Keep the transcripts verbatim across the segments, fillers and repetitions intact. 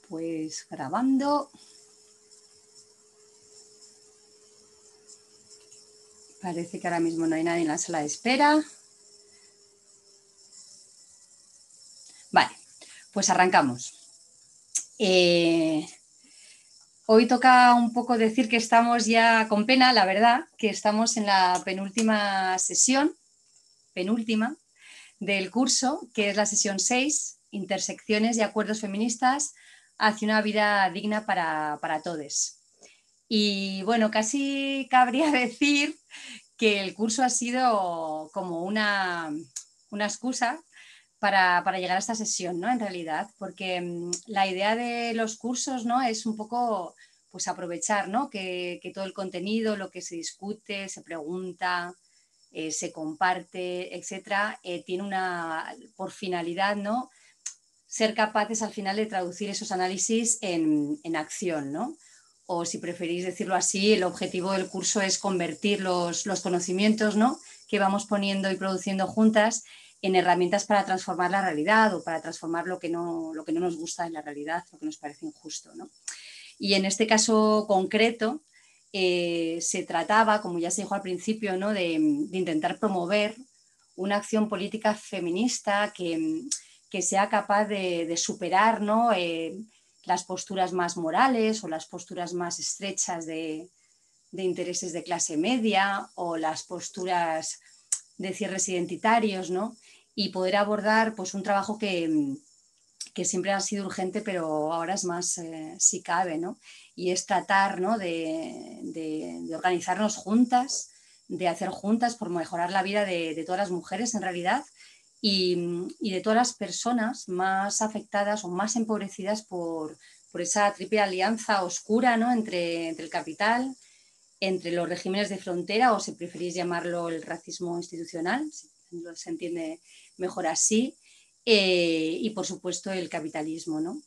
pues grabando. Parece que ahora mismo no hay nadie en la sala de espera. Vale, pues arrancamos. Eh, hoy toca un poco decir que estamos ya con pena, la verdad, que estamos en la penúltima sesión, penúltima, del curso, que es la sesión seis, Intersecciones y Acuerdos Feministas hacia una vida digna para, para todos. Y bueno, casi cabría decir que el curso ha sido como una, una excusa para, para llegar a esta sesión, ¿no? En realidad, porque mmm, la idea de los cursos, ¿no? Es un poco pues aprovechar, ¿no? Que, que todo el contenido, lo que se discute, se pregunta, eh, se comparte, etcétera, eh, tiene una, por finalidad, ¿no? Ser capaces al final de traducir esos análisis en, en acción, ¿no? O si preferís decirlo así, el objetivo del curso es convertir los, los conocimientos, ¿no? Que vamos poniendo y produciendo juntas en herramientas para transformar la realidad o para transformar lo que no, lo que no nos gusta en la realidad, lo que nos parece injusto, ¿no? Y en este caso concreto eh, se trataba, como ya se dijo al principio, ¿no? de, de intentar promover una acción política feminista que, que sea capaz de, de superar, ¿no? eh, las posturas más morales o las posturas más estrechas de, de intereses de clase media o las posturas de cierres identitarios, ¿no? Y poder abordar pues, un trabajo que, que siempre ha sido urgente, pero ahora es más eh, si cabe, ¿no? Y es tratar, ¿no? de, de, de organizarnos juntas, de hacer juntas por mejorar la vida de, de todas las mujeres en realidad y, y de todas las personas más afectadas o más empobrecidas por, por esa triple alianza oscura, ¿no? entre, entre el capital, entre los regímenes de frontera, o si preferís llamarlo el racismo institucional, si se entiende mejor así, eh, y por supuesto el capitalismo, ¿no?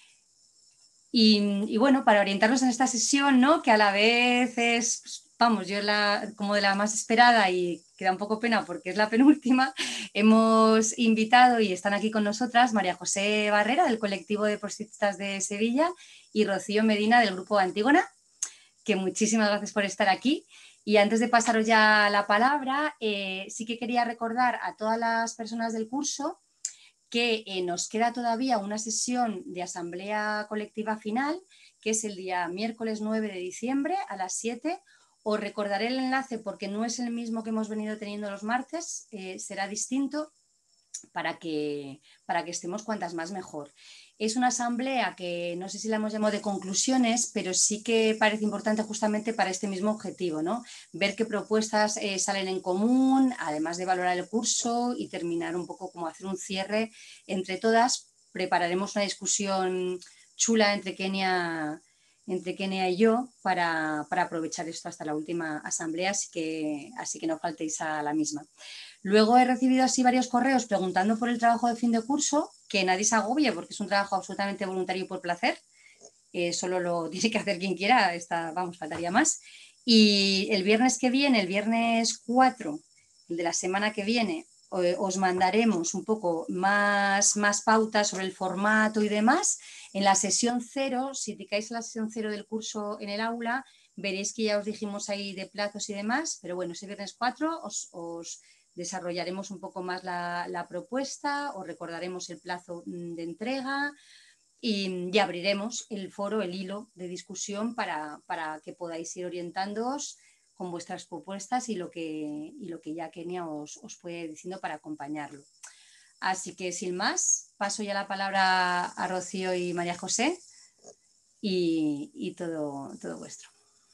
Y, y, bueno, para orientarnos en esta sesión, ¿no? Que a la vez es, vamos, yo la, como de la más esperada y que da un poco pena porque es la penúltima, hemos invitado y están aquí con nosotras María José Barrera del colectivo de Progresistas de Sevilla y Rocío Medina del grupo Antígona, que muchísimas gracias por estar aquí. Y antes de pasaros ya la palabra, eh, sí que quería recordar a todas las personas del curso que eh, nos queda todavía una sesión de asamblea colectiva final, que es el día miércoles nueve de diciembre a las siete. Os recordaré el enlace porque no es el mismo que hemos venido teniendo los martes, eh, será distinto para que, para que estemos cuantas más mejor. Es una asamblea que no sé si la hemos llamado de conclusiones, pero sí que parece importante justamente para este mismo objetivo, ¿no? Ver qué propuestas eh, salen en común, además de valorar el curso y terminar un poco como hacer un cierre entre todas. Prepararemos una discusión chula entre Kenia, entre Kenia y yo para, para aprovechar esto hasta la última asamblea, así que, así que no faltéis a la misma. Luego he recibido así varios correos preguntando por el trabajo de fin de curso, que nadie se agobie porque es un trabajo absolutamente voluntario y por placer, eh, solo lo tiene que hacer quien quiera, esta, vamos, faltaría más. Y el viernes que viene, el viernes cuatro, el de la semana que viene, eh, os mandaremos un poco más, más pautas sobre el formato y demás. En la sesión cero, si picáis la sesión cero del curso en el aula, veréis que ya os dijimos ahí de plazos y demás, pero bueno, ese viernes cuatro os... os desarrollaremos un poco más la, la propuesta, os recordaremos el plazo de entrega y, y abriremos el foro, el hilo de discusión para, para que podáis ir orientándoos con vuestras propuestas y lo que, y lo que ya Kenia os, os puede diciendo para acompañarlo. Así que sin más, paso ya la palabra a Rocío y María José y, y todo, todo vuestro.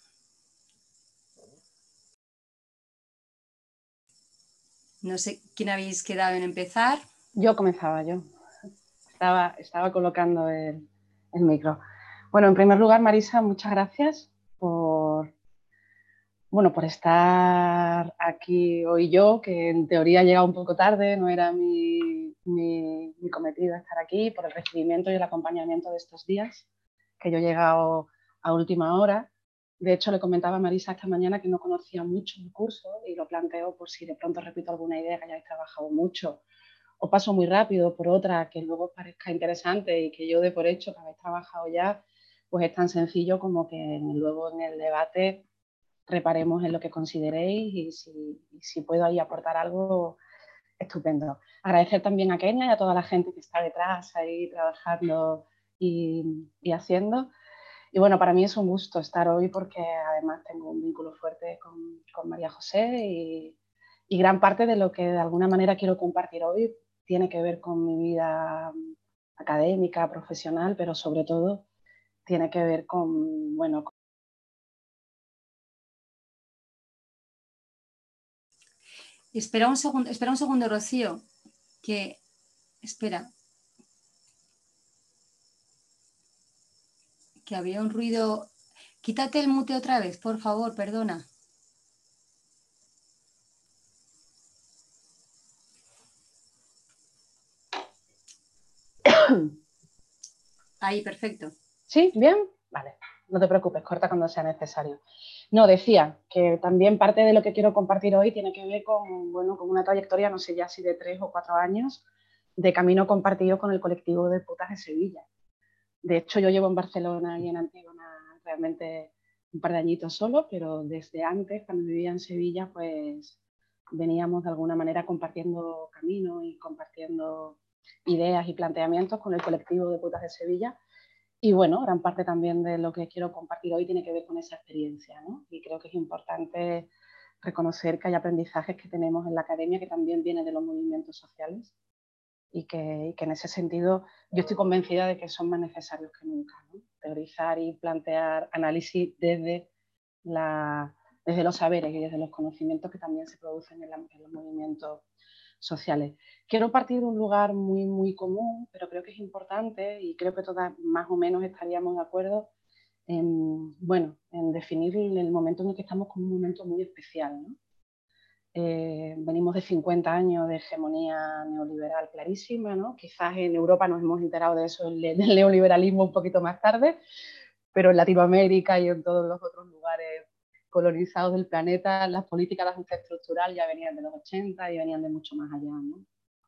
No sé quién habéis quedado en empezar. Yo comenzaba, yo. Estaba, estaba colocando el, el micro. Bueno, en primer lugar, Marisa, muchas gracias por, bueno, por estar aquí hoy yo, que en teoría he llegado un poco tarde, no era mi, mi, mi cometido estar aquí, por el recibimiento y el acompañamiento de estos días, que yo he llegado a última hora. De hecho, le comentaba a Marisa esta mañana que no conocía mucho el curso y lo planteo por si de pronto repito alguna idea que hayáis trabajado mucho o paso muy rápido por otra que luego os parezca interesante y que yo dé por hecho que habéis trabajado ya, pues es tan sencillo como que luego en el debate reparemos en lo que consideréis y si, y si puedo ahí aportar algo, estupendo. Agradecer también a Kenia y a toda la gente que está detrás ahí trabajando y, y haciendo. Y bueno, para mí es un gusto estar hoy porque además tengo un vínculo fuerte con, con María José y, y gran parte de lo que de alguna manera quiero compartir hoy tiene que ver con mi vida académica, profesional, pero sobre todo tiene que ver con, bueno, con... Espera un segundo, espera un segundo, Rocío, que, espera, que había un ruido. Quítate el mute otra vez, por favor, perdona. Ahí, perfecto. ¿Sí? ¿Bien? Vale, no te preocupes, corta cuando sea necesario. No, decía que también parte de lo que quiero compartir hoy tiene que ver con, bueno, con una trayectoria, no sé ya si de tres o cuatro años, de camino compartido con el colectivo de putas de Sevilla. De hecho, yo llevo en Barcelona y en Antígona realmente un par de añitos solo, pero desde antes, cuando vivía en Sevilla, pues veníamos de alguna manera compartiendo camino y compartiendo ideas y planteamientos con el colectivo de putas de Sevilla. Y bueno, gran parte también de lo que quiero compartir hoy tiene que ver con esa experiencia, ¿no? Y creo que es importante reconocer que hay aprendizajes que tenemos en la academia que también vienen de los movimientos sociales y que, y que en ese sentido yo estoy convencida de que son más necesarios que nunca, ¿no? Teorizar y plantear análisis desde, la, desde los saberes y desde los conocimientos que también se producen en, la, en los movimientos sociales. Quiero partir de un lugar muy, muy común, pero creo que es importante y creo que todas más o menos estaríamos de acuerdo en, bueno, en definir el momento en el que estamos como un momento muy especial, ¿no? Eh, venimos de cincuenta años de hegemonía neoliberal clarísima, ¿no? Quizás en Europa nos hemos enterado de eso, del neoliberalismo un poquito más tarde, pero en Latinoamérica y en todos los otros lugares colonizados del planeta, las políticas de ajuste estructural ya venían de los ochenta y venían de mucho más allá, ¿no?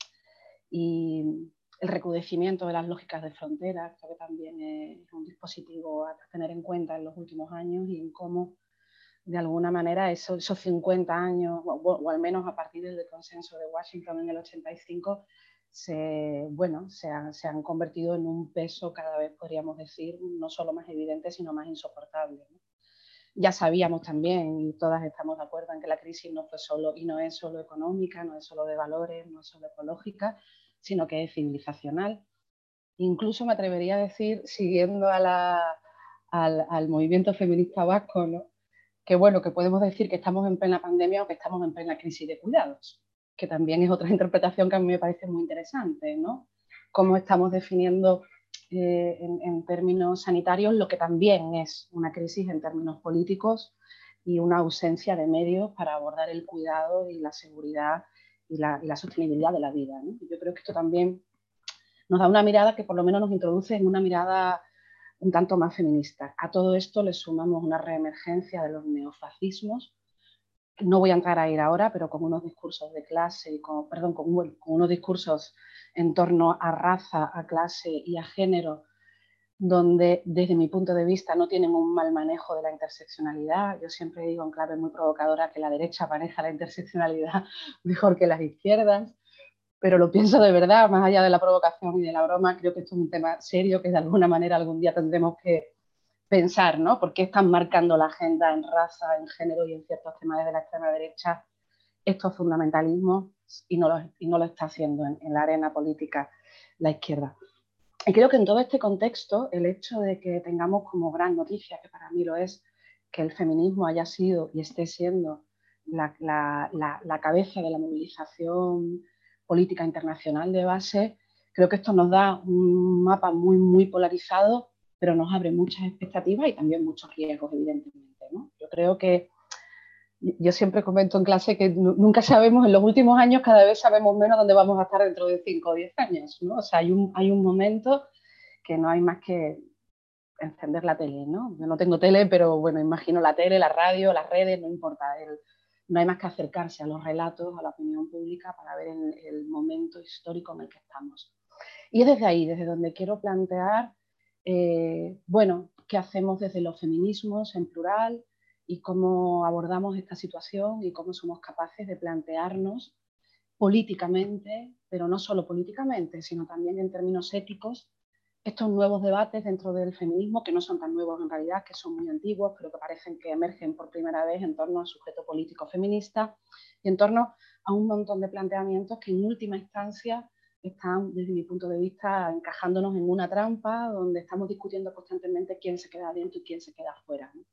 Y el recrudecimiento de las lógicas de frontera, creo que también es un dispositivo a tener en cuenta en los últimos años y en cómo de alguna manera esos, esos cincuenta años, o, o al menos a partir del consenso de Washington en el ochenta y cinco, se, bueno, se, han, se han convertido en un peso cada vez, podríamos decir, no solo más evidente, sino más insoportable, ¿no? Ya sabíamos también, y todas estamos de acuerdo en que la crisis no fue solo, y no es solo económica, no es solo de valores, no es solo ecológica, sino que es civilizacional. Incluso me atrevería a decir, siguiendo a la, al, al movimiento feminista vasco, ¿no? Que bueno, que podemos decir que estamos en plena pandemia o que estamos en plena crisis de cuidados, que también es otra interpretación que a mí me parece muy interesante, ¿no? Cómo estamos definiendo eh, en, en términos sanitarios lo que también es una crisis en términos políticos y una ausencia de medios para abordar el cuidado y la seguridad y la, y la sostenibilidad de la vida, ¿no? Yo creo que esto también nos da una mirada que por lo menos nos introduce en una mirada un tanto más feminista. A todo esto le sumamos una reemergencia de los neofascismos. No voy a entrar a ir ahora, pero con unos discursos de clase, y con, perdón, con, con unos discursos en torno a raza, a clase y a género, donde desde mi punto de vista no tienen un mal manejo de la interseccionalidad. Yo siempre digo en clave muy provocadora que la derecha maneja la interseccionalidad mejor que las izquierdas, pero lo pienso de verdad, más allá de la provocación y de la broma, creo que esto es un tema serio que de alguna manera algún día tendremos que pensar, ¿no? ¿Por qué están marcando la agenda en raza, en género y en ciertos temas de la extrema derecha estos fundamentalismos y no lo, y no lo está haciendo en, en la arena política la izquierda? Y creo que en todo este contexto, el hecho de que tengamos como gran noticia, que para mí lo es, que el feminismo haya sido y esté siendo la, la, la, la cabeza de la movilización política internacional de base, creo que esto nos da un mapa muy, muy polarizado, pero nos abre muchas expectativas y también muchos riesgos, evidentemente, ¿no? Yo creo que, yo siempre comento en clase que nunca sabemos, en los últimos años cada vez sabemos menos dónde vamos a estar dentro de cinco o diez años, ¿no? O sea, hay un, hay un momento que no hay más que encender la tele, ¿no? Yo no tengo tele, pero bueno, imagino la tele, la radio, las redes, no importa. El, no hay más que acercarse a los relatos, a la opinión pública para ver el, el momento histórico en el que estamos. Y es desde ahí, desde donde quiero plantear, eh, bueno, qué hacemos desde los feminismos en plural y cómo abordamos esta situación y cómo somos capaces de plantearnos políticamente, pero no solo políticamente, sino también en términos éticos, estos nuevos debates dentro del feminismo, que no son tan nuevos en realidad, que son muy antiguos, pero que parecen que emergen por primera vez en torno al sujeto político feminista y en torno a un montón de planteamientos que en última instancia están, desde mi punto de vista, encajándonos en una trampa donde estamos discutiendo constantemente quién se queda dentro y quién se queda fuera, ¿no?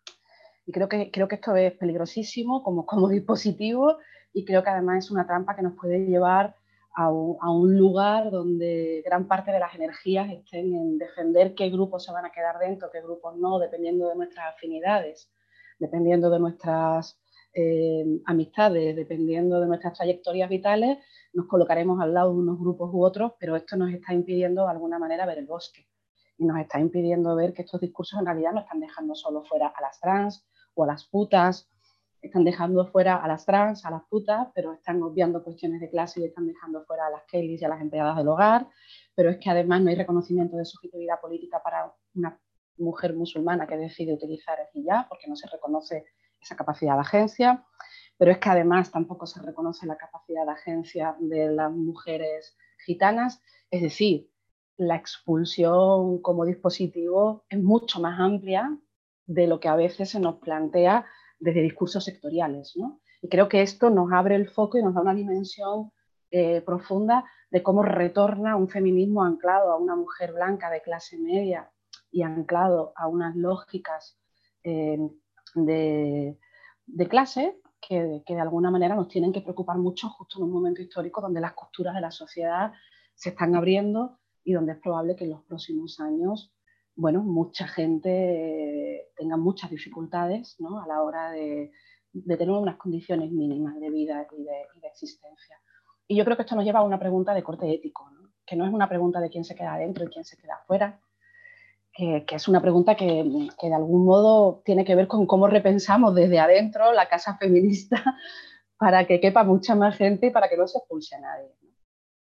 Y creo que, creo que esto es peligrosísimo como, como dispositivo y creo que además es una trampa que nos puede llevar a un, a un lugar donde gran parte de las energías estén en defender qué grupos se van a quedar dentro, qué grupos no, dependiendo de nuestras afinidades, dependiendo de nuestras eh, amistades, dependiendo de nuestras trayectorias vitales, nos colocaremos al lado de unos grupos u otros, pero esto nos está impidiendo de alguna manera ver el bosque y nos está impidiendo ver que estos discursos en realidad no están dejando solo fuera a las trans o a las putas, están dejando fuera a las trans, a las putas, pero están obviando cuestiones de clase y están dejando fuera a las Kellys y a las empleadas del hogar, pero es que además no hay reconocimiento de subjetividad política para una mujer musulmana que decide utilizar el hijab, porque no se reconoce esa capacidad de agencia, pero es que además tampoco se reconoce la capacidad de agencia de las mujeres gitanas, es decir, la expulsión como dispositivo es mucho más amplia de lo que a veces se nos plantea desde discursos sectoriales, ¿no? Y creo que esto nos abre el foco y nos da una dimensión eh, profunda de cómo retorna un feminismo anclado a una mujer blanca de clase media y anclado a unas lógicas eh, de, de clase que, que de alguna manera nos tienen que preocupar mucho justo en un momento histórico donde las costuras de la sociedad se están abriendo y donde es probable que en los próximos años, bueno, mucha gente eh, tenga muchas dificultades, ¿no?, a la hora de, de tener unas condiciones mínimas de vida y de, y de existencia. Y yo creo que esto nos lleva a una pregunta de corte ético, ¿no?, que no es una pregunta de quién se queda adentro y quién se queda afuera, que, que es una pregunta que, que de algún modo tiene que ver con cómo repensamos desde adentro la casa feminista para que quepa mucha más gente y para que no se expulse a nadie, ¿no?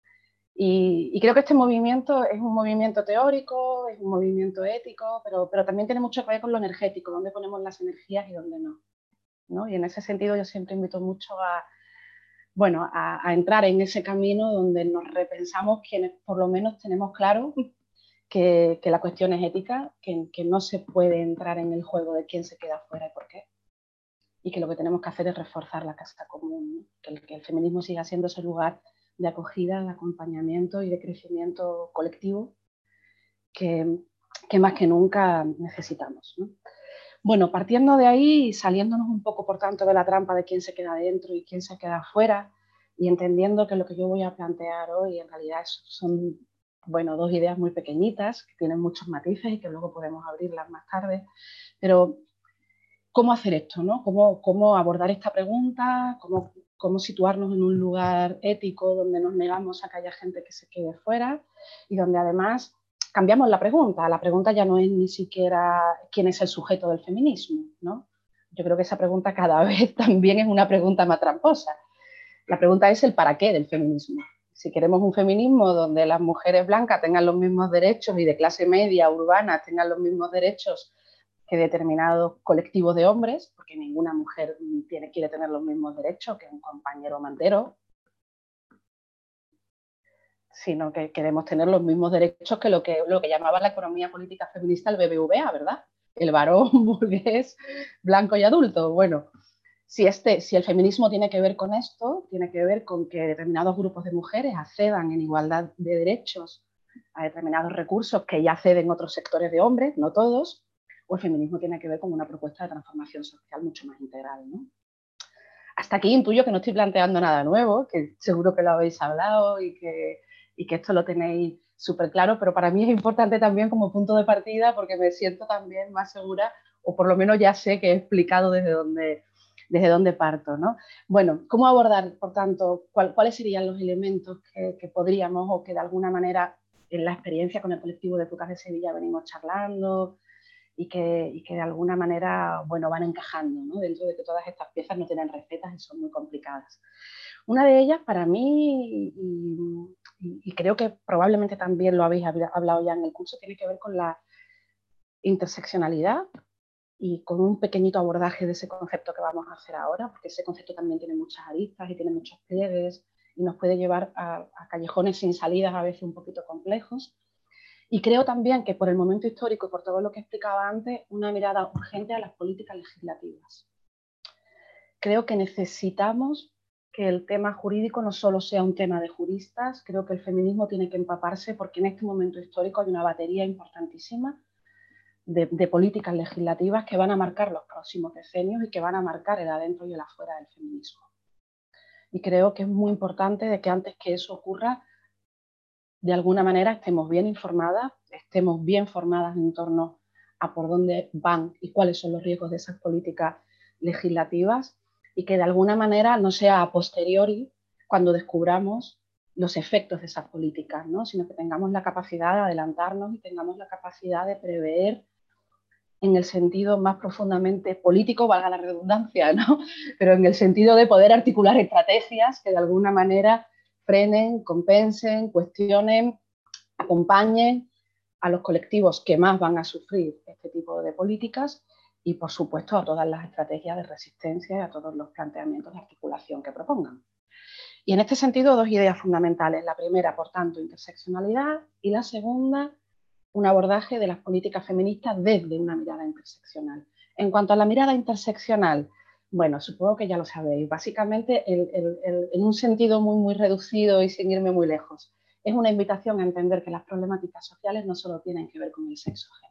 Y, y creo que este movimiento es un movimiento teórico, es un movimiento ético, pero, pero también tiene mucho que ver con lo energético, dónde ponemos las energías y dónde no, ¿no? Y en ese sentido yo siempre invito mucho a, bueno, a, a entrar en ese camino donde nos repensamos quienes por lo menos tenemos claro que, que la cuestión es ética, que, que no se puede entrar en el juego de quién se queda fuera y por qué. Y que lo que tenemos que hacer es reforzar la casa común, ¿no? que, el, que el feminismo siga siendo ese lugar de acogida, de acompañamiento y de crecimiento colectivo que, que más que nunca necesitamos, ¿no? Bueno, partiendo de ahí, saliéndonos un poco, por tanto, de la trampa de quién se queda dentro y quién se queda fuera, y entendiendo que lo que yo voy a plantear hoy en realidad son, bueno, dos ideas muy pequeñitas, que tienen muchos matices y que luego podemos abrirlas más tarde, pero ¿cómo hacer esto, ¿no? ¿Cómo, cómo abordar esta pregunta? ¿Cómo, cómo situarnos en un lugar ético donde nos negamos a que haya gente que se quede fuera y donde además cambiamos la pregunta? La pregunta ya no es ni siquiera quién es el sujeto del feminismo, ¿no? Yo creo que esa pregunta cada vez también es una pregunta más tramposa. La pregunta es el para qué del feminismo. Si queremos un feminismo donde las mujeres blancas tengan los mismos derechos y de clase media, urbana, tengan los mismos derechos que determinados colectivos de hombres, porque ninguna mujer tiene, quiere tener los mismos derechos que un compañero mantero, sino que queremos tener los mismos derechos que lo que, lo que llamaba la economía política feminista el B B V A, ¿verdad? El varón burgués, blanco y adulto. Bueno, si, este, si el feminismo tiene que ver con esto, tiene que ver con que determinados grupos de mujeres accedan en igualdad de derechos a determinados recursos que ya ceden otros sectores de hombres, no todos, o el feminismo tiene que ver con una propuesta de transformación social mucho más integral, ¿no? Hasta aquí intuyo que no estoy planteando nada nuevo, que seguro que lo habéis hablado y que, y que esto lo tenéis súper claro, pero para mí es importante también como punto de partida porque me siento también más segura, o por lo menos ya sé que he explicado desde dónde, desde dónde parto, ¿no? Bueno, ¿cómo abordar, por tanto, cuál, cuáles serían los elementos que, que podríamos o que de alguna manera en la experiencia con el colectivo de Putas de Sevilla venimos charlando y que, y que de alguna manera, bueno, van encajando, ¿no? Dentro de que todas estas piezas no tienen recetas y son muy complicadas. Una de ellas, para mí, y, y, y creo que probablemente también lo habéis hablado ya en el curso, tiene que ver con la interseccionalidad y con un pequeñito abordaje de ese concepto que vamos a hacer ahora, porque ese concepto también tiene muchas aristas y tiene muchos pliegues y nos puede llevar a, a callejones sin salidas a veces un poquito complejos. Y creo también que por el momento histórico y por todo lo que explicaba antes, una mirada urgente a las políticas legislativas. Creo que necesitamos que el tema jurídico no solo sea un tema de juristas, creo que el feminismo tiene que empaparse porque en este momento histórico hay una batería importantísima de, de políticas legislativas que van a marcar los próximos decenios y que van a marcar el adentro y el afuera del feminismo. Y creo que es muy importante de que antes que eso ocurra, de alguna manera estemos bien informadas, estemos bien formadas en torno a por dónde van y cuáles son los riesgos de esas políticas legislativas y que de alguna manera no sea a posteriori cuando descubramos los efectos de esas políticas, ¿no? Sino que tengamos la capacidad de adelantarnos y tengamos la capacidad de prever en el sentido más profundamente político, valga la redundancia, ¿no? Pero en el sentido de poder articular estrategias que de alguna manera frenen, compensen, cuestionen, acompañen a los colectivos que más van a sufrir este tipo de políticas y, por supuesto, a todas las estrategias de resistencia y a todos los planteamientos de articulación que propongan. Y en este sentido, dos ideas fundamentales. La primera, por tanto, interseccionalidad, y la segunda, un abordaje de las políticas feministas desde una mirada interseccional. En cuanto a la mirada interseccional, bueno, supongo que ya lo sabéis. Básicamente, el, el, el, en un sentido muy, muy reducido y sin irme muy lejos, es una invitación a entender que las problemáticas sociales no solo tienen que ver con el sexo-género.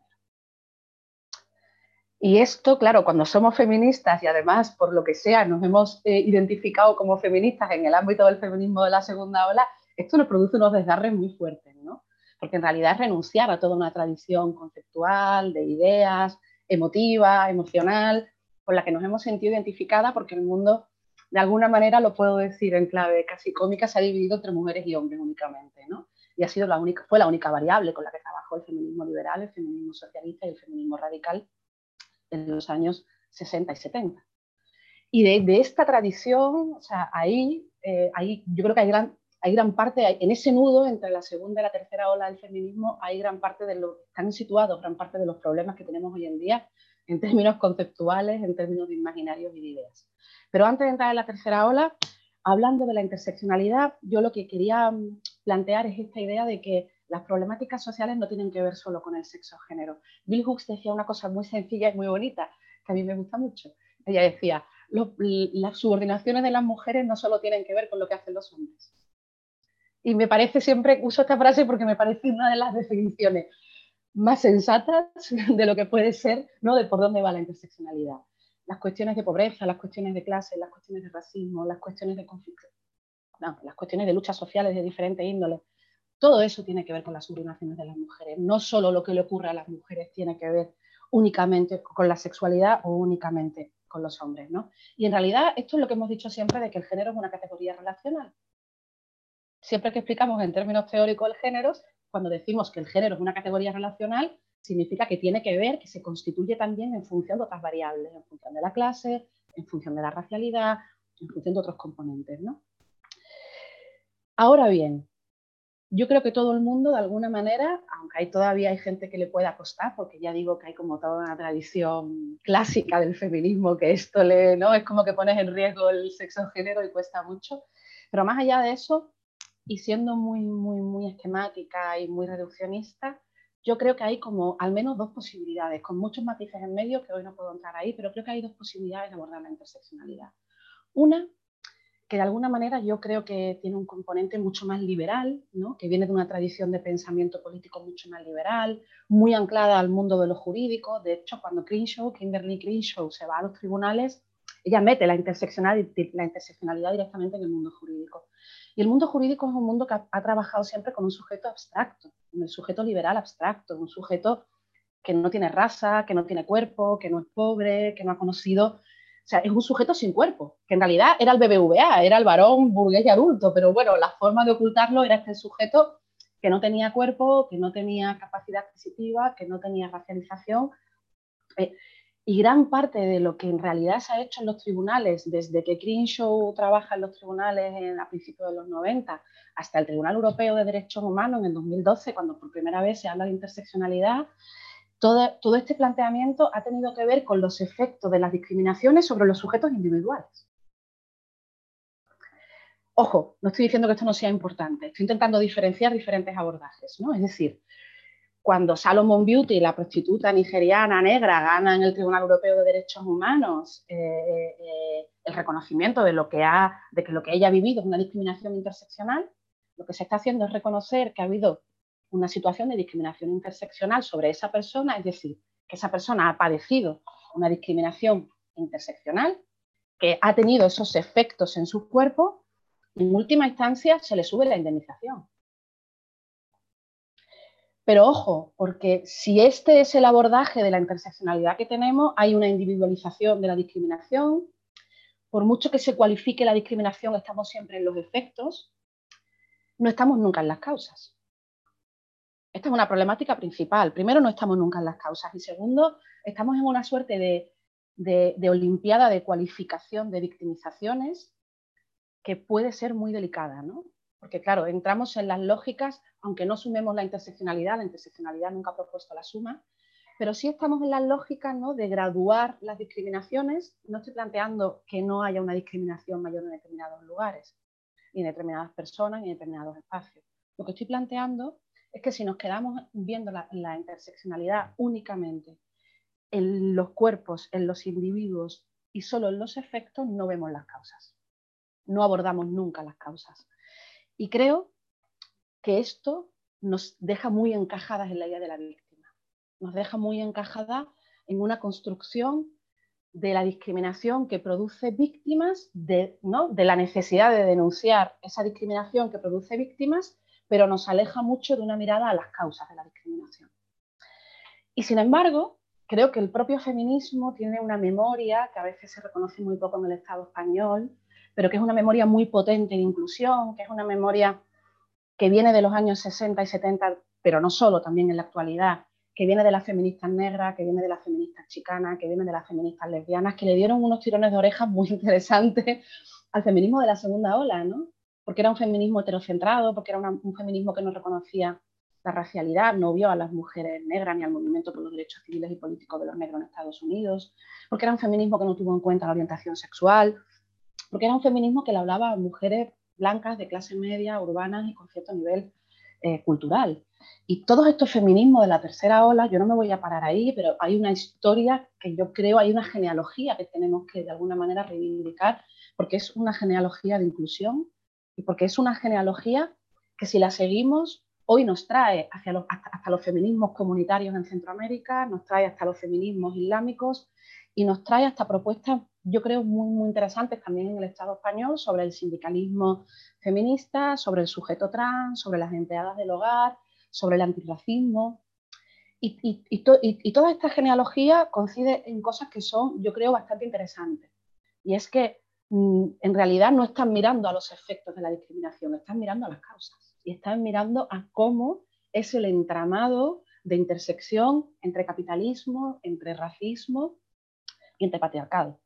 Y esto, claro, cuando somos feministas y además, por lo que sea, nos hemos eh, identificado como feministas en el ámbito del feminismo de la segunda ola, esto nos produce unos desgarres muy fuertes, ¿no? Porque en realidad es renunciar a toda una tradición conceptual, de ideas, emotiva, emocional, con la que nos hemos sentido identificada porque el mundo, de alguna manera, lo puedo decir en clave casi cómica, se ha dividido entre mujeres y hombres únicamente, ¿no? Y ha sido la única, fue la única variable con la que trabajó el feminismo liberal, el feminismo socialista y el feminismo radical en los años sesenta y setenta. Y de, de esta tradición, o sea, ahí, eh, ahí yo creo que hay gran, hay gran parte, hay, en ese nudo entre la segunda y la tercera ola del feminismo, hay gran parte de lo, están situados gran parte de los problemas que tenemos hoy en día en términos conceptuales, en términos de imaginarios y de ideas. Pero antes de entrar en la tercera ola, hablando de la interseccionalidad, yo lo que quería plantear es esta idea de que las problemáticas sociales no tienen que ver solo con el sexo-género. Bell Hooks decía una cosa muy sencilla y muy bonita, que a mí me gusta mucho. Ella decía, lo, las subordinaciones de las mujeres no solo tienen que ver con lo que hacen los hombres. Y me parece, siempre uso esta frase porque me parece una de las definiciones más sensatas de lo que puede ser, ¿no? De por dónde va la interseccionalidad. Las cuestiones de pobreza, las cuestiones de clase, las cuestiones de racismo, las cuestiones de conflicto, no, las cuestiones de luchas sociales de diferentes índoles, todo eso tiene que ver con las subordinaciones de las mujeres. No solo lo que le ocurre a las mujeres tiene que ver únicamente con la sexualidad o únicamente con los hombres, ¿no? Y en realidad esto es lo que hemos dicho siempre de que el género es una categoría relacional. Siempre que explicamos en términos teóricos el género, cuando decimos que el género es una categoría relacional, significa que tiene que ver, que se constituye también en función de otras variables, en función de la clase, en función de la racialidad, en función de otros componentes, ¿no? Ahora bien, yo creo que todo el mundo, de alguna manera, aunque hay, todavía hay gente que le pueda costar, porque ya digo que hay como toda una tradición clásica del feminismo, que esto le, ¿no? Es como que pones en riesgo el sexo-género y cuesta mucho. Pero más allá de eso, y siendo muy, muy, muy esquemática y muy reduccionista, yo creo que hay como al menos dos posibilidades, con muchos matices en medio, que hoy no puedo entrar ahí, pero creo que hay dos posibilidades de abordar la interseccionalidad. Una, que de alguna manera yo creo que tiene un componente mucho más liberal, ¿no? Que viene de una tradición de pensamiento político mucho más liberal, muy anclada al mundo de lo jurídico. De hecho, cuando Crenshaw, Kimberly Crenshaw se va a los tribunales, ella mete la interseccionalidad, la interseccionalidad directamente en el mundo jurídico. Y el mundo jurídico es un mundo que ha, ha trabajado siempre con un sujeto abstracto, con el sujeto liberal abstracto, un sujeto que no tiene raza, que no tiene cuerpo, que no es pobre, que no ha conocido... O sea, es un sujeto sin cuerpo, que en realidad era el B B V A, era el varón burgués y adulto, pero bueno, la forma de ocultarlo era este sujeto que no tenía cuerpo, que no tenía capacidad adquisitiva, que no tenía racialización Eh, y gran parte de lo que en realidad se ha hecho en los tribunales, desde que Crenshaw trabaja en los tribunales en, a principios de los noventa, hasta el Tribunal Europeo de Derechos Humanos en el dos mil doce, cuando por primera vez se habla de interseccionalidad, todo, todo este planteamiento ha tenido que ver con los efectos de las discriminaciones sobre los sujetos individuales. Ojo, no estoy diciendo que esto no sea importante, estoy intentando diferenciar diferentes abordajes, ¿no? Es decir, cuando Salomon Beauty, la prostituta nigeriana negra, gana en el Tribunal Europeo de Derechos Humanos eh, eh, el reconocimiento de, lo que ha, de que lo que ella ha vivido es una discriminación interseccional, lo que se está haciendo es reconocer que ha habido una situación de discriminación interseccional sobre esa persona, es decir, que esa persona ha padecido una discriminación interseccional, que ha tenido esos efectos en su cuerpo, y en última instancia se le sube la indemnización. Pero ojo, porque si este es el abordaje de la interseccionalidad que tenemos, hay una individualización de la discriminación. Por mucho que se cualifique la discriminación, estamos siempre en los efectos, no estamos nunca en las causas. Esta es una problemática principal. Primero, no estamos nunca en las causas. Y segundo, estamos en una suerte de, de, de olimpiada de cualificación de victimizaciones que puede ser muy delicada, ¿no? Porque, claro, entramos en las lógicas, aunque no sumemos la interseccionalidad, la interseccionalidad nunca ha propuesto la suma, pero sí estamos en las lógicas, ¿no?, de graduar las discriminaciones. No estoy planteando que no haya una discriminación mayor en determinados lugares, ni en determinadas personas, ni en determinados espacios. Lo que estoy planteando es que si nos quedamos viendo la, la interseccionalidad únicamente en los cuerpos, en los individuos y solo en los efectos, no vemos las causas. No abordamos nunca las causas. Y creo que esto nos deja muy encajadas en la idea de la víctima. Nos deja muy encajadas en una construcción de la discriminación que produce víctimas, de, ¿no?, de la necesidad de denunciar esa discriminación que produce víctimas, pero nos aleja mucho de una mirada a las causas de la discriminación. Y sin embargo, creo que el propio feminismo tiene una memoria que a veces se reconoce muy poco en el Estado español, pero que es una memoria muy potente de inclusión, que es una memoria que viene de los años sesenta y setenta, pero no solo, también en la actualidad, que viene de las feministas negras, que viene de las feministas chicanas, que viene de las feministas lesbianas, que le dieron unos tirones de orejas muy interesantes al feminismo de la segunda ola, ¿no? Porque era un feminismo heterocentrado, porque era una, un feminismo que no reconocía la racialidad, no vio a las mujeres negras ni al movimiento por los derechos civiles y políticos de los negros en Estados Unidos, porque era un feminismo que no tuvo en cuenta la orientación sexual, porque era un feminismo que le hablaba a mujeres blancas de clase media, urbanas y con cierto nivel eh, cultural. Y todos estos feminismos de la tercera ola, yo no me voy a parar ahí, pero hay una historia que yo creo, hay una genealogía que tenemos que de alguna manera reivindicar, porque es una genealogía de inclusión y porque es una genealogía que si la seguimos hoy nos trae hacia los, hasta, hasta los feminismos comunitarios en Centroamérica, nos trae hasta los feminismos islámicos y nos trae hasta propuestas, yo creo, muy, muy interesantes también en el Estado español sobre el sindicalismo feminista, sobre el sujeto trans, sobre las empleadas del hogar, sobre el antirracismo. Y, y, y, to, y, y toda esta genealogía coincide en cosas que son, yo creo, bastante interesantes. Y es que mmm, en realidad no están mirando a los efectos de la discriminación, están mirando a las causas. Y están mirando a cómo es el entramado de intersección entre capitalismo, entre racismo y entre patriarcado.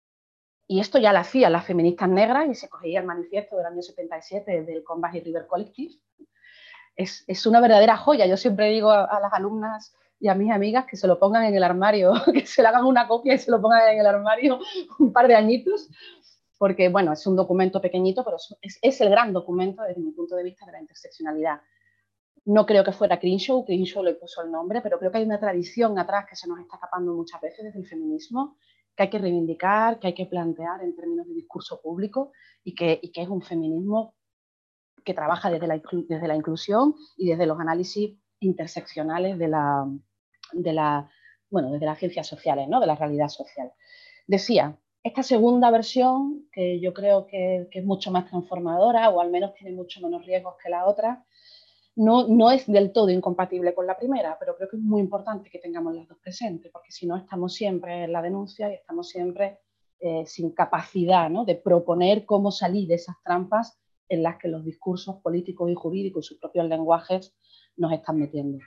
Y esto ya lo hacían las feministas negras y se cogía el manifiesto del año setenta y siete del Combahee River Collective. Es, es una verdadera joya. Yo siempre digo a, a las alumnas y a mis amigas que se lo pongan en el armario, que se le hagan una copia y se lo pongan en el armario un par de añitos, porque, bueno, es un documento pequeñito, pero es, es el gran documento desde mi punto de vista de la interseccionalidad. No creo que fuera Crenshaw, Crenshaw le puso el nombre, pero creo que hay una tradición atrás que se nos está escapando muchas veces desde el feminismo, que hay que reivindicar, que hay que plantear en términos de discurso público y que, y que es un feminismo que trabaja desde la, desde la inclusión y desde los análisis interseccionales de la, de la, bueno, desde las ciencias sociales, ¿no?, de la realidad social. Decía, esta segunda versión, que yo creo que, que es mucho más transformadora, o al menos tiene mucho menos riesgos que la otra, no, no es del todo incompatible con la primera, pero creo que es muy importante que tengamos las dos presentes, porque si no estamos siempre en la denuncia y estamos siempre eh, sin capacidad, ¿no?, de proponer cómo salir de esas trampas en las que los discursos políticos y jurídicos y sus propios lenguajes nos están metiendo.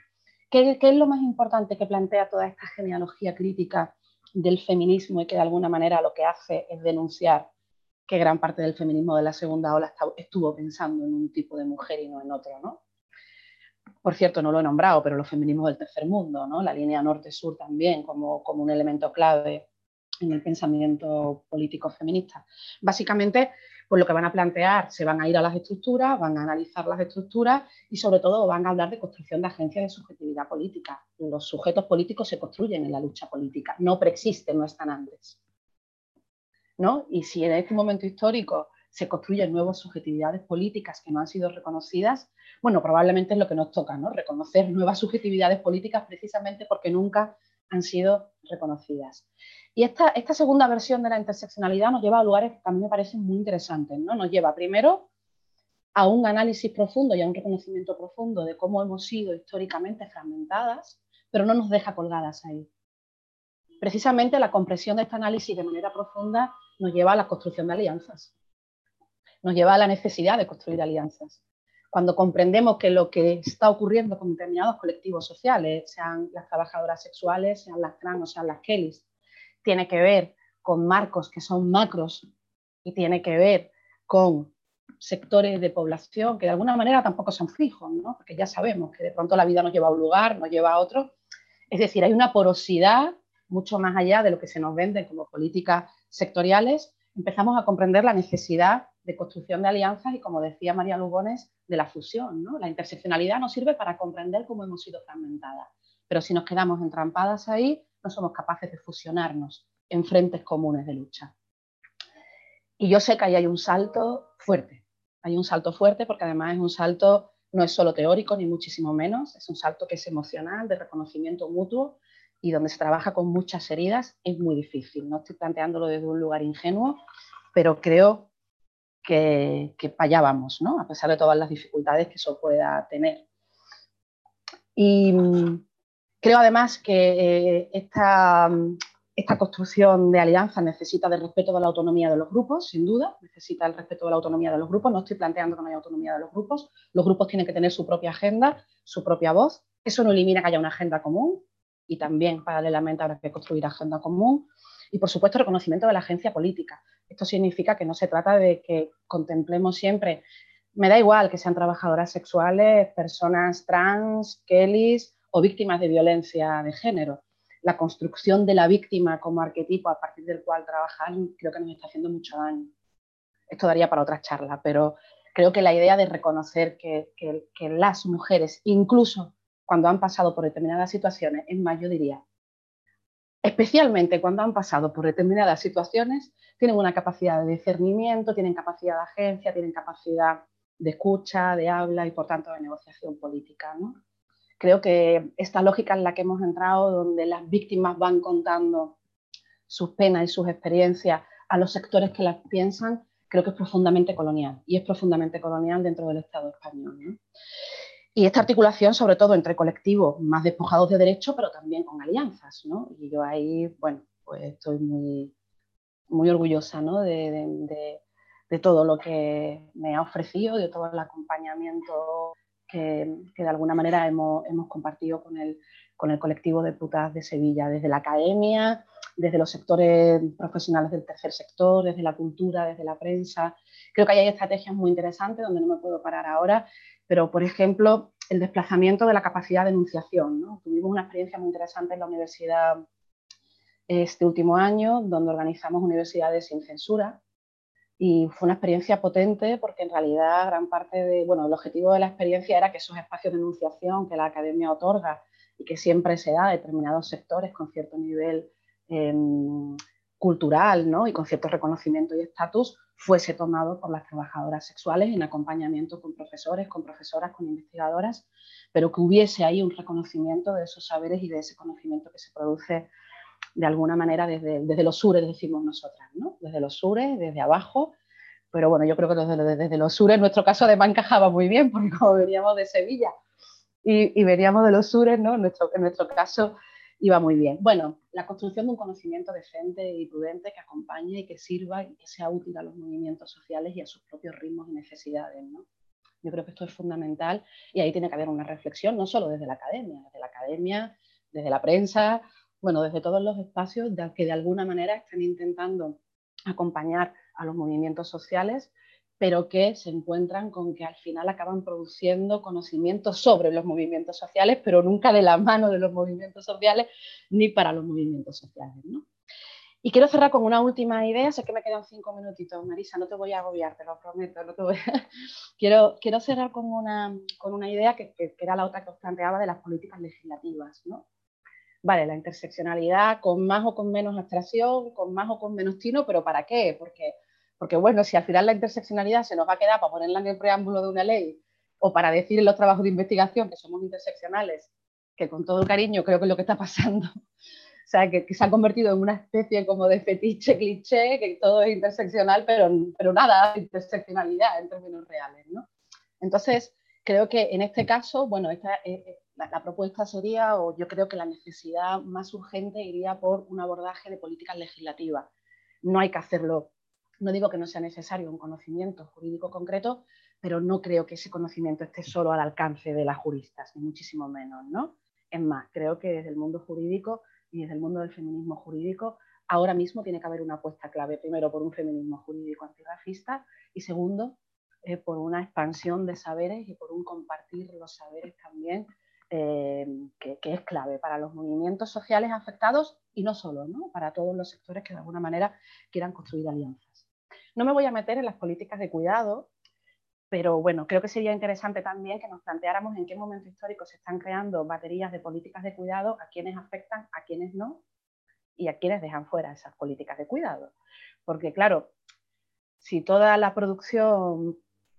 ¿Qué, ¿Qué es lo más importante que plantea toda esta genealogía crítica del feminismo y que de alguna manera lo que hace es denunciar que gran parte del feminismo de la segunda ola estuvo pensando en un tipo de mujer y no en otro, ¿no? Por cierto, no lo he nombrado, pero los feminismos del tercer mundo, ¿no? La línea norte-sur también como, como un elemento clave en el pensamiento político feminista. Básicamente, pues lo que van a plantear, se van a ir a las estructuras, van a analizar las estructuras y sobre todo van a hablar de construcción de agencias de subjetividad política. Los sujetos políticos se construyen en la lucha política, no preexisten, no están antes, ¿no? Y si en este momento histórico se construyen nuevas subjetividades políticas que no han sido reconocidas, bueno, probablemente es lo que nos toca, ¿no? Reconocer nuevas subjetividades políticas precisamente porque nunca han sido reconocidas. Y esta, esta segunda versión de la interseccionalidad nos lleva a lugares que a mí me parecen muy interesantes, ¿no? Nos lleva primero a un análisis profundo y a un reconocimiento profundo de cómo hemos sido históricamente fragmentadas, pero no nos deja colgadas ahí. Precisamente la comprensión de este análisis de manera profunda nos lleva a la construcción de alianzas, nos lleva a la necesidad de construir alianzas. Cuando comprendemos que lo que está ocurriendo con determinados colectivos sociales, sean las trabajadoras sexuales, sean las trans o sean las Kellys, tiene que ver con marcos que son macros y tiene que ver con sectores de población que de alguna manera tampoco son fijos, ¿no? Porque ya sabemos que de pronto la vida nos lleva a un lugar, nos lleva a otro. Es decir, hay una porosidad mucho más allá de lo que se nos vende como políticas sectoriales. Empezamos a comprender la necesidad de construcción de alianzas y, como decía María Lugones, de la fusión, ¿no? La interseccionalidad nos sirve para comprender cómo hemos sido fragmentadas, pero si nos quedamos entrampadas ahí, no somos capaces de fusionarnos en frentes comunes de lucha. Y yo sé que ahí hay un salto fuerte, hay un salto fuerte porque además es un salto, no es solo teórico ni muchísimo menos, es un salto que es emocional, de reconocimiento mutuo y donde se trabaja con muchas heridas. Es muy difícil, no estoy planteándolo desde un lugar ingenuo, pero creo que, que para allá vamos, ¿no? A pesar de todas las dificultades que eso pueda tener. Y creo además que eh, esta, esta construcción de alianzas necesita del respeto de la autonomía de los grupos, sin duda, necesita el respeto de la autonomía de los grupos. No estoy planteando que no haya autonomía de los grupos, los grupos tienen que tener su propia agenda, su propia voz. Eso no elimina que haya una agenda común y también paralelamente habrá que construir agenda común. Y, por supuesto, reconocimiento de la agencia política. Esto significa que no se trata de que contemplemos siempre, me da igual que sean trabajadoras sexuales, personas trans, kellys o víctimas de violencia de género. La construcción de la víctima como arquetipo a partir del cual trabajar creo que nos está haciendo mucho daño. Esto daría para otra charla, pero creo que la idea de reconocer que, que, que las mujeres, incluso cuando han pasado por determinadas situaciones, es más, yo diría, especialmente cuando han pasado por determinadas situaciones, tienen una capacidad de discernimiento, tienen capacidad de agencia, tienen capacidad de escucha, de habla y, por tanto, de negociación política, ¿no? Creo que esta lógica en la que hemos entrado, donde las víctimas van contando sus penas y sus experiencias a los sectores que las piensan, creo que es profundamente colonial, y es profundamente colonial dentro del Estado español, ¿no? Y esta articulación, sobre todo entre colectivos más despojados de derechos, pero también con alianzas, ¿no? Y yo ahí, bueno, pues estoy muy, muy orgullosa, ¿no? de, de, de, de todo lo que me ha ofrecido, de todo el acompañamiento que, que de alguna manera hemos, hemos compartido con el, con el colectivo de putas de Sevilla, desde la academia, desde los sectores profesionales del tercer sector, desde la cultura, desde la prensa. Creo que hay estrategias muy interesantes donde no me puedo parar ahora, pero, por ejemplo, el desplazamiento de la capacidad de enunciación, ¿no? Tuvimos una experiencia muy interesante en la universidad este último año, donde organizamos Universidades sin Censura, y fue una experiencia potente porque en realidad gran parte de, bueno, el objetivo de la experiencia era que esos espacios de enunciación que la academia otorga y que siempre se da a determinados sectores con cierto nivel eh, cultural, ¿no? Y con cierto reconocimiento y estatus, fuese tomado por las trabajadoras sexuales en acompañamiento con profesores, con profesoras, con investigadoras, pero que hubiese ahí un reconocimiento de esos saberes y de ese conocimiento que se produce de alguna manera desde, desde los sures, decimos nosotras, ¿no? Desde los sures, desde abajo, pero bueno, yo creo que desde, desde los sures en nuestro caso además encajaba muy bien, porque como veníamos de Sevilla y, y veníamos de los sures, ¿no? En nuestro, en nuestro caso iba muy bien. Bueno, la construcción de un conocimiento decente y prudente que acompañe y que sirva y que sea útil a los movimientos sociales y a sus propios ritmos y necesidades, ¿no? Yo creo que esto es fundamental y ahí tiene que haber una reflexión, no solo desde la academia, desde la academia, desde la prensa, bueno, desde todos los espacios de, que de alguna manera están intentando acompañar a los movimientos sociales, pero que se encuentran con que al final acaban produciendo conocimientos sobre los movimientos sociales, pero nunca de la mano de los movimientos sociales ni para los movimientos sociales, ¿no? Y quiero cerrar con una última idea, sé que me quedan cinco minutitos, Marisa, no te voy a agobiar, te lo prometo. No te voy a... quiero, quiero cerrar con una, con una idea que, que, que era la otra que os planteaba de las políticas legislativas, ¿no? Vale, la interseccionalidad con más o con menos abstracción, con más o con menos tino, pero ¿para qué? Porque, porque bueno, si al final la interseccionalidad se nos va a quedar para ponerla en el preámbulo de una ley o para decir en los trabajos de investigación que somos interseccionales, que con todo cariño creo que es lo que está pasando, o sea, que, que se ha convertido en una especie como de fetiche, cliché, que todo es interseccional, pero, pero nada, interseccionalidad en términos reales, ¿no? Entonces, creo que en este caso, bueno, esta, eh, la, la propuesta sería, o yo creo que la necesidad más urgente iría por un abordaje de políticas legislativas. No hay que hacerlo, no digo que no sea necesario un conocimiento jurídico concreto, pero no creo que ese conocimiento esté solo al alcance de las juristas, ni muchísimo menos, ¿no? Es más, creo que desde el mundo jurídico y desde el mundo del feminismo jurídico, ahora mismo tiene que haber una apuesta clave, primero por un feminismo jurídico antirracista y segundo, eh, por una expansión de saberes y por un compartir los saberes también, eh, que, que es clave para los movimientos sociales afectados y no solo, ¿no? Para todos los sectores que de alguna manera quieran construir alianzas. No me voy a meter en las políticas de cuidado, pero bueno, creo que sería interesante también que nos planteáramos en qué momento histórico se están creando baterías de políticas de cuidado, a quienes afectan, a quienes no, y a quienes dejan fuera esas políticas de cuidado. Porque claro, si toda la producción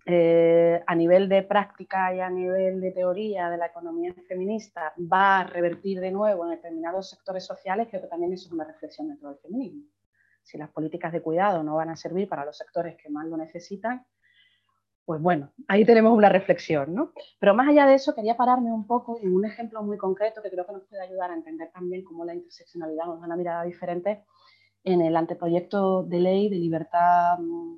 eh, a nivel de práctica y a nivel de teoría de la economía feminista va a revertir de nuevo en determinados sectores sociales, creo que también eso es una reflexión dentro del feminismo. Si las políticas de cuidado no van a servir para los sectores que más lo necesitan, pues bueno, ahí tenemos una reflexión, ¿no? Pero más allá de eso, quería pararme un poco en un ejemplo muy concreto que creo que nos puede ayudar a entender también cómo la interseccionalidad nos da una mirada diferente en el anteproyecto de ley de libertad,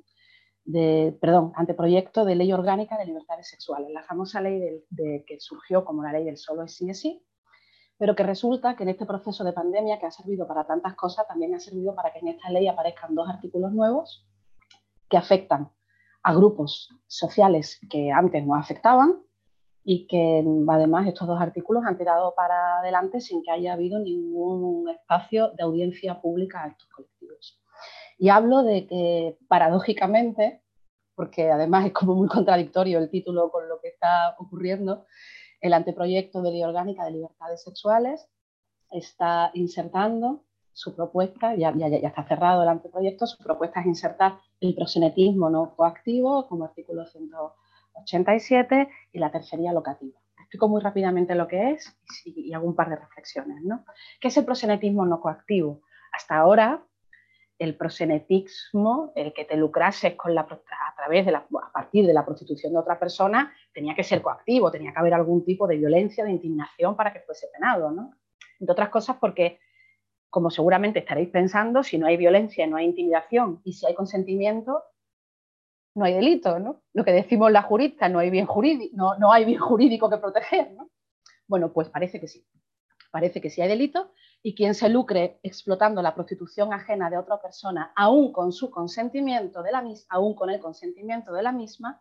de, perdón, anteproyecto de ley orgánica de libertades sexuales, la famosa ley de, de, que surgió como la ley del solo es sí es sí, pero que resulta que en este proceso de pandemia, que ha servido para tantas cosas, también ha servido para que en esta ley aparezcan dos artículos nuevos que afectan a grupos sociales que antes no afectaban y que además estos dos artículos han tirado para adelante sin que haya habido ningún espacio de audiencia pública a estos colectivos. Y hablo de que paradójicamente, porque además es como muy contradictorio el título con lo que está ocurriendo, el anteproyecto de ley orgánica de libertades sexuales está insertando su propuesta, ya, ya, ya está cerrado el anteproyecto, su propuesta es insertar el proxenetismo no coactivo como artículo ciento ochenta y siete y la tercería locativa. Explico muy rápidamente lo que es y, y hago un par de reflexiones, ¿no? ¿Qué es el proxenetismo no coactivo? Hasta ahora, el proxenetismo, el que te lucrases con la, a, través de la, a partir de la prostitución de otra persona, tenía que ser coactivo, tenía que haber algún tipo de violencia, de indignación para que fuese penado, ¿no? Entre otras cosas porque, como seguramente estaréis pensando, si no hay violencia, no hay intimidación y si hay consentimiento, no hay delito, ¿no? Lo que decimos las juristas, no hay bien jurídico, no, no hay bien jurídico que proteger, ¿no? Bueno, pues parece que sí. Parece que sí hay delito y quien se lucre explotando la prostitución ajena de otra persona, aún con su consentimiento de la misma, aún con el consentimiento de la misma,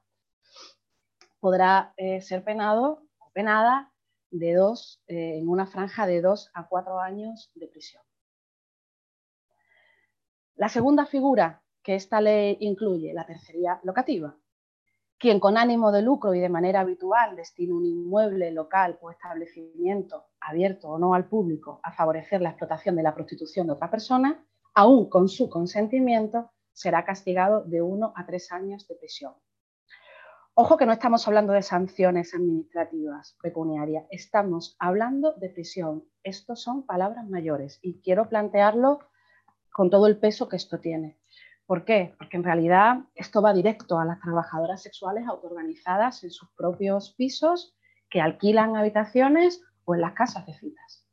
podrá eh, ser penado o penada de dos, eh, en una franja de dos a cuatro años de prisión. La segunda figura que esta ley incluye, la tercería locativa. Quien con ánimo de lucro y de manera habitual destina un inmueble, local o establecimiento abierto o no al público a favorecer la explotación de la prostitución de otra persona, aún con su consentimiento, será castigado de uno a tres años de prisión. Ojo que no estamos hablando de sanciones administrativas pecuniarias, estamos hablando de prisión. Estos son palabras mayores y quiero plantearlo con todo el peso que esto tiene. ¿Por qué? Porque en realidad esto va directo a las trabajadoras sexuales autoorganizadas en sus propios pisos que alquilan habitaciones o en las casas de citas.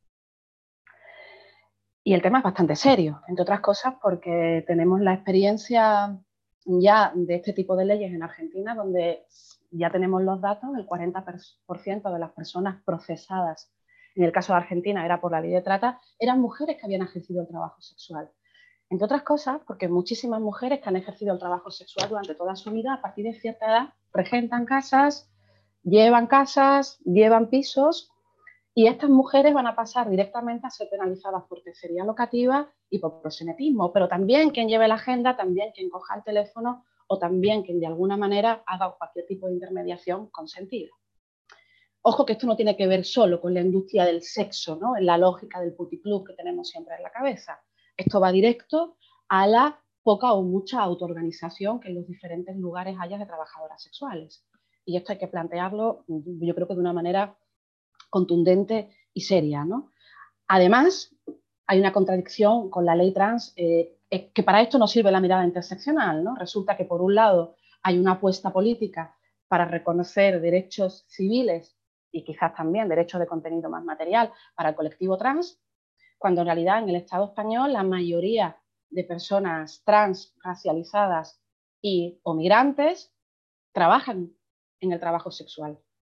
Y el tema es bastante serio, entre otras cosas porque tenemos la experiencia ya de este tipo de leyes en Argentina donde ya tenemos los datos, el cuarenta por ciento de las personas procesadas, en el caso de Argentina era por la ley de trata, eran mujeres que habían ejercido el trabajo sexual. Entre otras cosas, porque muchísimas mujeres que han ejercido el trabajo sexual durante toda su vida, a partir de cierta edad, regentan casas, llevan casas, llevan pisos, y estas mujeres van a pasar directamente a ser penalizadas por tercería locativa y por proxenetismo, pero también quien lleve la agenda, también quien coja el teléfono o también quien de alguna manera haga cualquier tipo de intermediación consentida. Ojo que esto no tiene que ver solo con la industria del sexo, ¿no? En la lógica del puticlub que tenemos siempre en la cabeza. Esto va directo a la poca o mucha autoorganización que en los diferentes lugares haya de trabajadoras sexuales. Y esto hay que plantearlo, yo creo que de una manera contundente y seria, ¿no? Además, hay una contradicción con la ley trans, eh, que para esto no sirve la mirada interseccional, ¿no? Resulta que por un lado hay una apuesta política para reconocer derechos civiles y quizás también derechos de contenido más material para el colectivo trans, cuando en realidad en el Estado español la mayoría de personas trans, racializadas y o migrantes trabajan en el trabajo sexual.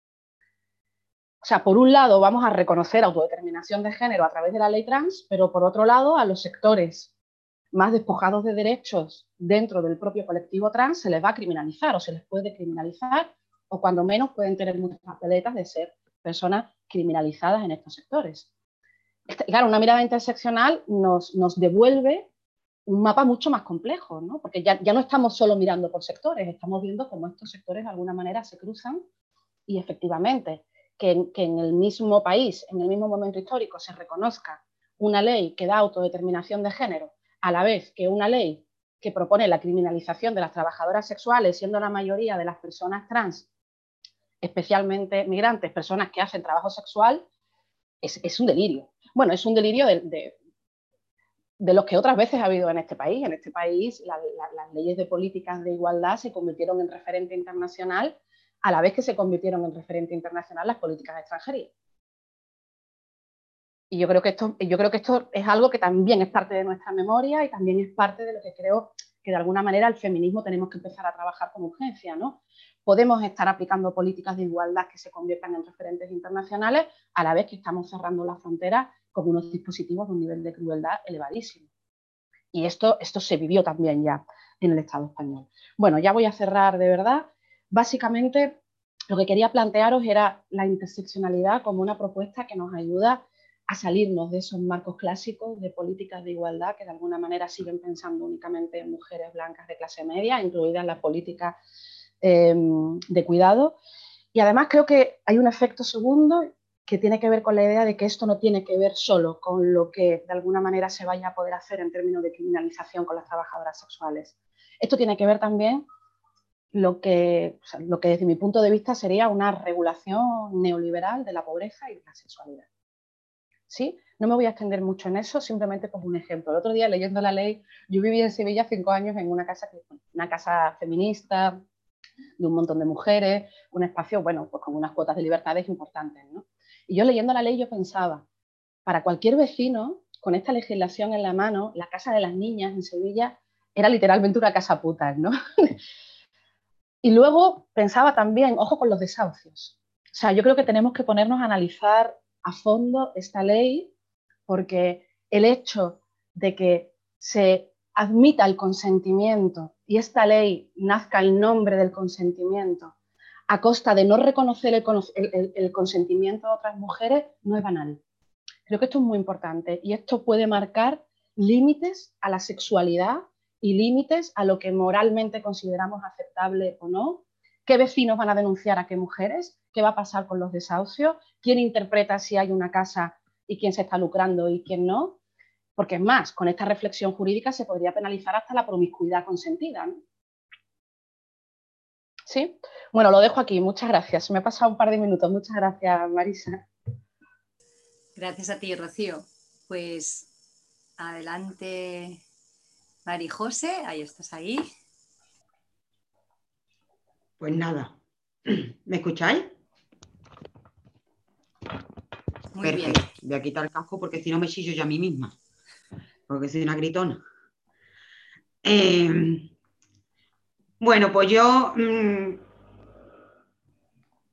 O sea, por un lado vamos a reconocer autodeterminación de género a través de la ley trans, pero por otro lado a los sectores más despojados de derechos dentro del propio colectivo trans se les va a criminalizar o se les puede criminalizar o cuando menos pueden tener muchas papeletas de ser personas criminalizadas en estos sectores. Claro, una mirada interseccional nos, nos devuelve un mapa mucho más complejo, ¿no? Porque ya, ya no estamos solo mirando por sectores, estamos viendo cómo estos sectores de alguna manera se cruzan y efectivamente que, que en el mismo país, en el mismo momento histórico se reconozca una ley que da autodeterminación de género a la vez que una ley que propone la criminalización de las trabajadoras sexuales, siendo la mayoría de las personas trans, especialmente migrantes, personas que hacen trabajo sexual, es, es un delirio. Bueno, es un delirio de, de, de los que otras veces ha habido en este país. En este país la, la, las leyes de políticas de igualdad se convirtieron en referente internacional a la vez que se convirtieron en referente internacional las políticas de extranjería. Y yo creo que esto, yo creo que esto es algo que también es parte de nuestra memoria y también es parte de lo que creo que de alguna manera el feminismo tenemos que empezar a trabajar con urgencia, ¿no? Podemos estar aplicando políticas de igualdad que se conviertan en referentes internacionales a la vez que estamos cerrando las fronteras con unos dispositivos de un nivel de crueldad elevadísimo. Y esto, esto se vivió también ya en el Estado español. Bueno, ya voy a cerrar de verdad. Básicamente, lo que quería plantearos era la interseccionalidad como una propuesta que nos ayuda a salirnos de esos marcos clásicos de políticas de igualdad que de alguna manera siguen pensando únicamente en mujeres blancas de clase media, incluidas las políticas eh, de cuidado. Y además creo que hay un efecto segundo que tiene que ver con la idea de que esto no tiene que ver solo con lo que de alguna manera se vaya a poder hacer en términos de criminalización con las trabajadoras sexuales. Esto tiene que ver también lo que, o sea, lo que desde mi punto de vista sería una regulación neoliberal de la pobreza y de la sexualidad. ¿Sí? No me voy a extender mucho en eso, simplemente como un ejemplo. El otro día leyendo la ley, yo viví en Sevilla cinco años en una casa, una casa feminista, de un montón de mujeres, un espacio, bueno, pues con unas cuotas de libertades importantes, ¿no? Y yo leyendo la ley yo pensaba, para cualquier vecino, con esta legislación en la mano, la casa de las niñas en Sevilla era literalmente una casa putas, ¿no? Y luego pensaba también, ojo con los desahucios. O sea, yo creo que tenemos que ponernos a analizar a fondo esta ley porque el hecho de que se admita el consentimiento y esta ley nazca en nombre del consentimiento a costa de no reconocer el, el, el consentimiento de otras mujeres no es banal. Creo que esto es muy importante y esto puede marcar límites a la sexualidad y límites a lo que moralmente consideramos aceptable o no. ¿Qué vecinos van a denunciar a qué mujeres? ¿Qué va a pasar con los desahucios? ¿Quién interpreta si hay una casa y quién se está lucrando y quién no? Porque es más, con esta reflexión jurídica se podría penalizar hasta la promiscuidad consentida, ¿no? ¿Sí? Bueno, lo dejo aquí. Muchas gracias. Me he pasado un par de minutos. Muchas gracias, Marisa. Gracias a ti, Rocío. Pues adelante, Mari José. Ahí estás ahí. Pues nada. ¿Me escucháis? Muy Perfecto. bien. Voy a quitar el casco porque si no me chillo yo a mí misma. Porque soy una gritona. Eh, bueno, pues yo mmm,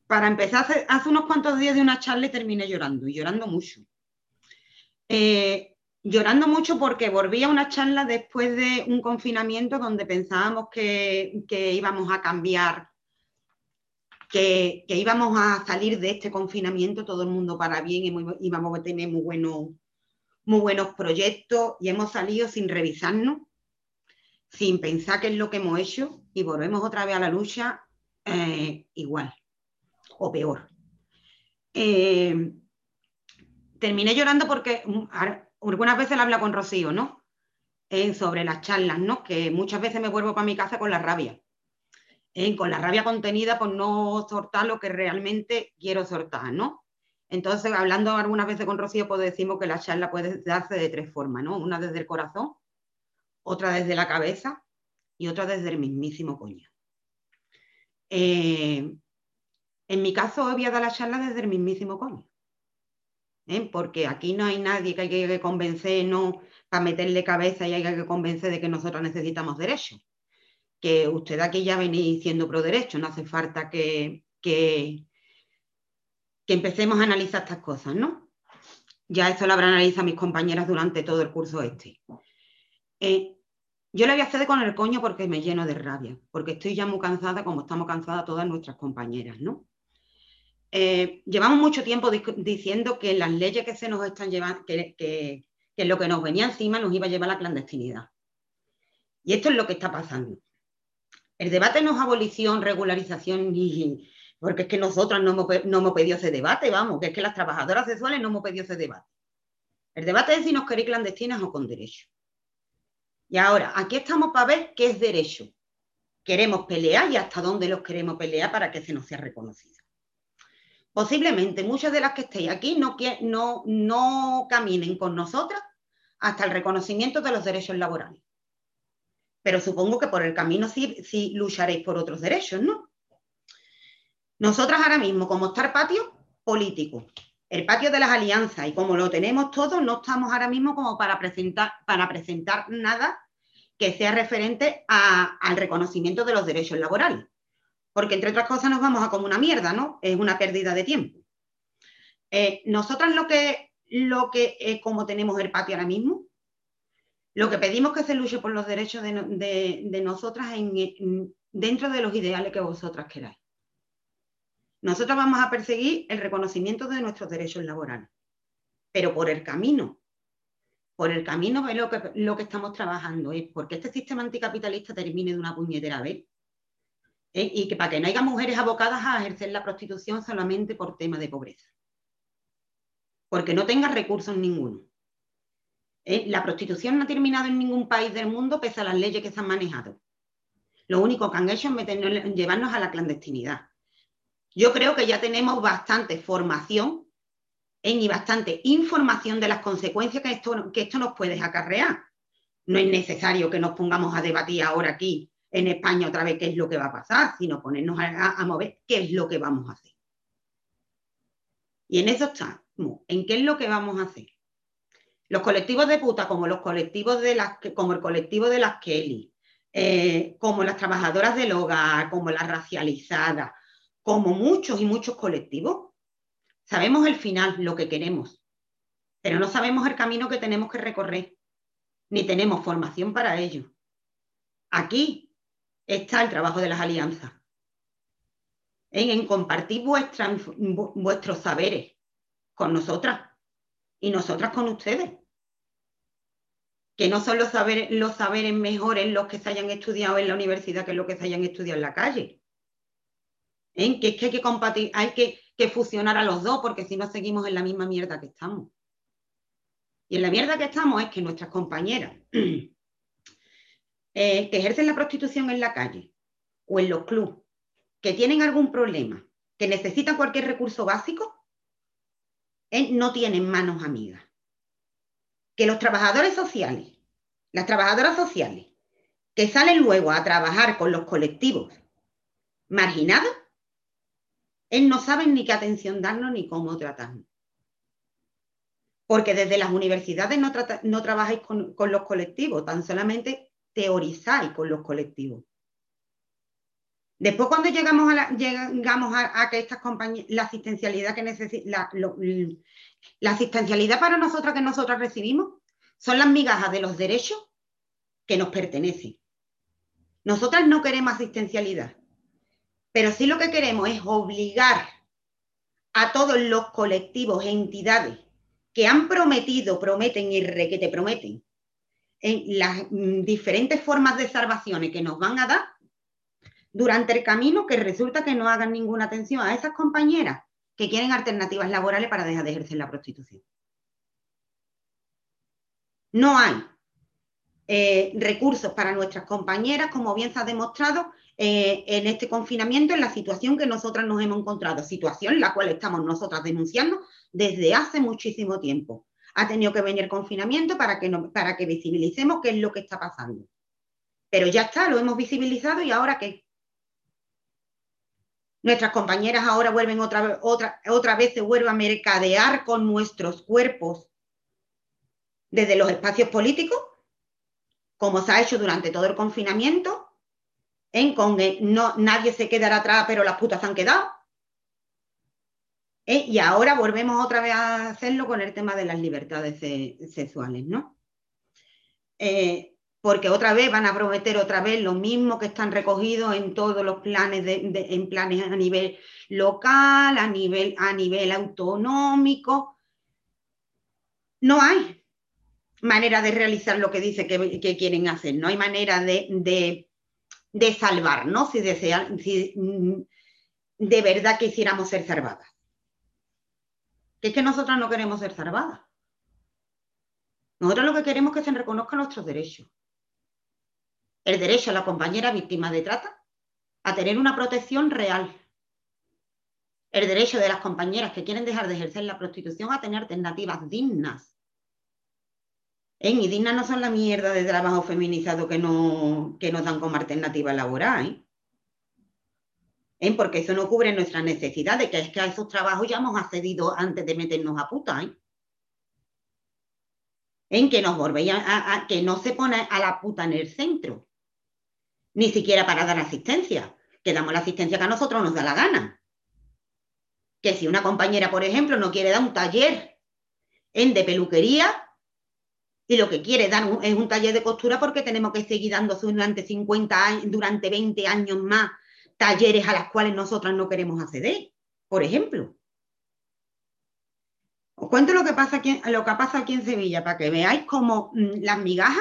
para empezar, hace, hace unos cuantos días de una charla y terminé llorando, y llorando mucho. Eh, llorando mucho porque volví a una charla después de un confinamiento donde pensábamos que, que íbamos a cambiar, que, que íbamos a salir de este confinamiento todo el mundo para bien y íbamos a tener muy buenos, muy buenos proyectos, y hemos salido sin revisarnos, sin pensar qué es lo que hemos hecho, y volvemos otra vez a la lucha eh, igual o peor. Eh, terminé llorando porque algunas veces le hablo con Rocío, ¿no? Eh, sobre las charlas, ¿no? Que muchas veces me vuelvo para mi casa con la rabia. Eh, con la rabia contenida por no soltar lo que realmente quiero soltar, ¿no? Entonces, hablando algunas veces con Rocío, pues decimos que la charla puede darse de tres formas, ¿no? Una desde el corazón, otra desde la cabeza y otra desde el mismísimo coño. Eh, en mi caso, voy a dar la charla desde el mismísimo coño. ¿Eh? Porque aquí no hay nadie que hay que convencer, no, para meterle cabeza y hay que convencer de que nosotros necesitamos derechos. Que usted aquí ya venís siendo pro derecho, no hace falta que, que, que empecemos a analizar estas cosas, ¿no? Ya esto lo habrán analizado mis compañeras durante todo el curso este. Eh, yo le voy a hacer con el coño porque me lleno de rabia, porque estoy ya muy cansada, como estamos cansadas todas nuestras compañeras, ¿no? Eh, llevamos mucho tiempo diciendo que las leyes que se nos están llevando, que, que, que lo que nos venía encima nos iba a llevar a la clandestinidad. Y esto es lo que está pasando. El debate no es abolición, regularización, ni, porque es que nosotras no hemos, no hemos pedido ese debate, vamos, que es que las trabajadoras sexuales no hemos pedido ese debate. El debate es si nos queréis clandestinas o con derecho. Y ahora, aquí estamos para ver qué es derecho. Queremos pelear y hasta dónde los queremos pelear para que se nos sea reconocido. Posiblemente muchas de las que estéis aquí no, no, no caminen con nosotras hasta el reconocimiento de los derechos laborales. Pero supongo que por el camino sí, sí lucharéis por otros derechos, ¿no? Nosotras ahora mismo, como está el patio político, el patio de las alianzas, y como lo tenemos todos, no estamos ahora mismo como para presentar, para presentar nada que sea referente a, al reconocimiento de los derechos laborales. Porque, entre otras cosas, nos vamos a como una mierda, ¿no? Es una pérdida de tiempo. Eh, nosotras lo que, lo que eh, como tenemos el patio ahora mismo, lo que pedimos que se luche por los derechos de, de, de nosotras en, en, dentro de los ideales que vosotras queráis. Nosotros vamos a perseguir el reconocimiento de nuestros derechos laborales, pero por el camino, por el camino es lo que, lo que estamos trabajando, es porque este sistema anticapitalista termine de una puñetera vez, ¿eh? Y que para que no haya mujeres abocadas a ejercer la prostitución solamente por tema de pobreza, porque no tengan recursos ninguno. ¿Eh? La prostitución no ha terminado en ningún país del mundo pese a las leyes que se han manejado. Lo único que han hecho es meternos, llevarnos a la clandestinidad. Yo creo que ya tenemos bastante formación en, y bastante información de las consecuencias que esto, que esto nos puede acarrear. No es necesario que nos pongamos a debatir ahora aquí en España otra vez qué es lo que va a pasar, sino ponernos a, a mover qué es lo que vamos a hacer. Y en eso estamos, en qué es lo que vamos a hacer. Los colectivos de puta, como los colectivos de las, como el colectivo de las Kelly, eh, como las trabajadoras del hogar, como las racializadas, como muchos y muchos colectivos, sabemos el final, lo que queremos, pero no sabemos el camino que tenemos que recorrer, ni tenemos formación para ello. Aquí está el trabajo de las alianzas, en, en compartir vuestra, vuestros saberes con nosotras y nosotras con ustedes. Que no son los saberes, los saberes mejores los que se hayan estudiado en la universidad que los que se hayan estudiado en la calle. ¿Eh? Que es que hay que compartir, hay que, que fusionar a los dos, porque si no seguimos en la misma mierda que estamos. Y en la mierda que estamos es que nuestras compañeras eh, que ejercen la prostitución en la calle o en los clubes, que tienen algún problema, que necesitan cualquier recurso básico, eh, no tienen manos amigas. Que los trabajadores sociales, las trabajadoras sociales, que salen luego a trabajar con los colectivos marginados, él no saben ni qué atención darnos ni cómo tratarnos. Porque desde las universidades no, trata, no trabajáis con, con los colectivos, tan solamente teorizáis con los colectivos. Después, cuando llegamos a, la, llegamos a, a que estas compañías, la asistencialidad que necesita, la, la asistencialidad para nosotras que nosotras recibimos, son las migajas de los derechos que nos pertenecen. Nosotras no queremos asistencialidad, pero sí lo que queremos es obligar a todos los colectivos e entidades que han prometido, prometen y requete prometen en las diferentes formas de salvaciones que nos van a dar durante el camino, que resulta que no hagan ninguna atención a esas compañeras que quieren alternativas laborales para dejar de ejercer la prostitución. No hay eh, recursos para nuestras compañeras, como bien se ha demostrado eh, en este confinamiento, en la situación que nosotras nos hemos encontrado, situación en la cual estamos nosotras denunciando desde hace muchísimo tiempo. Ha tenido que venir el confinamiento para que, no, para que visibilicemos qué es lo que está pasando. Pero ya está, lo hemos visibilizado y ahora ¿qué? Nuestras compañeras ahora vuelven otra, otra, otra vez, se vuelven a mercadear con nuestros cuerpos desde los espacios políticos, como se ha hecho durante todo el confinamiento, en con el, no, nadie se quedará atrás, pero las putas se han quedado. ¿Eh? Y ahora volvemos otra vez a hacerlo con el tema de las libertades se, sexuales, ¿no? Eh, porque otra vez van a prometer otra vez lo mismo que están recogidos en todos los planes, de, de, en planes a nivel local, a nivel, a nivel autonómico. No hay manera de realizar lo que dice que, que quieren hacer, no hay manera de, de, de salvarnos si, desean, si de verdad quisiéramos ser salvadas. Que es que nosotras no queremos ser salvadas. Nosotros lo que queremos es que se reconozcan nuestros derechos. El derecho a la compañera víctima de trata a tener una protección real. El derecho de las compañeras que quieren dejar de ejercer la prostitución a tener alternativas dignas. ¿Eh? Y dignas no son la mierda de trabajo feminizado que, no, que nos dan como alternativa laboral. ¿Eh? ¿Eh? Porque eso no cubre nuestras necesidades, que es que a esos trabajos ya hemos accedido antes de meternos a puta. ¿Eh? En que nos volvéis a, a, a que no se pone a la puta en el centro. Ni siquiera para dar asistencia, que damos la asistencia que a nosotros nos da la gana. Que si una compañera, por ejemplo, no quiere dar un taller en de peluquería y lo que quiere dar un, es un taller de costura, porque tenemos que seguir dando durante cincuenta años, durante veinte años más, talleres a los cuales nosotras no queremos acceder, por ejemplo. Os cuento lo que pasa aquí, lo que pasa aquí en Sevilla, para que veáis cómo mmm, las migajas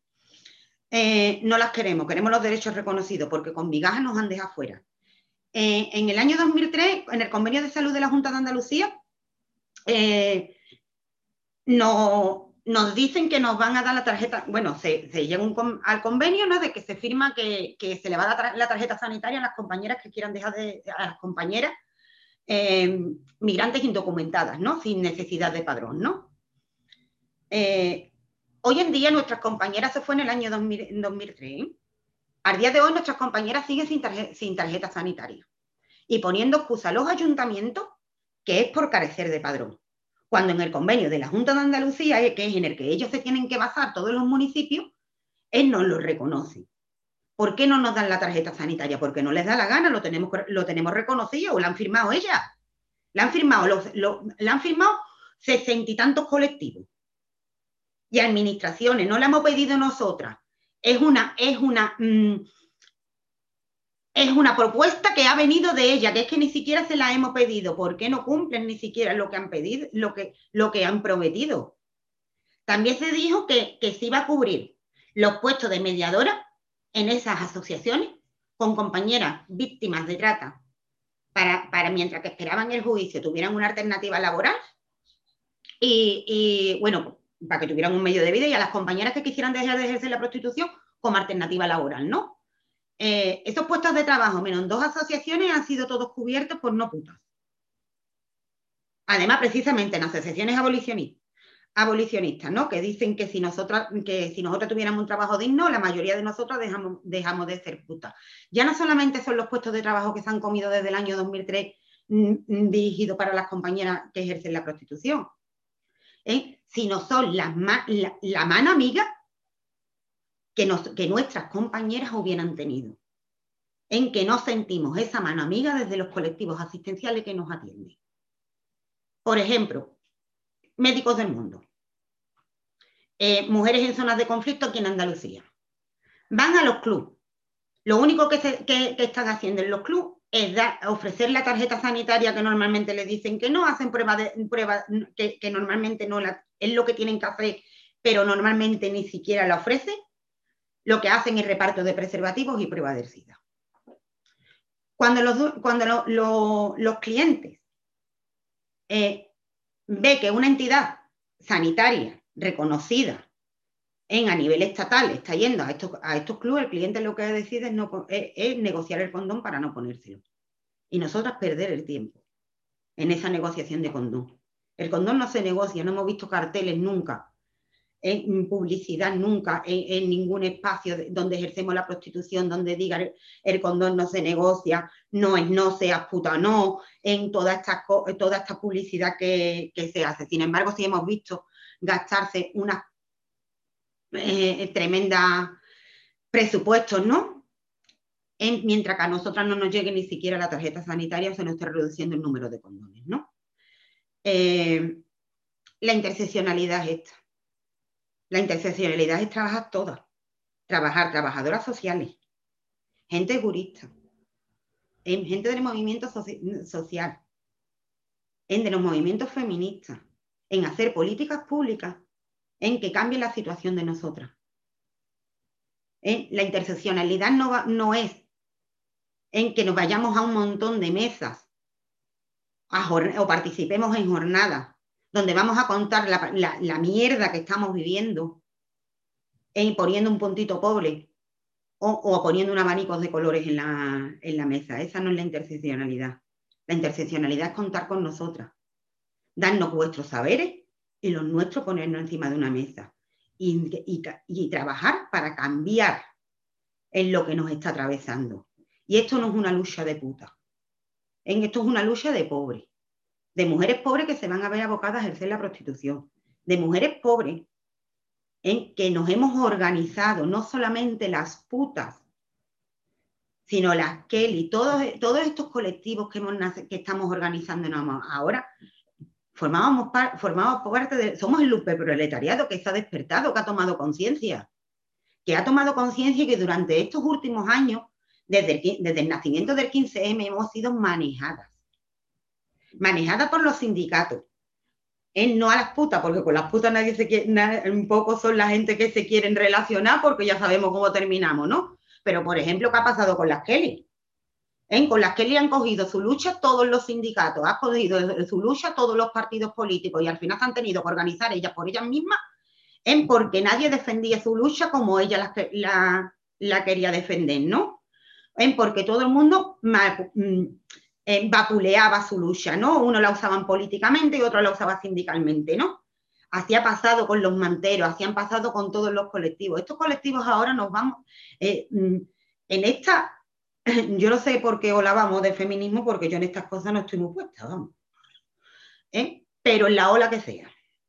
Eh, no las queremos, queremos los derechos reconocidos, porque con migajas nos han dejado fuera. Eh, en el año dos mil tres, en el convenio de salud de la Junta de Andalucía, eh, no, nos dicen que nos van a dar la tarjeta, bueno, se, se llega un, al convenio, ¿no?, de que se firma que, que se le va a dar la tarjeta sanitaria a las compañeras que quieran dejar de, a las compañeras eh, migrantes indocumentadas, ¿no?, sin necesidad de padrón, ¿no? Eh, Hoy en día nuestras compañeras, se fue en el año dos mil, dos mil tres, ¿eh? Al día de hoy nuestras compañeras siguen sin, tarjeta, sin tarjeta sanitaria y poniendo excusa a los ayuntamientos que es por carecer de padrón. Cuando en el convenio de la Junta de Andalucía, que es en el que ellos se tienen que basar todos los municipios, él nos lo reconoce. ¿Por qué no nos dan la tarjeta sanitaria? Porque no les da la gana, lo tenemos, lo tenemos reconocido, o la han firmado ellas. La han firmado, los, lo, la han firmado sesenta y tantos colectivos. Y administraciones, no la hemos pedido nosotras. Es una, es una, mmm, es una propuesta que ha venido de ella, que es que ni siquiera se la hemos pedido. ¿Por qué no cumplen ni siquiera lo que han pedido, lo que, lo que han prometido? También se dijo que, que se iba a cubrir los puestos de mediadora en esas asociaciones con compañeras víctimas de trata para, para mientras que esperaban el juicio tuvieran una alternativa laboral y, y bueno, para que tuvieran un medio de vida, y a las compañeras que quisieran dejar de ejercer la prostitución como alternativa laboral, ¿no? Eh, esos puestos de trabajo, menos en dos asociaciones, han sido todos cubiertos por no putas. Además, precisamente en asociaciones abolicionistas, abolicionistas, ¿no?, que dicen que si nosotros, que si nosotros tuviéramos un trabajo digno, la mayoría de nosotros dejamos, dejamos de ser putas. Ya no solamente son los puestos de trabajo que se han comido desde el año dos mil tres mmm, dirigidos para las compañeras que ejercen la prostitución, ¿eh?, sino son las ma la, la mano amiga que, nos, que nuestras compañeras hubieran tenido. en que no sentimos esa mano amiga desde los colectivos asistenciales que nos atienden. Por ejemplo, Médicos del Mundo, eh, mujeres en zonas de conflicto aquí en Andalucía. Van a los clubes. Lo único que, se, que, que están haciendo en los clubes es dar, ofrecer la tarjeta sanitaria que normalmente les dicen que no, hacen pruebas de, prueba que, que normalmente no la, es lo que tienen que hacer, pero normalmente ni siquiera la ofrecen. Lo que hacen es reparto de preservativos y prueba del SIDA. Cuando los, cuando lo, lo, los clientes eh, ven que una entidad sanitaria reconocida en, a nivel estatal está yendo a estos, a estos clubes, el cliente lo que decide es, no, es, es negociar el condón para no ponérselo. Y nosotras perder el tiempo en esa negociación de condón. El condón no se negocia, no hemos visto carteles nunca, en publicidad nunca, en, en ningún espacio de, donde ejercemos la prostitución, donde diga el, el condón no se negocia, no es no, seas puta no, en toda esta, toda esta publicidad que, que se hace. Sin embargo, sí hemos visto gastarse unas eh, tremendas presupuestos, ¿no? En, mientras que a nosotras no nos llegue ni siquiera la tarjeta sanitaria o se nos esté reduciendo el número de condones, ¿no? Eh, la interseccionalidad es esta. La interseccionalidad es trabajar todas. Trabajar trabajadoras sociales, gente jurista, en gente del movimiento soci social, en de los movimientos feministas, en hacer políticas públicas, en que cambie la situación de nosotras. ¿Eh? La interseccionalidad no, va, no es en que nos vayamos a un montón de mesas a o participemos en jornadas donde vamos a contar la, la, la mierda que estamos viviendo, eh, poniendo un puntito pobre o, o poniendo un abanico de colores en la, en la mesa. Esa no es la interseccionalidad. La interseccionalidad es contar con nosotras, darnos vuestros saberes y los nuestros ponernos encima de una mesa y, y, y trabajar para cambiar en lo que nos está atravesando. Y esto no es una lucha de puta. Esto es una lucha de pobres, de mujeres pobres que se van a ver abocadas a ejercer la prostitución, de mujeres pobres en que nos hemos organizado, no solamente las putas, sino las Kelly, todos, todos estos colectivos que, hemos, que estamos organizándonos ahora, formábamos, par, formábamos parte de, somos el proletariado que se ha despertado, que ha tomado conciencia, que ha tomado conciencia y que durante estos últimos años, desde el, desde el nacimiento del quince eme, hemos sido manejadas. Manejadas por los sindicatos. Eh, no a las putas, porque con las putas nadie se quiere, nadie, un poco son la gente que se quieren relacionar porque ya sabemos cómo terminamos, ¿no? Pero, por ejemplo, ¿qué ha pasado con las Kelly? ¿Eh? Con las Kelly han cogido su lucha todos los sindicatos, han cogido su lucha todos los partidos políticos y al final se han tenido que organizar ellas por ellas mismas, ¿eh? Porque nadie defendía su lucha como ella la, la, la quería defender, ¿no? ¿Eh? Porque todo el mundo eh, vapuleaba su lucha, ¿no? Uno la usaban políticamente y otro la usaba sindicalmente, ¿no? Así ha pasado con los manteros, así han pasado con todos los colectivos. Estos colectivos ahora nos vamos, eh, en esta, yo no sé por qué hablábamos de feminismo, porque yo en estas cosas no estoy muy puesta, vamos. ¿Eh? Pero en la ola que sea.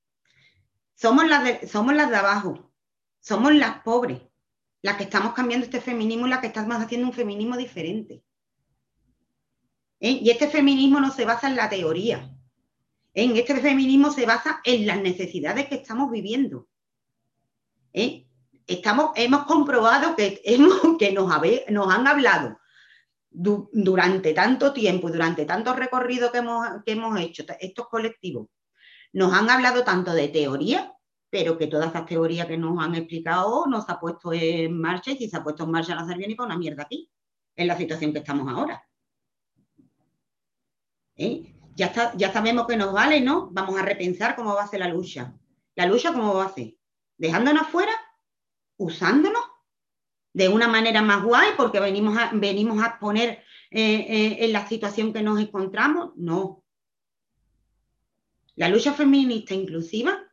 Somos las de, somos las de abajo, somos las pobres, las que estamos cambiando este feminismo, las que estamos haciendo un feminismo diferente. ¿Eh? Y este feminismo no se basa en la teoría. En este feminismo se basa en las necesidades que estamos viviendo. ¿Eh? Estamos, hemos comprobado que, hemos, que nos, habe, nos han hablado du, durante tanto tiempo y durante tantos recorridos que hemos, que hemos hecho estos colectivos. Nos han hablado tanto de teoría, pero que todas esas teorías que nos han explicado no se ha puesto en marcha, y si se ha puesto en marcha no ha servido ni para una mierda aquí, en la situación que estamos ahora. ¿Eh? Ya, está, ya sabemos que nos vale, ¿no? Vamos a repensar cómo va a ser la lucha. ¿La lucha cómo va a ser? ¿Dejándonos fuera? ¿Usándonos? ¿De una manera más guay porque venimos a, venimos a poner eh, eh, en la situación que nos encontramos? No. La lucha feminista inclusiva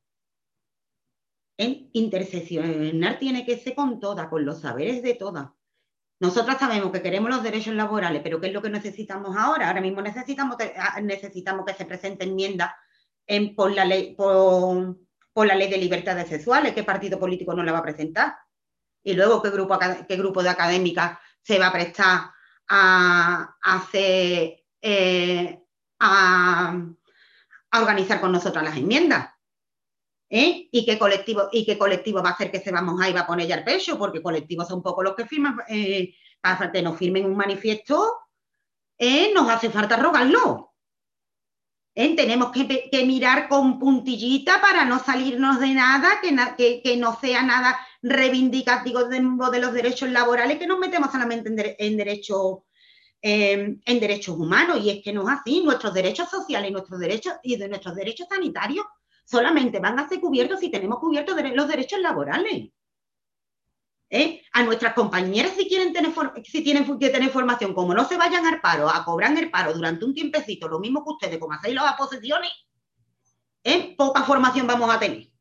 en interseccionar tiene que ser con todas, con los saberes de todas. Nosotras sabemos que queremos los derechos laborales, pero ¿qué es lo que necesitamos ahora? Ahora mismo necesitamos, necesitamos que se presente enmienda en, por, la ley, por, por la ley de libertades sexuales. ¿Qué partido político no la va a presentar? Y luego, ¿qué grupo, qué grupo de académicas se va a prestar a, a hacer, eh, a, a organizar con nosotras las enmiendas. ¿Eh? ¿Y, qué colectivo, ¿Y qué colectivo va a hacer que se vamos a ir a poner ya el pecho? Porque colectivos son un poco los que firman, eh, para que nos firmen un manifiesto, eh, nos hace falta rogarlo. ¿Eh? Tenemos que, que mirar con puntillita para no salirnos de nada, que, na, que, que no sea nada reivindicativo de, de los derechos laborales, que nos metemos solamente en, de, en derechos eh, en derechos humanos. Y es que no es así. Nuestros derechos sociales y nuestros derechos, y de nuestros derechos sanitarios solamente van a ser cubiertos si tenemos cubiertos los derechos laborales. ¿Eh? A nuestras compañeras, si quieren tener, si tienen que tener formación, como no se vayan al paro, a cobrar el paro durante un tiempecito, lo mismo que ustedes, como hacéis las oposiciones, ¿eh? Poca formación vamos a tener.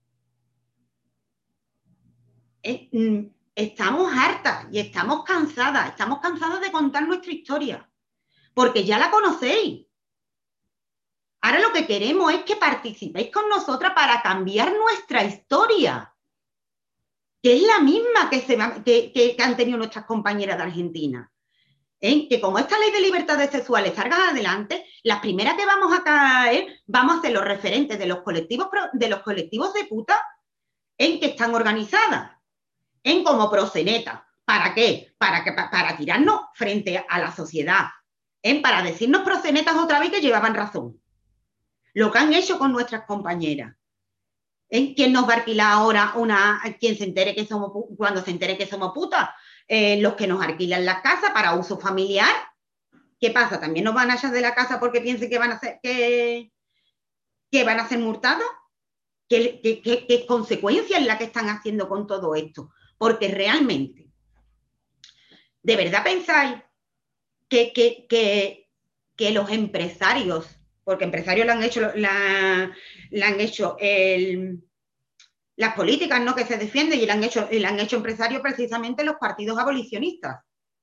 ¿Eh? Estamos hartas y estamos cansadas, estamos cansadas de contar nuestra historia, porque ya la conocéis. Ahora lo que queremos es que participéis con nosotras para cambiar nuestra historia, que es la misma que, se va, que, que, que han tenido nuestras compañeras de Argentina. ¿Eh? Que como esta ley de libertades sexuales salga adelante, las primeras que vamos a caer, vamos a ser los referentes de los colectivos de, los colectivos de putas en que están organizadas, en como proxenetas. ¿Para qué? Para, que, para tirarnos frente a la sociedad, ¿eh? Para decirnos proxenetas otra vez que llevaban razón. Lo que han hecho con nuestras compañeras. ¿Eh? ¿Quién nos va a alquilar ahora una, quien se entere que somos, cuando se entere que somos putas? Eh, los que nos alquilan las casas para uso familiar. ¿Qué pasa? ¿También nos van a echar de la casa porque piensen que van a ser, que, que van a ser multados? ¿Qué, qué, qué, qué consecuencia es la que están haciendo con todo esto? Porque realmente, ¿de verdad pensáis que, que, que, que los empresarios, porque empresarios le han hecho, la, le han hecho el, las políticas, ¿no?, que se defienden, y le han hecho, y le han hecho empresarios precisamente los partidos abolicionistas?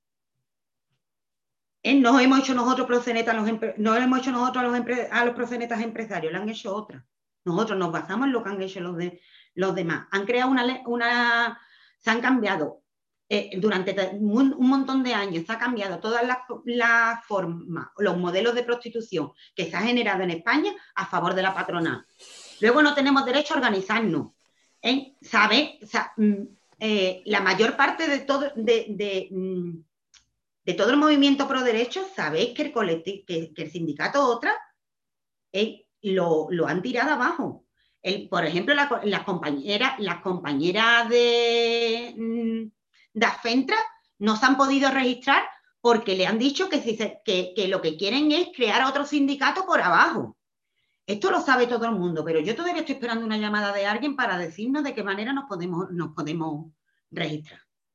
¿Eh? No hemos hecho nosotros proxenetas, los no hemos hecho nosotros a los, a los proxenetas empresarios, le han hecho otras. Nosotros nos basamos en lo que han hecho los, de, los demás. Han creado una, una se han cambiado eh, durante un, un montón de años, se ha cambiado todas las, las formas, los modelos de prostitución que se ha generado en España a favor de la patronal. Luego no tenemos derecho a organizarnos. ¿Eh? ¿Sabe? O sea, eh, la mayor parte de todo, de, de, de todo el movimiento pro derechos, sabéis que el, colectivo, que, que el sindicato Otra eh, lo, lo han tirado abajo. El, por ejemplo, las la compañeras las compañeras de, de Afentra no se han podido registrar porque le han dicho que, si se, que, que lo que quieren es crear otro sindicato por abajo. Esto lo sabe todo el mundo, pero yo todavía estoy esperando una llamada de alguien para decirnos de qué manera nos podemos, nos podemos registrar.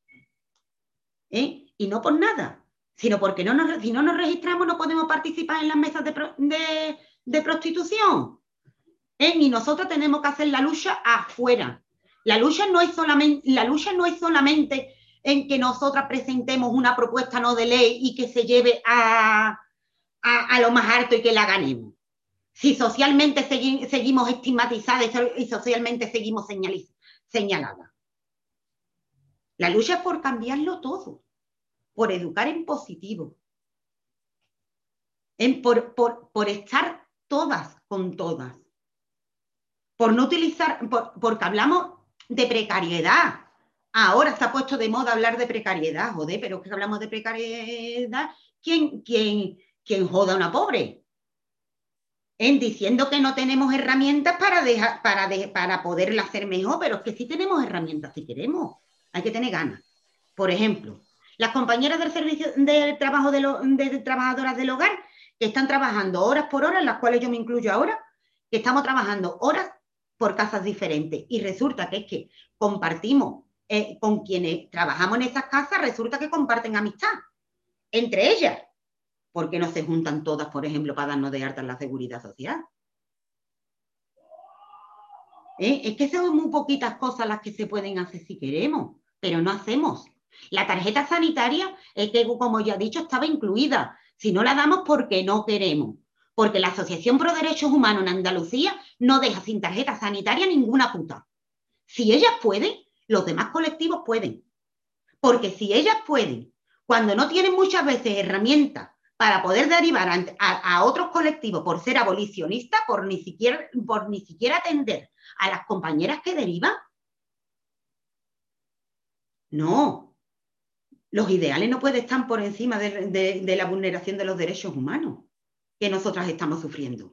¿Eh? Y no por nada, sino porque no nos, si no nos registramos no podemos participar en las mesas de, de, de prostitución. ¿Eh? Y nosotros tenemos que hacer la lucha afuera. La lucha no es solamente, la lucha no es solamente en que nosotras presentemos una propuesta no de ley y que se lleve a, a, a lo más alto y que la ganemos. Si socialmente segui, seguimos estigmatizadas y socialmente seguimos señaladas. La lucha es por cambiarlo todo, por educar en positivo, en por, por, por estar todas con todas, por no utilizar, por, porque hablamos de precariedad. Ahora se ha puesto de moda hablar de precariedad, joder, pero es que hablamos de precariedad. ¿Quién, quién, quién joda a una pobre? En diciendo que no tenemos herramientas para, dejar, para, de, para poderla hacer mejor, pero es que sí tenemos herramientas si queremos, hay que tener ganas. Por ejemplo, las compañeras del servicio de trabajo de, lo, de, de trabajadoras del hogar que están trabajando horas por horas, en las cuales yo me incluyo ahora, que estamos trabajando horas por casas diferentes, y resulta que es que compartimos eh, con quienes trabajamos en esas casas, resulta que comparten amistad entre ellas. ¿Por qué no se juntan todas, por ejemplo, para darnos de alta en la seguridad social? ¿Eh? Es que son muy poquitas cosas las que se pueden hacer si queremos, pero no hacemos. La tarjeta sanitaria, es que, como ya he dicho, estaba incluida. Si no la damos, porque no queremos. Porque la Asociación Pro Derechos Humanos en Andalucía no deja sin tarjeta sanitaria ninguna puta. Si ellas pueden, los demás colectivos pueden. Porque si ellas pueden, cuando no tienen muchas veces herramientas para poder derivar a, a, a otros colectivos por ser abolicionistas, por ni siquiera, por ni siquiera atender a las compañeras que derivan. No, los ideales no pueden estar por encima de, de, de la vulneración de los derechos humanos que nosotras estamos sufriendo.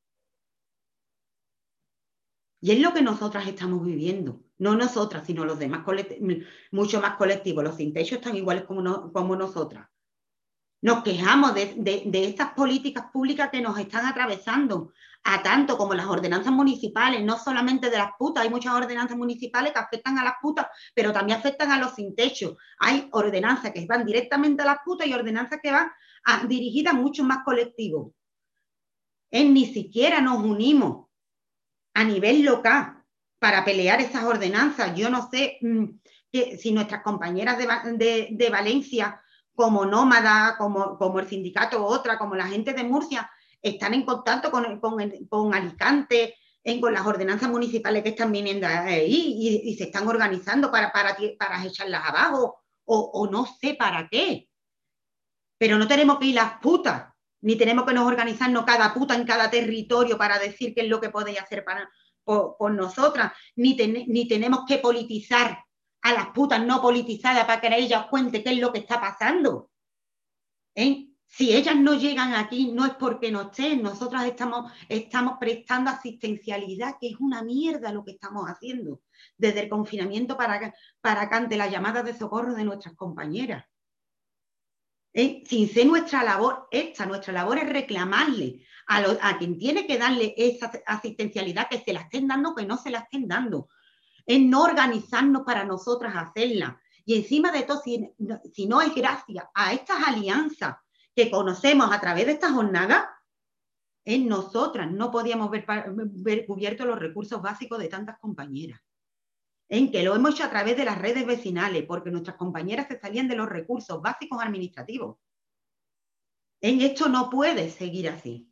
Y es lo que nosotras estamos viviendo, no nosotras, sino los demás colectivos, mucho más colectivos. Los sin techo están iguales como, no, como nosotras. Nos quejamos de, de, de estas políticas públicas que nos están atravesando, a tanto como las ordenanzas municipales, no solamente de las putas, hay muchas ordenanzas municipales que afectan a las putas, pero también afectan a los sin techo. Hay ordenanzas que van directamente a las putas y ordenanzas que van a, dirigidas a muchos más colectivos. Eh, ni siquiera nos unimos a nivel local para pelear esas ordenanzas. Yo no sé mmm, que, si nuestras compañeras de, de, de Valencia, como Nómada, como, como el sindicato otra, como la gente de Murcia, están en contacto con, con, el, con Alicante, en, con las ordenanzas municipales que están viniendo ahí y, y se están organizando para, para, para echarlas abajo, o, o no sé para qué. Pero no tenemos que ir las putas, ni tenemos que nos organizarnos cada puta en cada territorio para decir qué es lo que podéis hacer para, por, por nosotras, ni, ten, ni tenemos que politizar a las putas no politizadas para que ellas cuenten qué es lo que está pasando. ¿Eh? Si ellas no llegan aquí, no es porque no estén, nosotras estamos, estamos prestando asistencialidad, que es una mierda lo que estamos haciendo, desde el confinamiento para, para acá ante las llamadas de socorro de nuestras compañeras. ¿Eh? Sin ser nuestra labor esta, nuestra labor es reclamarle a, lo, a quien tiene que darle esa asistencialidad, que se la estén dando, que no se la estén dando. Es no organizarnos para nosotras hacerla. Y encima de todo, si, si no es gracias a estas alianzas que conocemos a través de esta jornada, en nosotras no podíamos ver, ver cubiertos los recursos básicos de tantas compañeras. En que lo hemos hecho a través de las redes vecinales, porque nuestras compañeras se salían de los recursos básicos administrativos. En esto no puede seguir así.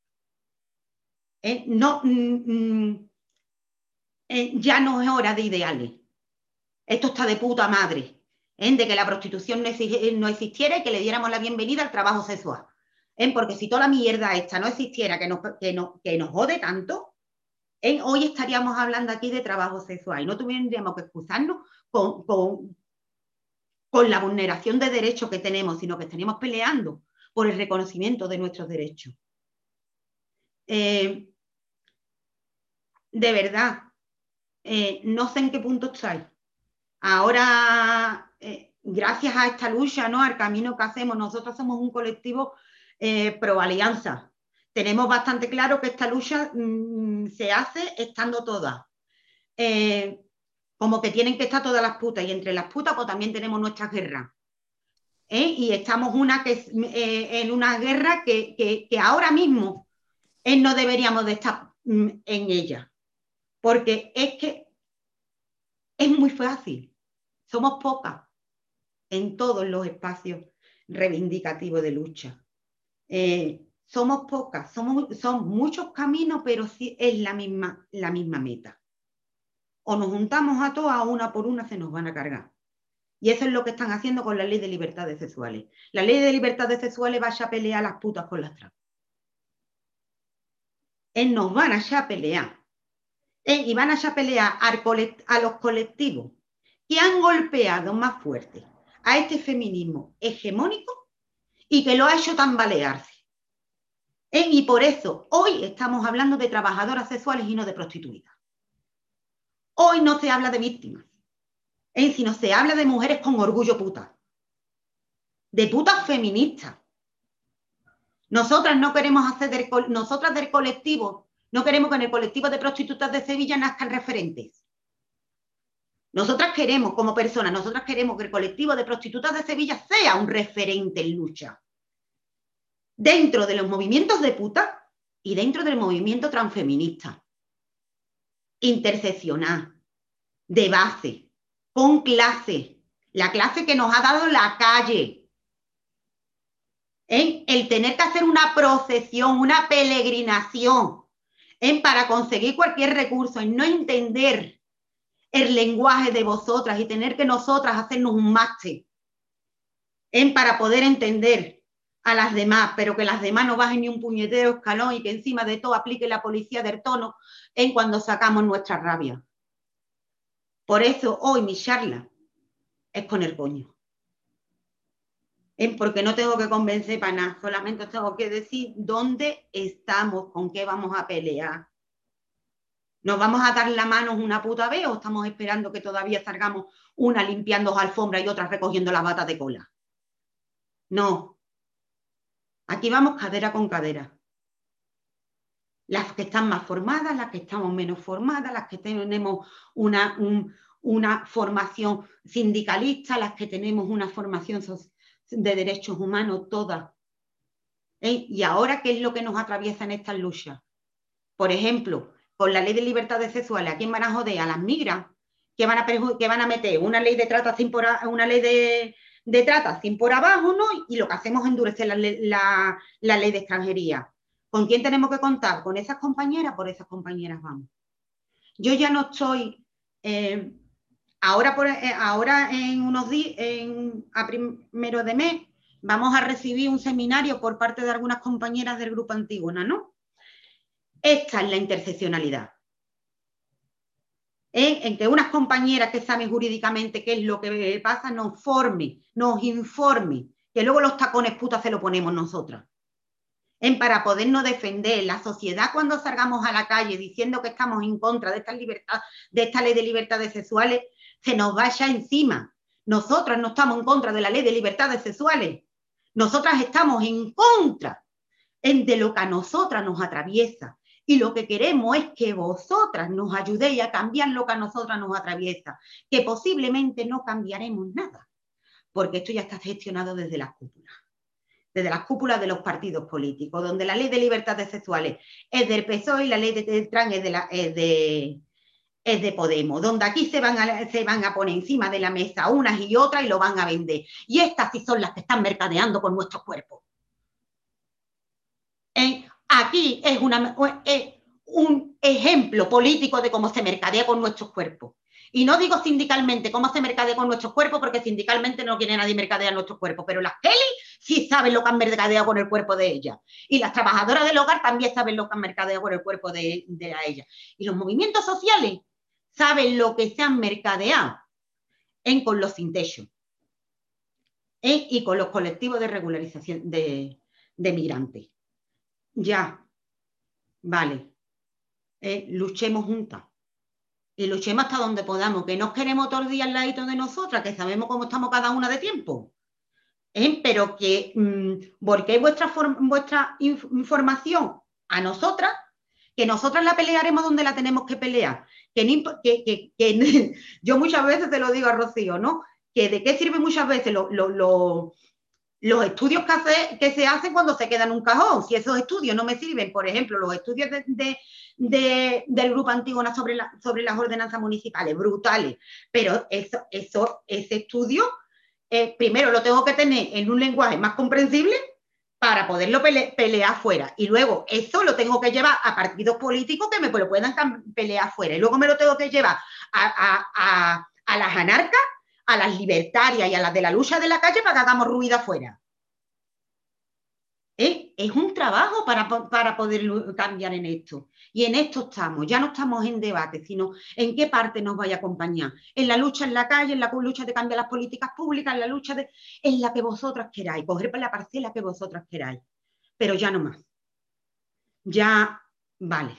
Eh, no, mm, eh, ya no es hora de ideales. Esto está de puta madre, ¿eh? De que la prostitución no, exi no existiera y que le diéramos la bienvenida al trabajo sexual. ¿Eh? Porque si toda la mierda esta no existiera, que nos, que no, que nos jode tanto, ¿eh? Hoy estaríamos hablando aquí de trabajo sexual y no tendríamos que excusarnos con, con, con la vulneración de derechos que tenemos, sino que estaríamos peleando por el reconocimiento de nuestros derechos. Eh, de verdad, eh, no sé en qué punto estáis. Ahora, eh, gracias a esta lucha, ¿no?, al camino que hacemos, nosotros somos un colectivo eh, pro alianza. Tenemos bastante claro que esta lucha mmm, se hace estando todas. Eh, como que tienen que estar todas las putas, y entre las putas pues también tenemos nuestras guerras. ¿Eh? Y estamos una que, eh, en una guerra que, que, que ahora mismo eh, no deberíamos de estar mm, en ella. Porque es que es muy fácil. Somos pocas en todos los espacios reivindicativos de lucha. Eh, somos pocas, somos, son muchos caminos, pero sí es la misma, la misma meta. O nos juntamos a todas, una por una se nos van a cargar. Y eso es lo que están haciendo con la ley de libertades sexuales. La ley de libertades sexuales va a pelear a las putas con las trans. Eh, nos van a ya pelear. Eh, y van a ya pelear al colect a los colectivos que han golpeado más fuerte a este feminismo hegemónico y que lo ha hecho tambalearse. Eh, y por eso hoy estamos hablando de trabajadoras sexuales y no de prostituidas. Hoy no se habla de víctimas, eh, sino se habla de mujeres con orgullo puta, de putas feministas. Nosotras no queremos hacer del, nosotras del colectivo, no queremos que en el colectivo de prostitutas de Sevilla nazcan referentes. Nosotras queremos, como personas, nosotras queremos que el colectivo de prostitutas de Sevilla sea un referente en lucha. Dentro de los movimientos de putas y dentro del movimiento transfeminista. Interseccional, de base, con clase, la clase que nos ha dado la calle. ¿Eh? El tener que hacer una procesión, una peregrinación, ¿eh?, para conseguir cualquier recurso, en no entender el lenguaje de vosotras y tener que nosotras hacernos un máster ¿eh? Para poder entender a las demás, pero que las demás no bajen ni un puñetero escalón y que encima de todo aplique la policía del tono en cuando sacamos nuestra rabia. Por eso hoy mi charla es con el coño. ¿Eh? Porque no tengo que convencer para nada, solamente tengo que decir dónde estamos, con qué vamos a pelear. ¿Nos vamos a dar la mano una puta vez o estamos esperando que todavía salgamos una limpiando alfombras y otras recogiendo las batas de cola? No. Aquí vamos cadera con cadera. Las que están más formadas, las que estamos menos formadas, las que tenemos una, un, una formación sindicalista, las que tenemos una formación de derechos humanos, todas. ¿Eh? Y ahora, ¿qué es lo que nos atraviesa en estas luchas? Por ejemplo, con la ley de libertades sexuales, ¿a quién van a joder? A las migras, que van a, que van a meter una ley de trata sin por, una ley de, de trata sin por abajo, ¿no? Y lo que hacemos es endurecer la, la, la ley de extranjería. ¿Con quién tenemos que contar? ¿Con esas compañeras? Por esas compañeras vamos. Yo ya no estoy... Eh, ahora, por, eh, ahora en unos días, en, a primero de mes, vamos a recibir un seminario por parte de algunas compañeras del Grupo Antígona, ¿no? Esta es la interseccionalidad. ¿Eh? En que unas compañeras que saben jurídicamente qué es lo que pasa nos formen, nos informen, que luego los tacones putas se lo ponemos nosotras. ¿Eh? Para podernos defender. La sociedad, cuando salgamos a la calle diciendo que estamos en contra de esta, libertad, de esta ley de libertades sexuales, se nos vaya encima. Nosotras no estamos en contra de la ley de libertades sexuales. Nosotras estamos en contra de lo que a nosotras nos atraviesa. Y lo que queremos es que vosotras nos ayudéis a cambiar lo que a nosotras nos atraviesa, que posiblemente no cambiaremos nada, porque esto ya está gestionado desde las cúpulas, desde las cúpulas de los partidos políticos, donde la ley de libertades sexuales es del P S O E y la ley de trans es de, la, es de, es de Podemos, donde aquí se van, a, se van a poner encima de la mesa unas y otras y lo van a vender. Y estas sí son las que están mercadeando con nuestros cuerpos. ¿Eh? Aquí es, una, es un ejemplo político de cómo se mercadea con nuestros cuerpos. Y no digo sindicalmente cómo se mercadea con nuestros cuerpos, porque sindicalmente no quiere nadie mercadear nuestros cuerpos, pero las Kelly sí saben lo que han mercadeado con el cuerpo de ellas. Y las trabajadoras del hogar también saben lo que han mercadeado con el cuerpo de, de ellas. Y los movimientos sociales saben lo que se han mercadeado en, con los sin techo. ¿Eh? Y con los colectivos de regularización de, de migrantes. Ya, vale, eh, luchemos juntas y luchemos hasta donde podamos, que no queremos todos los días al ladito de nosotras, que sabemos cómo estamos cada una de tiempo, ¿eh? Pero que mmm, volquéis vuestra, vuestra inf información a nosotras, que nosotras la pelearemos donde la tenemos que pelear, que, que, que, que yo muchas veces te lo digo a Rocío, ¿no? Que de qué sirve muchas veces lo, lo, lo los estudios que, hace, que se hacen cuando se quedan en un cajón. Si esos estudios no me sirven, por ejemplo, los estudios de, de, de, del Grupo Antígona sobre, la, sobre las ordenanzas municipales, brutales, pero eso, eso, ese estudio, eh, primero lo tengo que tener en un lenguaje más comprensible para poderlo pele, pelear fuera. Y luego eso lo tengo que llevar a partidos políticos que me lo puedan pelear fuera. Y luego me lo tengo que llevar a, a, a, a las anarcas, a las libertarias y a las de la lucha de la calle para que hagamos ruido afuera. ¿Eh? Es un trabajo para, para poder cambiar en esto. Y en esto estamos. Ya no estamos en debate, sino en qué parte nos vaya a acompañar. En la lucha en la calle, en la lucha de cambiar las políticas públicas, en la lucha de, en la que vosotras queráis, coger para la parcela que vosotras queráis. Pero ya no más. Ya, vale.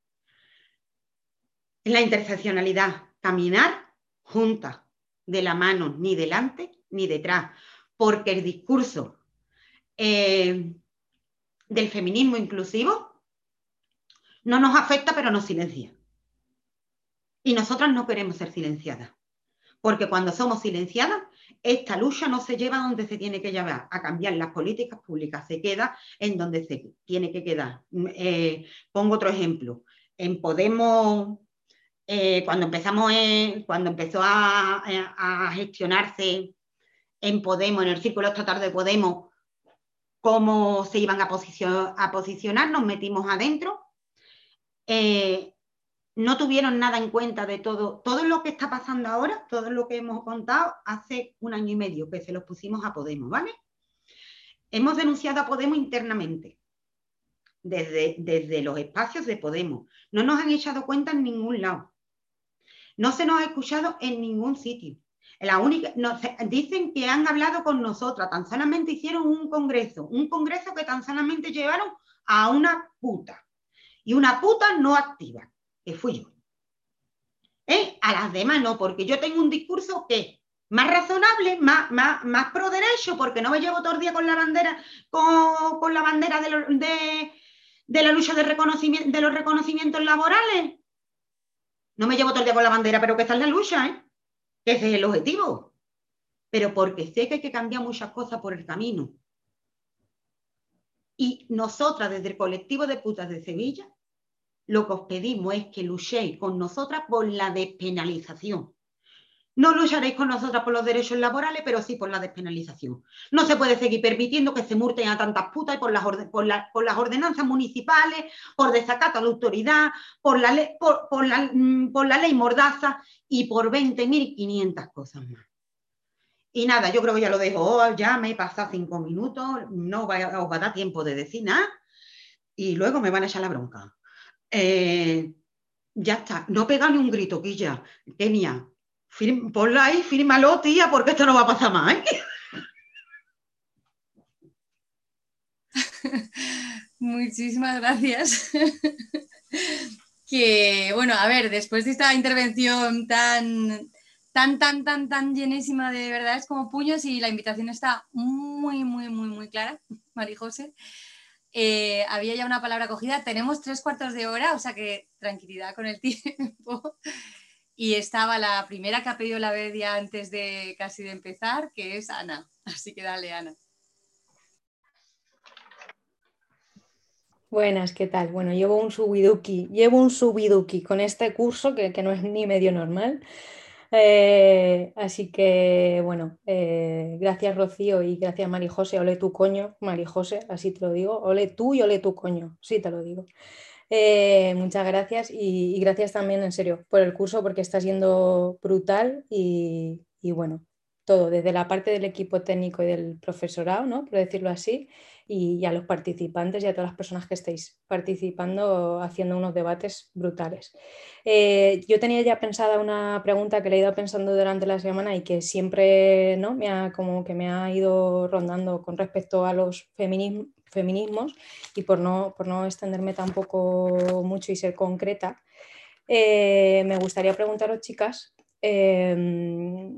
En la interseccionalidad, caminar juntas, de la mano, ni delante ni detrás, porque el discurso eh, del feminismo inclusivo no nos afecta, pero nos silencia. Y nosotras no queremos ser silenciadas, porque cuando somos silenciadas, esta lucha no se lleva donde se tiene que llevar, a cambiar las políticas públicas, se queda en donde se tiene que quedar. Eh, pongo otro ejemplo. En Podemos... Eh, cuando empezamos en, cuando empezó a, a, a gestionarse en Podemos, en el círculo estatal de Podemos, cómo se iban a, posicio, a posicionar, nos metimos adentro. Eh, no tuvieron nada en cuenta de todo, todo lo que está pasando ahora, todo lo que hemos contado hace un año y medio que se los pusimos a Podemos, ¿vale? Hemos denunciado a Podemos internamente, desde, desde los espacios de Podemos. No nos han echado cuenta en ningún lado. No se nos ha escuchado en ningún sitio. La única, nos, dicen que han hablado con nosotras, tan solamente hicieron un congreso, un congreso que tan solamente llevaron a una puta, y una puta no activa, que fui yo. ¿Eh? A las demás no, porque yo tengo un discurso que más razonable, más, más, más pro derecho, porque no me llevo todo el día con la bandera, con, con la bandera de, lo, de, de la lucha de, reconocimiento, de los reconocimientos laborales. No me llevo todo el día con la bandera, pero que está en la lucha, ¿eh? Que ese es el objetivo. Pero porque sé que hay que cambiar muchas cosas por el camino. Y nosotras, desde el colectivo de putas de Sevilla, lo que os pedimos es que luchéis con nosotras por la despenalización. No lucharéis con nosotras por los derechos laborales, pero sí por la despenalización. No se puede seguir permitiendo que se multen a tantas putas por las, orden, por, la, por las ordenanzas municipales, por desacato a la autoridad, por la, ley, por, por la, por la ley Mordaza y por veinte mil quinientas cosas más. Y nada, yo creo que ya lo dejo. Oh, ya me he pasado cinco minutos, no va, os va a dar tiempo de decir nada y luego me van a echar la bronca. Eh, ya está, no pega ni un grito, Quilla. Kenia, firma, ponla ahí, fírmalo, tía, porque esto no va a pasar más, ¿eh? Muchísimas gracias. Que, bueno, a ver, después de esta intervención tan, tan, tan, tan, tan llenísima de verdades como puños, y la invitación está muy, muy, muy, muy clara, Marijose. Eh, había ya una palabra cogida. Tenemos tres cuartos de hora, o sea que tranquilidad con el tiempo. Y estaba la primera que ha pedido la vez ya antes de casi de empezar, que es Ana. Así que dale, Ana. Buenas, ¿qué tal? Bueno, llevo un subiduki, llevo un subiduki con este curso que, que no es ni medio normal. Eh, así que, bueno, eh, gracias Rocío y gracias Marijose. Ole tu coño, Marijose, así te lo digo. Ole tú y ole tu coño, sí te lo digo. Eh, muchas gracias y, y gracias también, en serio, por el curso porque está siendo brutal y, y bueno, todo, desde la parte del equipo técnico y del profesorado, ¿no? Por decirlo así, y, y a los participantes y a todas las personas que estáis participando haciendo unos debates brutales. Eh, yo tenía ya pensada una pregunta que le he ido pensando durante la semana y que siempre, ¿no? me ha, como que me ha ido rondando con respecto a los feminismos, feminismos y por no, por no extenderme tampoco mucho y ser concreta, eh, me gustaría preguntaros, chicas, eh,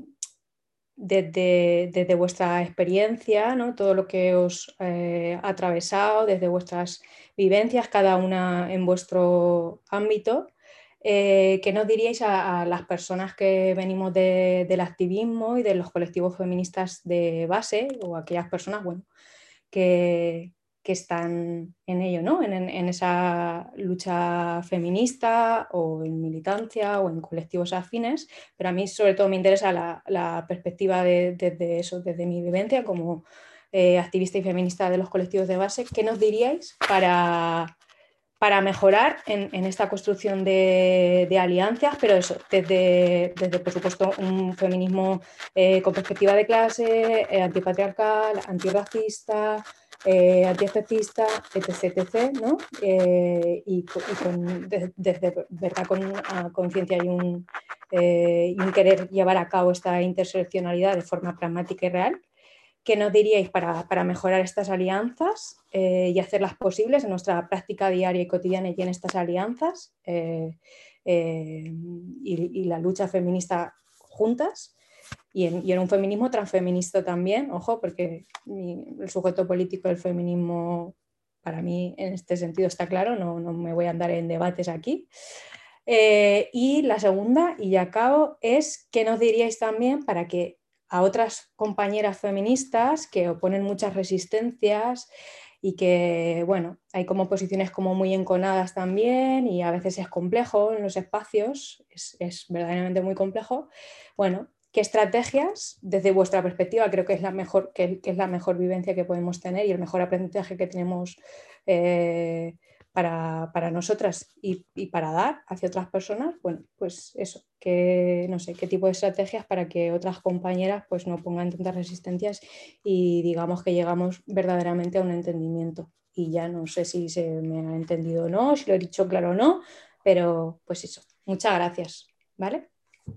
desde, desde vuestra experiencia, ¿no? Todo lo que os eh, ha atravesado, desde vuestras vivencias, cada una en vuestro ámbito, eh, ¿qué nos diríais a, a las personas que venimos de, del activismo y de los colectivos feministas de base, o aquellas personas, bueno, que, que están en ello, ¿no? En, en esa lucha feminista o en militancia o en colectivos afines, pero a mí sobre todo me interesa la, la perspectiva de, de, de eso, desde mi vivencia como eh, activista y feminista de los colectivos de base. ¿Qué nos diríais para, para mejorar en, en esta construcción de, de alianzas, pero eso, desde, desde por supuesto un feminismo eh, con perspectiva de clase, eh, antipatriarcal, antirracista, eh, antiespecista, etc, etc, ¿no? Eh, y, y con, desde, desde verdad con una conciencia y un, eh, y un querer llevar a cabo esta interseccionalidad de forma pragmática y real. ¿Qué nos diríais para, para mejorar estas alianzas eh, y hacerlas posibles en nuestra práctica diaria y cotidiana y en estas alianzas eh, eh, y, y la lucha feminista juntas? Y en, y en un feminismo transfeminista también, ojo, porque mi, el sujeto político del feminismo para mí en este sentido está claro, no, no me voy a andar en debates aquí. Eh, y la segunda, y ya acabo, es ¿qué nos diríais también para que a otras compañeras feministas que oponen muchas resistencias y que, bueno, hay como posiciones como muy enconadas también y a veces es complejo en los espacios, es, es verdaderamente muy complejo, bueno, ¿qué estrategias, desde vuestra perspectiva, creo que es la mejor, que, que es la mejor vivencia que podemos tener y el mejor aprendizaje que tenemos eh, para, para nosotras y, y para dar hacia otras personas, bueno, pues eso, que no sé, qué tipo de estrategias para que otras compañeras pues no pongan tantas resistencias y digamos que llegamos verdaderamente a un entendimiento. Y ya no sé si se me ha entendido o no, si lo he dicho claro o no, pero pues eso, muchas gracias, ¿vale?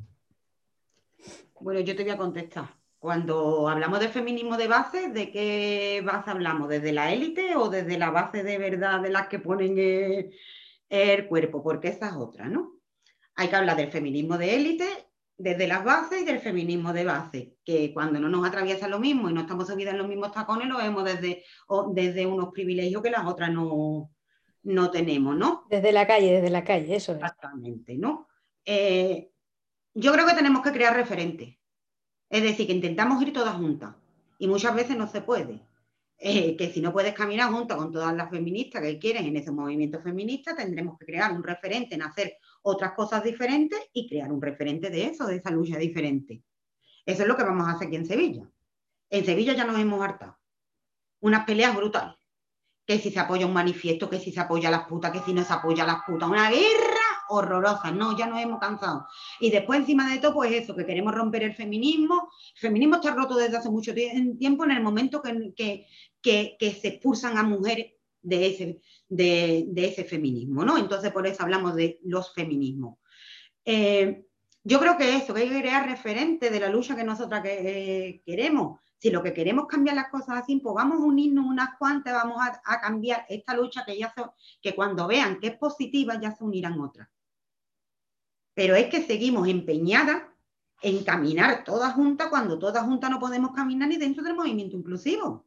Bueno, yo te voy a contestar. Cuando hablamos de feminismo de base, ¿de qué base hablamos? ¿Desde la élite o desde la base de verdad de las que ponen el, el cuerpo? Porque esa es otra, ¿no? Hay que hablar del feminismo de élite desde las bases y del feminismo de base, que cuando no nos atraviesa lo mismo y no estamos subidas en los mismos tacones, lo vemos desde, o desde unos privilegios que las otras no, no tenemos, ¿no? Desde la calle, desde la calle, eso es. Exactamente, ¿no? Eh, yo creo que tenemos que crear referentes. Es decir, que intentamos ir todas juntas y muchas veces no se puede. Eh, que si no puedes caminar juntas con todas las feministas que quieres en ese movimiento feminista, tendremos que crear un referente en hacer otras cosas diferentes y crear un referente de eso, de esa lucha diferente. Eso es lo que vamos a hacer aquí en Sevilla. En Sevilla ya nos hemos hartado. Unas peleas brutales. Que si se apoya un manifiesto, que si se apoya a las putas, que si no se apoya a las putas. Una guerra horrorosa, no, ya nos hemos cansado. Y después encima de todo, pues eso, que queremos romper el feminismo. El feminismo está roto desde hace mucho tiempo en el momento que, que, que, que se expulsan a mujeres de ese, de, de ese feminismo, ¿no? Entonces por eso hablamos de los feminismos. Eh, yo creo que eso, que hay que crear referentes de la lucha que nosotras que, eh, queremos. Si lo que queremos es cambiar las cosas así, pues vamos a unirnos unas cuantas, vamos a, a cambiar esta lucha que ya se, que cuando vean que es positiva ya se unirán otras. Pero es que seguimos empeñadas en caminar todas juntas cuando todas juntas no podemos caminar ni dentro del movimiento inclusivo.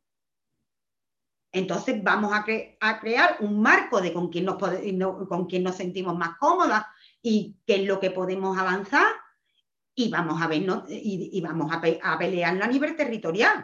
Entonces vamos a, cre a crear un marco de con quién, nos no, con quién nos sentimos más cómodas y qué es lo que podemos avanzar y vamos a ver, ¿no? y, y vamos a, pe a pelearlo a nivel territorial.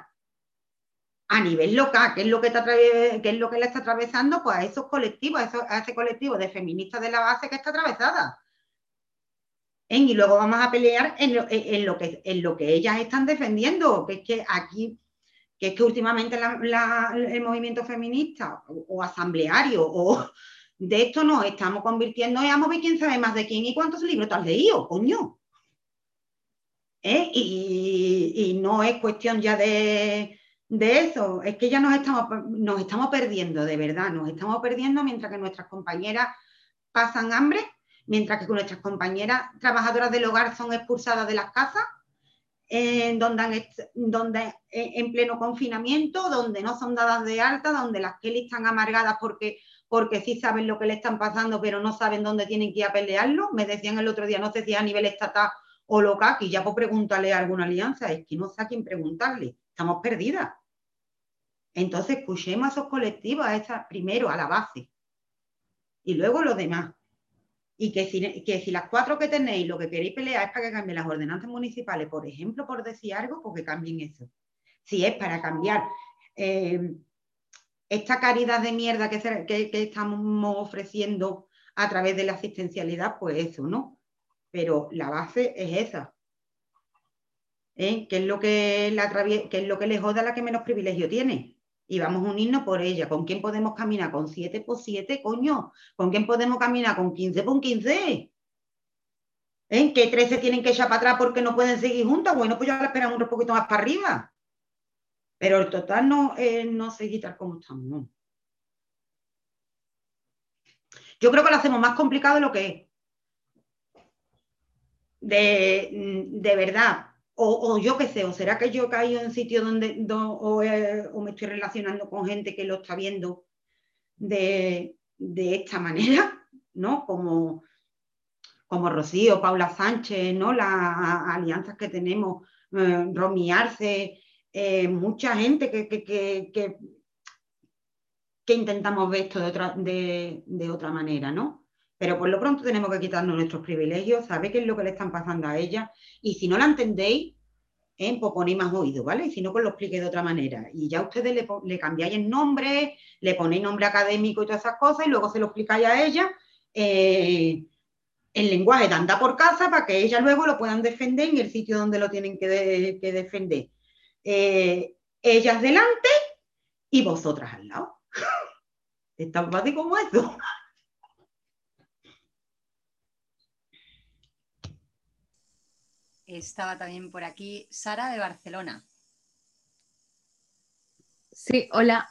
A nivel local, ¿qué es lo que, está qué es lo que le está atravesando? Pues a esos colectivos, a, esos, a ese colectivo de feministas de la base que está atravesada. ¿Eh? Y luego vamos a pelear en lo, en, lo que, en lo que ellas están defendiendo, que es que aquí, que es que últimamente la, la, el movimiento feminista o, o asambleario o de esto nos estamos convirtiendo en vamos a ver quién sabe más de quién y cuántos libros te has leído, coño. ¿Eh? Y, y no es cuestión ya de, de eso, es que ya nos estamos, nos estamos perdiendo, de verdad, nos estamos perdiendo mientras que nuestras compañeras pasan hambre, mientras que nuestras compañeras trabajadoras del hogar son expulsadas de las casas, en donde, donde en pleno confinamiento, donde no son dadas de alta, donde las Kelly están amargadas porque, porque sí saben lo que le están pasando, pero no saben dónde tienen que ir a pelearlo. Me decían el otro día, no sé si a nivel estatal o local, que ya por preguntarle a alguna alianza, es que no sé a quién preguntarle, estamos perdidas. Entonces escuchemos a esos colectivos, a esa, primero a la base, y luego los demás. Y que si, que si las cuatro que tenéis lo que queréis pelear es para que cambien las ordenanzas municipales, por ejemplo, por decir algo, pues que cambien eso. Si es para cambiar eh, esta caridad de mierda que, se, que, que estamos ofreciendo a través de la asistencialidad, pues eso, ¿no? Pero la base es esa. ¿Eh? ¿Qué es lo que, la qué es lo que le joda a la que menos privilegio tiene? Y vamos a unirnos por ella. ¿Con quién podemos caminar? ¿Con siete por siete, coño? ¿Con quién podemos caminar? ¿Con quince por quince? ¿Eh? ¿Que trece tienen que echar para atrás porque no pueden seguir juntas? Bueno, pues ya la esperamos un poquito más para arriba. Pero el total no, eh, no seguir tal como estamos, no. Yo creo que lo hacemos más complicado de lo que es. De, de verdad. O, o yo qué sé, o será que yo he caído en sitios donde, do, o, eh, o me estoy relacionando con gente que lo está viendo de, de esta manera, ¿no? Como, como Rocío, Paula Sánchez, ¿no? Las alianzas que tenemos, eh, Romy Arce, eh, mucha gente que, que, que, que, que intentamos ver esto de otra, de, de otra manera, ¿no? Pero por lo pronto tenemos que quitarnos nuestros privilegios, saber qué es lo que le están pasando a ellas, y si no la entendéis, ¿eh? Pues ponéis más oído, ¿vale? Y si no, pues lo expliqué de otra manera. Y ya ustedes le, le cambiáis el nombre, le ponéis nombre académico y todas esas cosas, y luego se lo explicáis a ella eh, en lenguaje de andar por casa para que ellas luego lo puedan defender en el sitio donde lo tienen que, de, que defender. Eh, ellas delante y vosotras al lado. Es tan fácil como eso. Estaba también por aquí Sara de Barcelona. Sí, hola.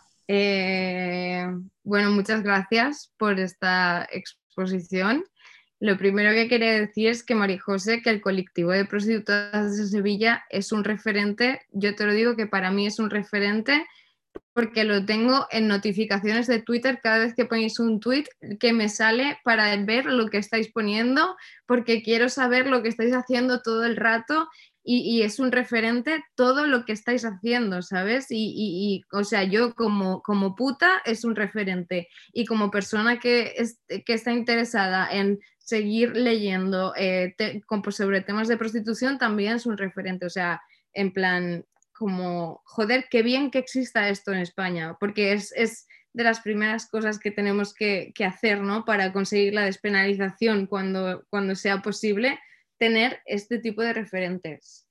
Eh, bueno, muchas gracias por esta exposición. Lo primero que quería decir es que, María José, que el colectivo de prostitutas de Sevilla es un referente. Yo te lo digo que para mí es un referente porque lo tengo en notificaciones de Twitter cada vez que ponéis un tweet que me sale para ver lo que estáis poniendo, porque quiero saber lo que estáis haciendo todo el rato y, y es un referente todo lo que estáis haciendo, ¿sabes? Y, y, y o sea, yo como, como puta es un referente y como persona que, es, que está interesada en seguir leyendo eh, te, pues sobre temas de prostitución también es un referente, o sea, en plan como, joder, qué bien que exista esto en España, porque es, es de las primeras cosas que tenemos que, que hacer, ¿no? Para conseguir la despenalización cuando, cuando sea posible, tener este tipo de referentes.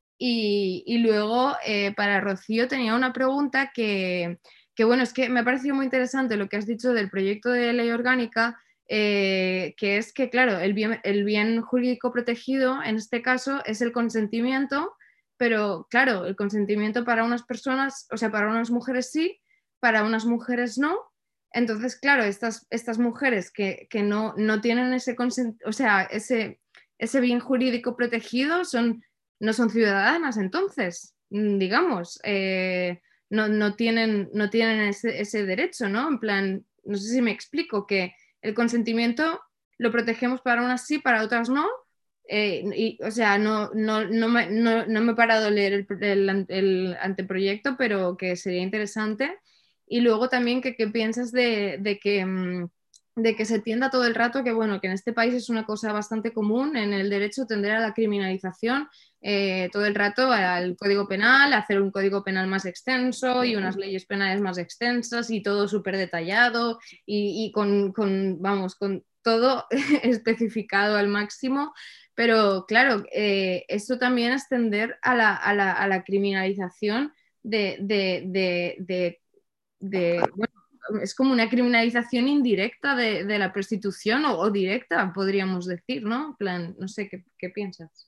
Y, y luego, eh, para Rocío, tenía una pregunta que, que, bueno, es que me ha parecido muy interesante lo que has dicho del proyecto de ley orgánica, eh, que es que, claro, el bien, el bien jurídico protegido, en este caso, es el consentimiento, pero, claro, el consentimiento para unas personas, o sea, para unas mujeres sí, para unas mujeres no. Entonces, claro, estas, estas mujeres que, que no, no tienen ese, o sea, ese, ese bien jurídico protegido son... no son ciudadanas, entonces, digamos, eh, no, no tienen, no tienen ese, ese derecho, ¿no? En plan, no sé si me explico, que el consentimiento lo protegemos para unas sí, para otras no. Eh, y, o sea, no, no, no, me, no, no me he parado a leer el, el, el anteproyecto, pero que sería interesante. Y luego también, ¿qué piensas de, de que... Mmm, de que se tienda todo el rato que, bueno, que en este país es una cosa bastante común en el derecho tender a la criminalización eh, todo el rato al Código Penal, hacer un Código Penal más extenso y unas leyes penales más extensas y todo súper detallado y, y con, con, vamos, con todo especificado al máximo. Pero claro, eh, esto también es tender a la, a la, a la criminalización de, de, de, de, de bueno, es como una criminalización indirecta de, de la prostitución o, o directa, podríamos decir, ¿no? En plan, no sé, ¿qué, qué piensas?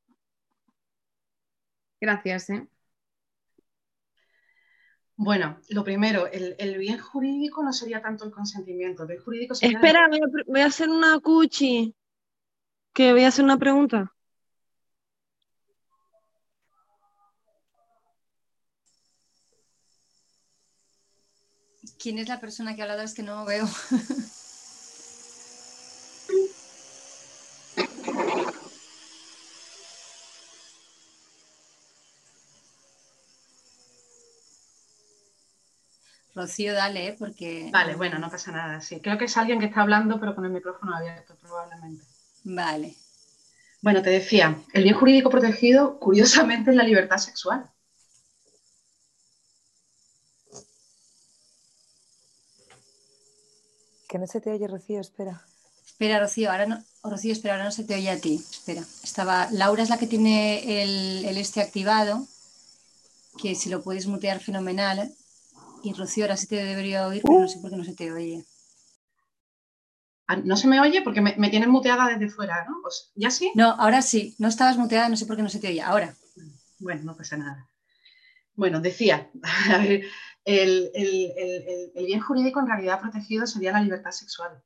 Gracias, ¿eh? Bueno, lo primero, el, el bien jurídico no sería tanto el consentimiento, el bien jurídico sería... Espera, voy a, voy a hacer una cuchi, que voy a hacer una pregunta. ¿Quién es la persona que ha hablado? Es que no veo. Rocío, dale, ¿eh? Porque... Vale, bueno, no pasa nada, sí. Creo que es alguien que está hablando, pero con el micrófono abierto, probablemente. Vale. Bueno, te decía, el bien jurídico protegido, curiosamente, es la libertad sexual. Que no se te oye, Rocío, espera. Espera, Rocío, ahora no, Rocío, espera, ahora no se te oye a ti. Espera, estaba... Laura es la que tiene el, el este activado, que si lo puedes mutear, fenomenal. Y Rocío, ahora sí te debería oír, pero no sé por qué no se te oye. No se me oye porque me, me tienen muteada desde fuera, ¿no? Pues, ¿ya sí? No, ahora sí. No estabas muteada, no sé por qué no se te oye. Ahora. Bueno, no pasa nada. Bueno, decía, el, el, el, el bien jurídico en realidad protegido sería la libertad sexual,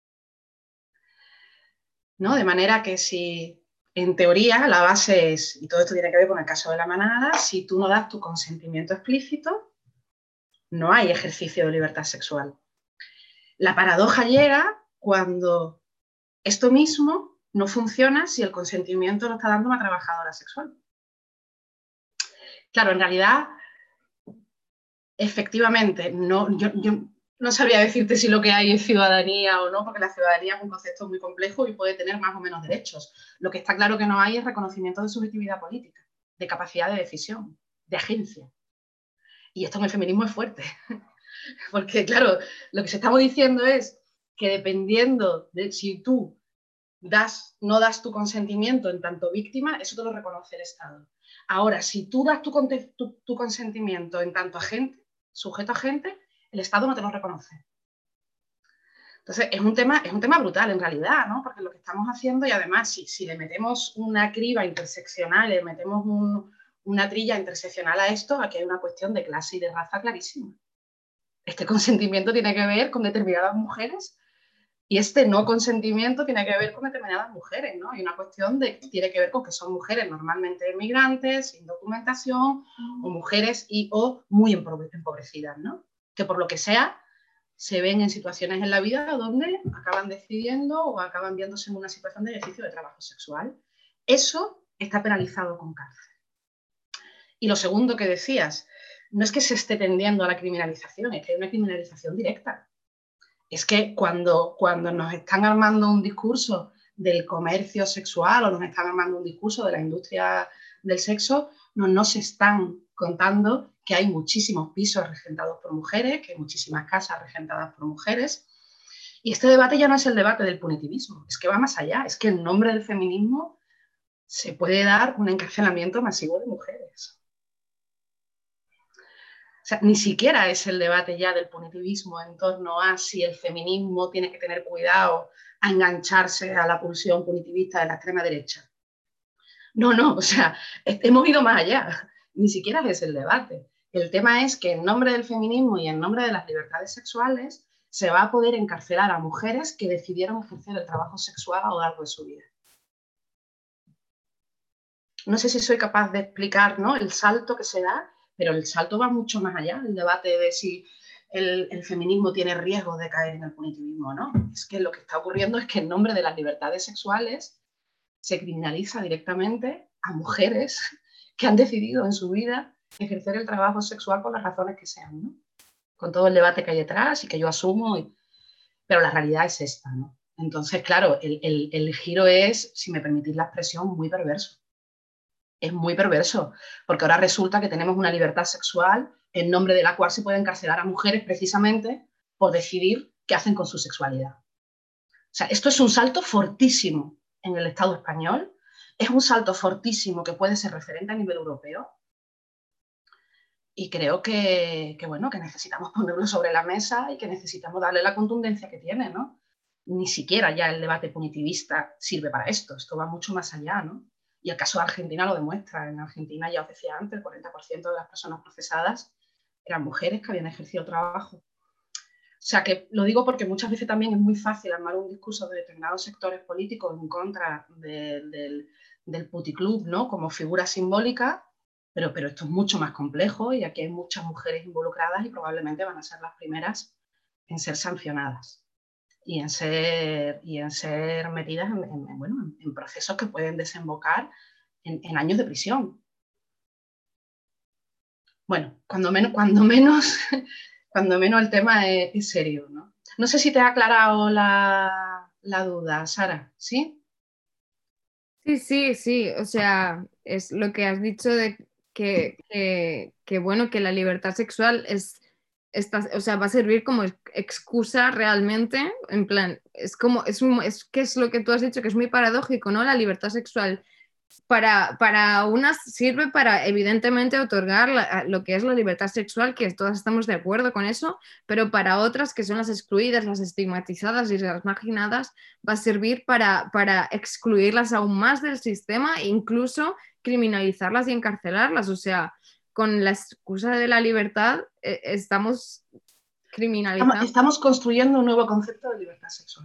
¿no? De manera que si, en teoría, la base es, y todo esto tiene que ver con el caso de la manada, si tú no das tu consentimiento explícito, no hay ejercicio de libertad sexual. La paradoja llega cuando esto mismo no funciona si el consentimiento lo está dando una trabajadora sexual. Claro, en realidad, efectivamente, no, yo, yo no sabría decirte si lo que hay es ciudadanía o no, porque la ciudadanía es un concepto muy complejo y puede tener más o menos derechos. Lo que está claro que no hay es reconocimiento de subjetividad política, de capacidad de decisión, de agencia. Y esto en el feminismo es fuerte, porque claro, lo que se estamos diciendo es que dependiendo de si tú das, no das tu consentimiento en tanto víctima, eso te lo reconoce el Estado. Ahora, si tú das tu, tu, tu consentimiento en tanto agente, sujeto agente, el Estado no te lo reconoce. Entonces, es un tema, es un tema brutal en realidad, ¿no? Porque lo que estamos haciendo, y además, si, si le metemos una criba interseccional, le metemos un, una trilla interseccional a esto, aquí hay una cuestión de clase y de raza clarísima. Este consentimiento tiene que ver con determinadas mujeres y este no consentimiento tiene que ver con determinadas mujeres, ¿no? Hay una cuestión de que tiene que ver con que son mujeres normalmente migrantes, sin documentación, o mujeres y o muy empobrecidas, ¿no? Que por lo que sea se ven en situaciones en la vida donde acaban decidiendo o acaban viéndose en una situación de ejercicio de trabajo sexual. Eso está penalizado con cárcel. Y lo segundo que decías, no es que se esté tendiendo a la criminalización, es que hay una criminalización directa. Es que cuando, cuando nos están armando un discurso del comercio sexual o nos están armando un discurso de la industria del sexo, no nos están contando que hay muchísimos pisos regentados por mujeres, que hay muchísimas casas regentadas por mujeres. Y este debate ya no es el debate del punitivismo, es que va más allá, es que en nombre del feminismo se puede dar un encarcelamiento masivo de mujeres. O sea, ni siquiera es el debate ya del punitivismo en torno a si el feminismo tiene que tener cuidado a engancharse a la pulsión punitivista de la extrema derecha. No, no, o sea, hemos ido más allá. Ni siquiera es el debate. El tema es que en nombre del feminismo y en nombre de las libertades sexuales se va a poder encarcelar a mujeres que decidieron ejercer el trabajo sexual a lo largo de su vida. No sé si soy capaz de explicar, ¿no?, el salto que se da, pero el salto va mucho más allá del debate de si el, el feminismo tiene riesgo de caer en el punitivismo, ¿no? Es que lo que está ocurriendo es que en nombre de las libertades sexuales se criminaliza directamente a mujeres que han decidido en su vida ejercer el trabajo sexual por las razones que sean, ¿no? Con todo el debate que hay detrás y que yo asumo, y... pero la realidad es esta, ¿no? Entonces, claro, el, el, el giro es, si me permitís la expresión, muy perverso. Es muy perverso, porque ahora resulta que tenemos una libertad sexual en nombre de la cual se puede encarcelar a mujeres precisamente por decidir qué hacen con su sexualidad. O sea, esto es un salto fortísimo en el Estado español, es un salto fortísimo que puede ser referente a nivel europeo y creo que, que, bueno, que necesitamos ponerlo sobre la mesa y que necesitamos darle la contundencia que tiene, ¿no? Ni siquiera ya el debate punitivista sirve para esto, esto va mucho más allá, ¿no? Y el caso de Argentina lo demuestra. En Argentina, ya os decía antes, el cuarenta por ciento de las personas procesadas eran mujeres que habían ejercido trabajo. O sea, que lo digo porque muchas veces también es muy fácil armar un discurso de determinados sectores políticos en contra de, del, del puticlub, ¿no?, como figura simbólica, pero, pero esto es mucho más complejo y aquí hay muchas mujeres involucradas y probablemente van a ser las primeras en ser sancionadas y en ser, y en ser metidas en, en, bueno, en procesos que pueden desembocar en, en años de prisión. Bueno, cuando menos, cuando menos, cuando menos el tema es, es serio, ¿no? No sé si te ha aclarado la, la duda, Sara, ¿sí? Sí, sí, sí, o sea, es lo que has dicho de que, que, que bueno, que la libertad sexual es, esta, o sea, va a servir como excusa realmente, en plan, es como, es, un, es que es lo que tú has dicho, que es muy paradójico, ¿no? La libertad sexual para, para unas sirve para evidentemente otorgar la, lo que es la libertad sexual, que todas estamos de acuerdo con eso, pero para otras, que son las excluidas, las estigmatizadas y las marginadas, va a servir para, para excluirlas aún más del sistema e incluso criminalizarlas y encarcelarlas. O sea, con la excusa de la libertad eh, estamos criminalizando. Estamos, estamos construyendo un nuevo concepto de libertad sexual.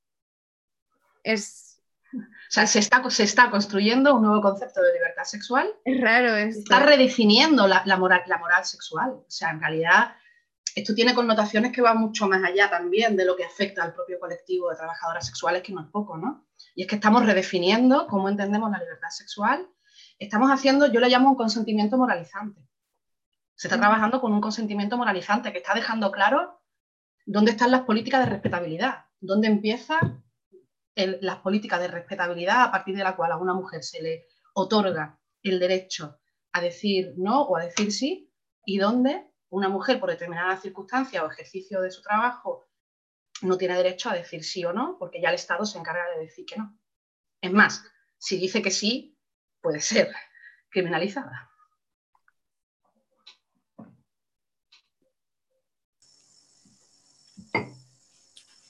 Es... O sea, se está, se está construyendo un nuevo concepto de libertad sexual. Es raro esto. Se está redefiniendo la, la, moral, la moral sexual. O sea, en realidad, esto tiene connotaciones que van mucho más allá también de lo que afecta al propio colectivo de trabajadoras sexuales, que no es poco, ¿no? Y es que estamos redefiniendo cómo entendemos la libertad sexual. Estamos haciendo, yo le llamo un consentimiento moralizante. Se está trabajando con un consentimiento moralizante que está dejando claro dónde están las políticas de respetabilidad, dónde empiezan el, las políticas de respetabilidad a partir de la cual a una mujer se le otorga el derecho a decir no o a decir sí, y dónde una mujer por determinadas circunstancias o ejercicio de su trabajo no tiene derecho a decir sí o no, porque ya el Estado se encarga de decir que no. Es más, si dice que sí, puede ser criminalizada.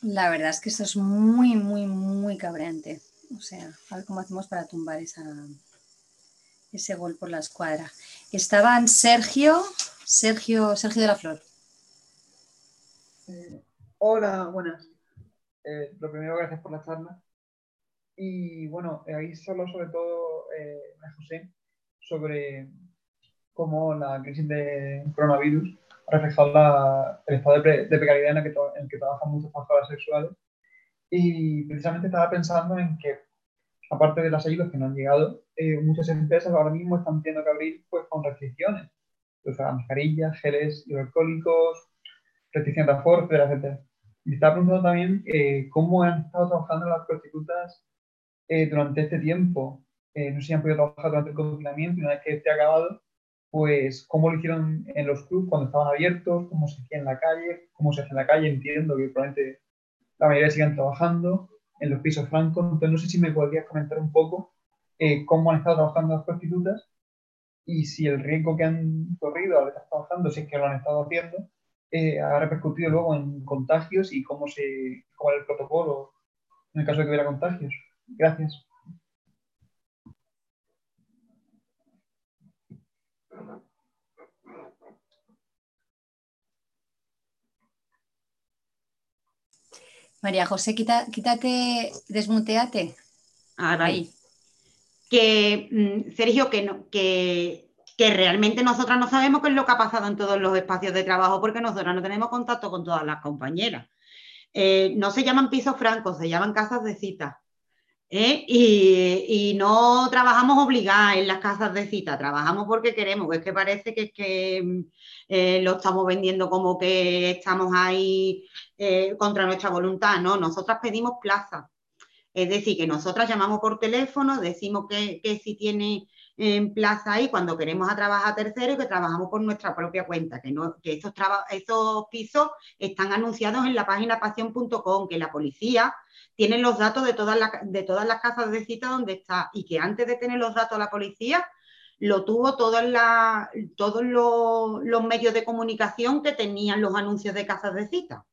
La verdad es que esto es muy, muy, muy cabreante. O sea, a ver cómo hacemos para tumbar esa, ese gol por la escuadra. Estaban Sergio, Sergio, Sergio de la Flor. Eh, hola, buenas. Eh, lo primero, gracias por la charla. Y bueno, eh, ahí se habló sobre todo, eh, José, sobre cómo la crisis de coronavirus ha reflejado la, el estado de, pre, de precariedad en el, que en el que trabajan muchas trabajadoras sexuales. Y precisamente estaba pensando en que, aparte de las ayudas que no han llegado, eh, muchas empresas ahora mismo están teniendo que abrir pues, con restricciones. O sea, mascarillas, geles hidroalcohólicos, restricción de aforo, etcétera, etcétera. Me estaba preguntando también eh, cómo han estado trabajando las prostitutas eh, durante este tiempo. Eh, no sé si han podido trabajar durante el confinamiento y una vez que esté acabado, pues cómo lo hicieron en los clubs cuando estaban abiertos, cómo se hacía en la calle, cómo se hace en la calle, entiendo que probablemente la mayoría sigan trabajando en los pisos francos. Entonces no sé si me podrías comentar un poco eh, cómo han estado trabajando las prostitutas y si el riesgo que han corrido al estar trabajando, si es que lo han estado haciendo, eh, ha repercutido luego en contagios y cómo, se, cómo era el protocolo en el caso de que hubiera contagios. Gracias. María José, quita, quítate, desmuteate. Ah, vale. Ahí. Que, Sergio, que, no, que, que realmente nosotras no sabemos qué es lo que ha pasado en todos los espacios de trabajo porque nosotras no tenemos contacto con todas las compañeras. Eh, no se llaman pisos francos, se llaman casas de cita. ¿Eh? Y, y no trabajamos obligadas en las casas de cita, trabajamos porque queremos, que es que parece que, que eh, lo estamos vendiendo como que estamos ahí eh, contra nuestra voluntad. No, nosotras pedimos plazas. Es decir, que nosotras llamamos por teléfono, decimos que, que si tiene en plaza ahí cuando queremos a trabajar tercero y que trabajamos por nuestra propia cuenta, que, no, que esos, esos pisos están anunciados en la página pasión punto com, que la policía tiene los datos de todas, la, de todas las casas de cita donde está y que antes de tener los datos la policía lo tuvo todas la, todos los, los medios de comunicación que tenían los anuncios de casas de cita.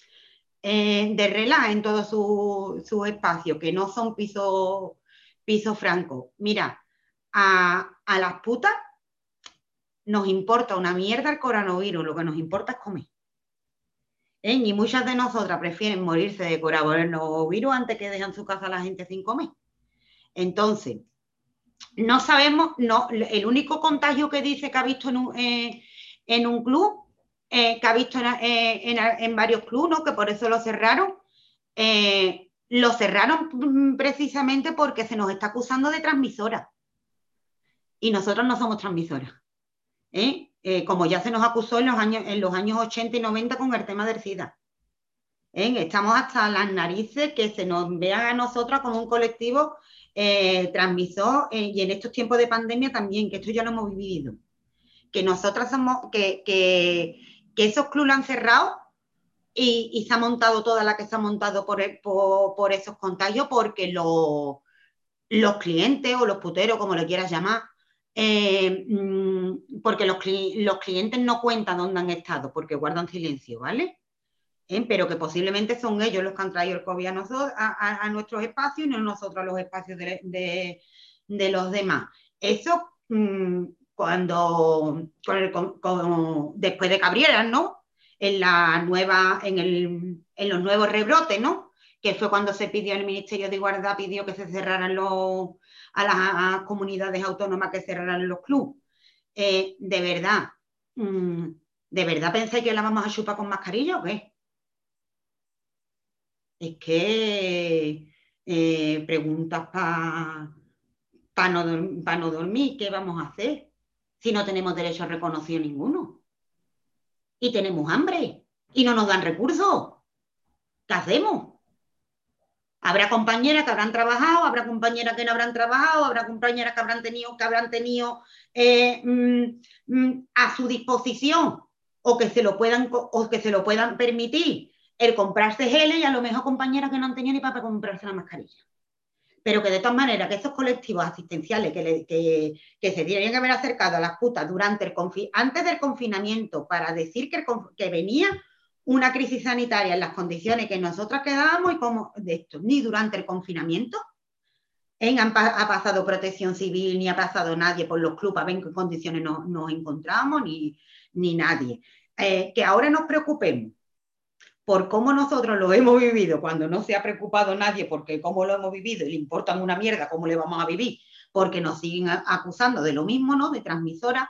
Eh, de relax en todos sus su espacios, que no son pisos piso francos. Mira, a, a las putas nos importa una mierda el coronavirus, lo que nos importa es comer. ¿Eh? Y muchas de nosotras prefieren morirse de coronavirus antes que dejen su casa a la gente sin comer. Entonces, no sabemos, no, el único contagio que dice que ha visto en un, eh, en un club, eh, que ha visto en, eh, en, en varios clubes, ¿no? Que por eso lo cerraron, eh, lo cerraron precisamente porque se nos está acusando de transmisora. Y nosotros no somos transmisoras. ¿Eh? Eh, como ya se nos acusó en los años, en los años ochenta y noventa con el tema del SIDA. ¿Eh? Estamos hasta las narices que se nos vean a nosotras como un colectivo eh, transmisor eh, y en estos tiempos de pandemia también, que esto ya lo hemos vivido. Que nosotras somos, que, que, que esos clubs lo han cerrado y, y se ha montado toda la que se ha montado por, el, por, por esos contagios porque lo, los clientes o los puteros, como le quieras llamar, eh, porque los, los clientes no cuentan dónde han estado porque guardan silencio, ¿vale? ¿Eh? Pero que posiblemente son ellos los que han traído el COVID a, nosotros, a, a, a nuestros espacios y no nosotros a los espacios de, de, de los demás. Eso mmm, cuando con el, con, con, después de que abrieran, ¿no? En la nueva, en, el, en los nuevos rebrotes, ¿no? Que fue cuando se pidió, el Ministerio de Igualdad pidió que se cerraran los, a las a comunidades autónomas que cerraran los clubes. Eh, de verdad, mmm, ¿de verdad pensáis que la vamos a chupar con mascarilla o qué? Es que eh, preguntas para pa no, pa no dormir, ¿qué vamos a hacer? Si no tenemos derecho a reconocido ninguno. Y tenemos hambre y no nos dan recursos. ¿Qué hacemos? Habrá compañeras que habrán trabajado, habrá compañeras que no habrán trabajado, habrá compañeras que habrán tenido, que habrán tenido eh, mm, mm, a su disposición o que se lo puedan, o que se lo puedan permitir el comprarse geles y a lo mejor compañeras que no han tenido ni para comprarse la mascarilla. Pero que de todas maneras, que esos colectivos asistenciales que, le, que, que se tienen que haber acercado a las putas durante el antes del confinamiento para decir que, el, que venía una crisis sanitaria en las condiciones que nosotras quedábamos y como de esto, ni durante el confinamiento en, ha pasado Protección Civil, ni ha pasado nadie por los clubes a ver en qué condiciones nos, nos encontramos, ni, ni nadie. Eh, que ahora nos preocupemos por cómo nosotros lo hemos vivido cuando no se ha preocupado nadie porque cómo lo hemos vivido y le importan una mierda cómo le vamos a vivir, porque nos siguen acusando de lo mismo, ¿no? De transmisora.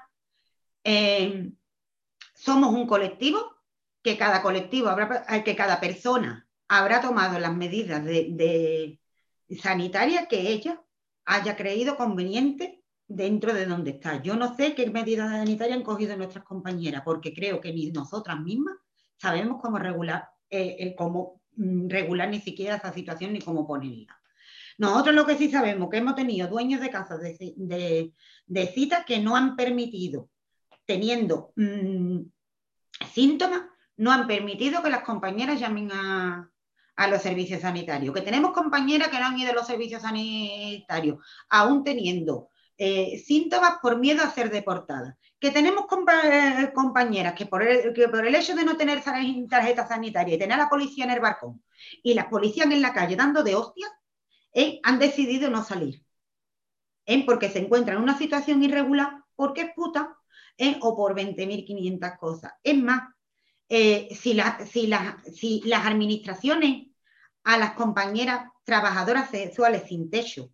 Eh, somos un colectivo que cada colectivo, habrá, que cada persona habrá tomado las medidas de, de sanitarias que ella haya creído conveniente dentro de donde está. Yo no sé qué medidas sanitarias han cogido nuestras compañeras, porque creo que ni nosotras mismas sabemos cómo regular, eh, eh, cómo mm, regular ni siquiera esa situación ni cómo ponerla. Nosotros lo que sí sabemos que hemos tenido dueños de casas de, de, de citas que no han permitido, teniendo mmm, síntomas, no han permitido que las compañeras llamen a, a los servicios sanitarios. Que tenemos compañeras que no han ido a los servicios sanitarios, aún teniendo eh, síntomas por miedo a ser deportadas. Que tenemos compa compañeras que por, el, que por el hecho de no tener tarjeta sanitaria y tener a la policía en el balcón y las policías en la calle dando de hostias, eh, han decidido no salir. Eh, porque se encuentran en una situación irregular, porque es puta, eh, o por veinte mil quinientas cosas. Es más, eh, si, la, si, la, si las administraciones a las compañeras trabajadoras sexuales sin techo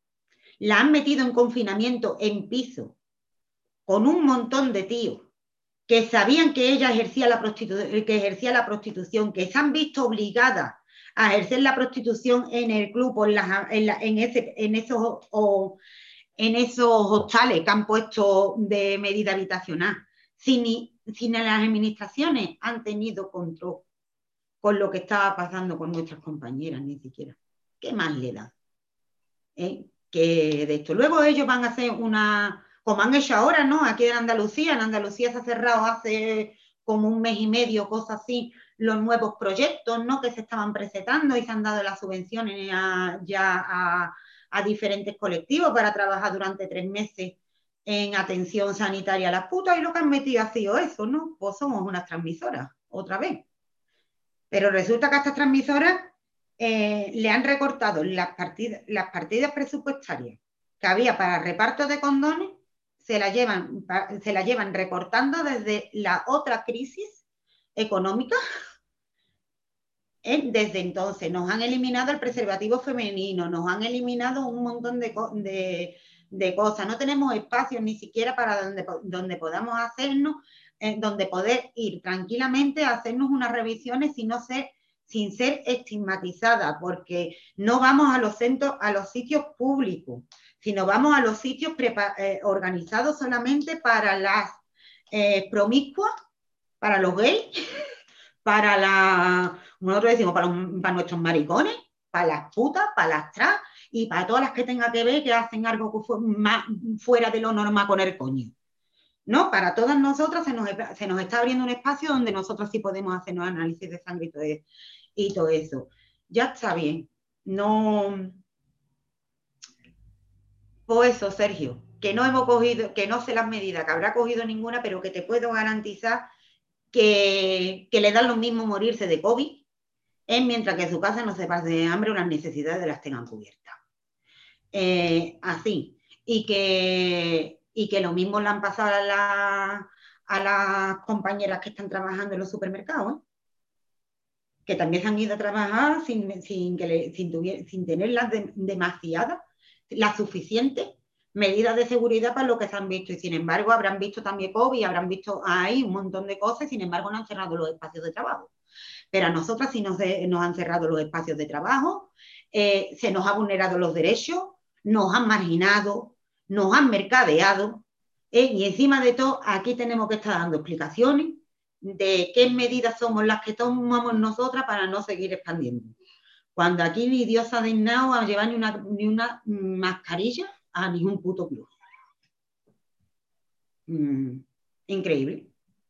la han metido en confinamiento en piso con un montón de tíos que sabían que ella ejercía la, prostitu que ejercía la prostitución, que se han visto obligadas a ejercer la prostitución en el club o en, la, en, la, en, ese, en, esos, o, en esos hostales que han puesto de medida habitacional. Si, si las administraciones han tenido control con lo que estaba pasando con nuestras compañeras, ni siquiera. ¿Qué más le da? ¿Eh? Que de esto. Luego ellos van a hacer una, como han hecho ahora, ¿no? Aquí en Andalucía, en Andalucía se ha cerrado hace como un mes y medio, cosas así, los nuevos proyectos, ¿no? Que se estaban presentando y se han dado las subvenciones a, ya a, a diferentes colectivos para trabajar durante tres meses en atención sanitaria a las putas, y lo que han metido ha sido eso, ¿no? Pues somos unas transmisoras, otra vez. Pero resulta que a estas transmisoras eh, le han recortado las partidas, las partidas presupuestarias que había para reparto de condones, se la llevan, se la llevan recortando desde la otra crisis económica. Eh, desde entonces nos han eliminado el preservativo femenino, nos han eliminado un montón de, de, de cosas. No tenemos espacios ni siquiera para donde, donde podamos hacernos, eh, donde poder ir tranquilamente a hacernos unas revisiones sin, no ser, sin ser estigmatizadas, porque no vamos a los centros, a los sitios públicos, sino vamos a los sitios eh, organizados solamente para las eh, promiscuas, para los gays, para la, nosotros decimos, para, los, para nuestros maricones, para las putas, para las trans y para todas las que tengan que ver que hacen algo que fue más fuera de lo normal con el coño. ¿No? Para todas nosotras se nos, se nos está abriendo un espacio donde nosotros sí podemos hacernos análisis de sangre y todo, y todo eso. Ya está bien. No... Pues eso, Sergio, que no hemos cogido, que no sé las medidas, que habrá cogido ninguna, pero que te puedo garantizar que, que le dan lo mismo morirse de COVID, eh, mientras que en su casa no se pase de hambre o las necesidades las tengan cubiertas. Eh, así. Y que, y que lo mismo le han pasado a, la, a las compañeras que están trabajando en los supermercados, ¿eh? Que también se han ido a trabajar sin, sin, que le, sin, tuvier, sin tener las de, demasiadas, las suficientes medidas de seguridad para lo que se han visto, y sin embargo habrán visto también COVID, habrán visto ahí un montón de cosas, y sin embargo no han cerrado los espacios de trabajo. Pero a nosotras sí nos, de, nos han cerrado los espacios de trabajo, eh, se nos ha vulnerado los derechos, nos han marginado, nos han mercadeado, eh, y encima de todo aquí tenemos que estar dando explicaciones de qué medidas somos las que tomamos nosotras para no seguir expandiendo. Cuando aquí ni Dios ha dignado a llevar ni una, ni una mascarilla a ningún puto club. Mm, increíble.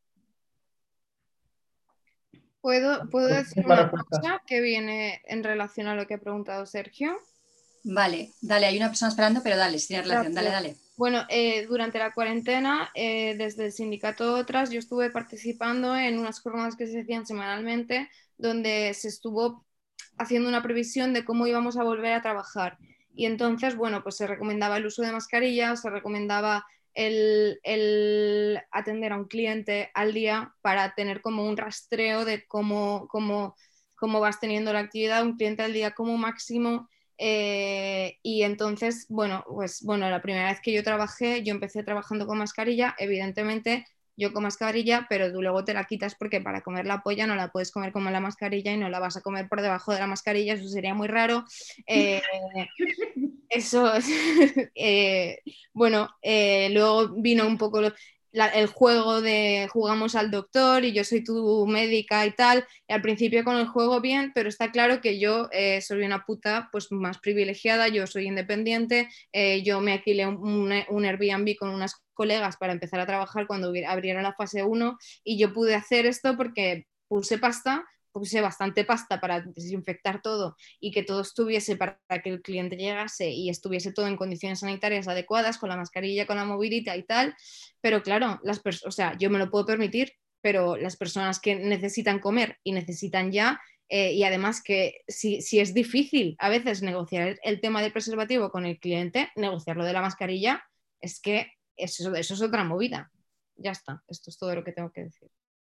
¿Puedo, ¿Puedo decir una cosa que viene en relación a lo que ha preguntado Sergio? Vale, dale, hay una persona esperando, pero dale, si tiene relación, dale, dale. Bueno, eh, durante la cuarentena, eh, desde el sindicato Otras, yo estuve participando en unas jornadas que se hacían semanalmente, donde se estuvo haciendo una previsión de cómo íbamos a volver a trabajar. Y entonces, bueno, pues se recomendaba el uso de mascarillas, se recomendaba el, el atender a un cliente al día para tener como un rastreo de cómo, cómo, cómo vas teniendo la actividad, un cliente al día como máximo. Eh, y entonces, bueno, pues bueno, la primera vez que yo trabajé, yo empecé trabajando con mascarilla, evidentemente yo con mascarilla, pero tú luego te la quitas porque para comer la polla no la puedes comer como la mascarilla y no la vas a comer por debajo de la mascarilla, eso sería muy raro. Eh, eso, eh, bueno, eh, luego vino un poco la, el juego de jugamos al doctor y yo soy tu médica y tal. Y al principio con el juego bien, pero está claro que yo eh, soy una puta pues más privilegiada, yo soy independiente, eh, yo me alquilé un, un, un Airbnb con unas colegas para empezar a trabajar cuando abrieron la fase uno y yo pude hacer esto porque puse pasta, puse bastante pasta para desinfectar todo y que todo estuviese para que el cliente llegase y estuviese todo en condiciones sanitarias adecuadas, con la mascarilla, con la movilidad y tal. Pero claro, las o sea, yo me lo puedo permitir, pero las personas que necesitan comer y necesitan ya, eh, y además que si, si es difícil a veces negociar el tema del preservativo con el cliente, negociarlo de la mascarilla, es que eso, eso es otra movida. Ya está, esto es todo lo que tengo que decir.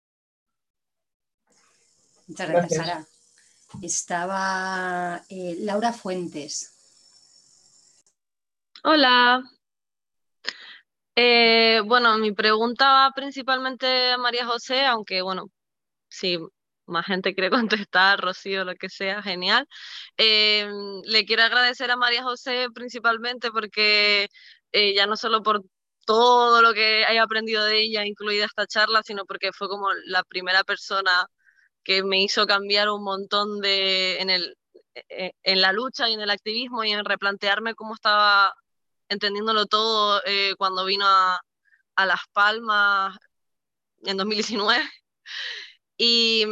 Muchas gracias, Gracias. Sara. Estaba eh, Laura Fuentes. Hola. Eh, bueno, mi pregunta va principalmente a María José, aunque bueno, si más gente quiere contestar, Rocío, lo que sea, genial. Eh, le quiero agradecer a María José principalmente porque eh, ya no solo por todo lo que haya aprendido de ella, incluida esta charla, sino porque fue como la primera persona que me hizo cambiar un montón de en el en la lucha y en el activismo y en replantearme cómo estaba entendiéndolo todo eh, cuando vino a, a Las Palmas en dos mil diecinueve. Y,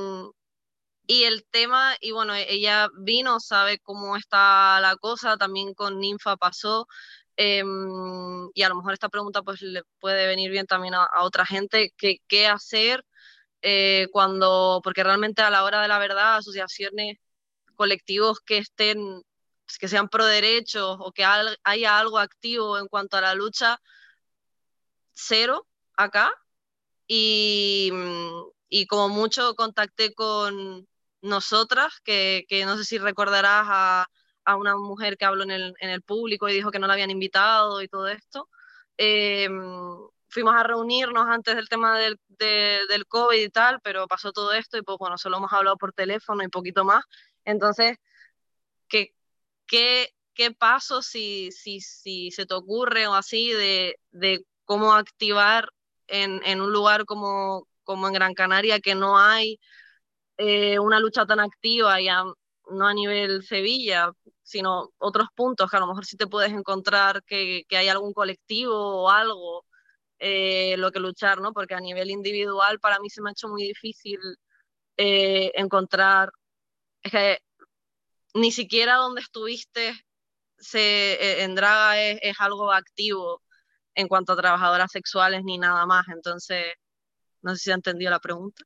y el tema, y bueno, ella vino, sabe cómo está la cosa, también con Ninfa pasó, eh, y a lo mejor esta pregunta pues le puede venir bien también a, a otra gente, que, qué hacer eh, cuando, porque realmente a la hora de la verdad, asociaciones, colectivos que estén, pues, que sean pro derechos o que al, haya algo activo en cuanto a la lucha, cero acá, y, y como mucho contacté con nosotras, que, que no sé si recordarás a, a una mujer que habló en el, en el público y dijo que no la habían invitado y todo esto. Eh, fuimos a reunirnos antes del tema del, de, del COVID y tal, pero pasó todo esto y pues bueno, solo hemos hablado por teléfono y poquito más. Entonces, ¿qué, qué, qué pasos si, si, si se te ocurre o así de, de cómo activar en, en un lugar como, como en Gran Canaria que no hay eh, una lucha tan activa, ya no a nivel Sevilla, sino otros puntos que a lo mejor sí te puedes encontrar que, que hay algún colectivo o algo eh, lo que luchar, ¿no? Porque a nivel individual para mí se me ha hecho muy difícil eh, encontrar, es que ni siquiera donde estuviste se, eh, en Draga es, es algo activo en cuanto a trabajadoras sexuales ni nada más, entonces no sé si ha entendido la pregunta.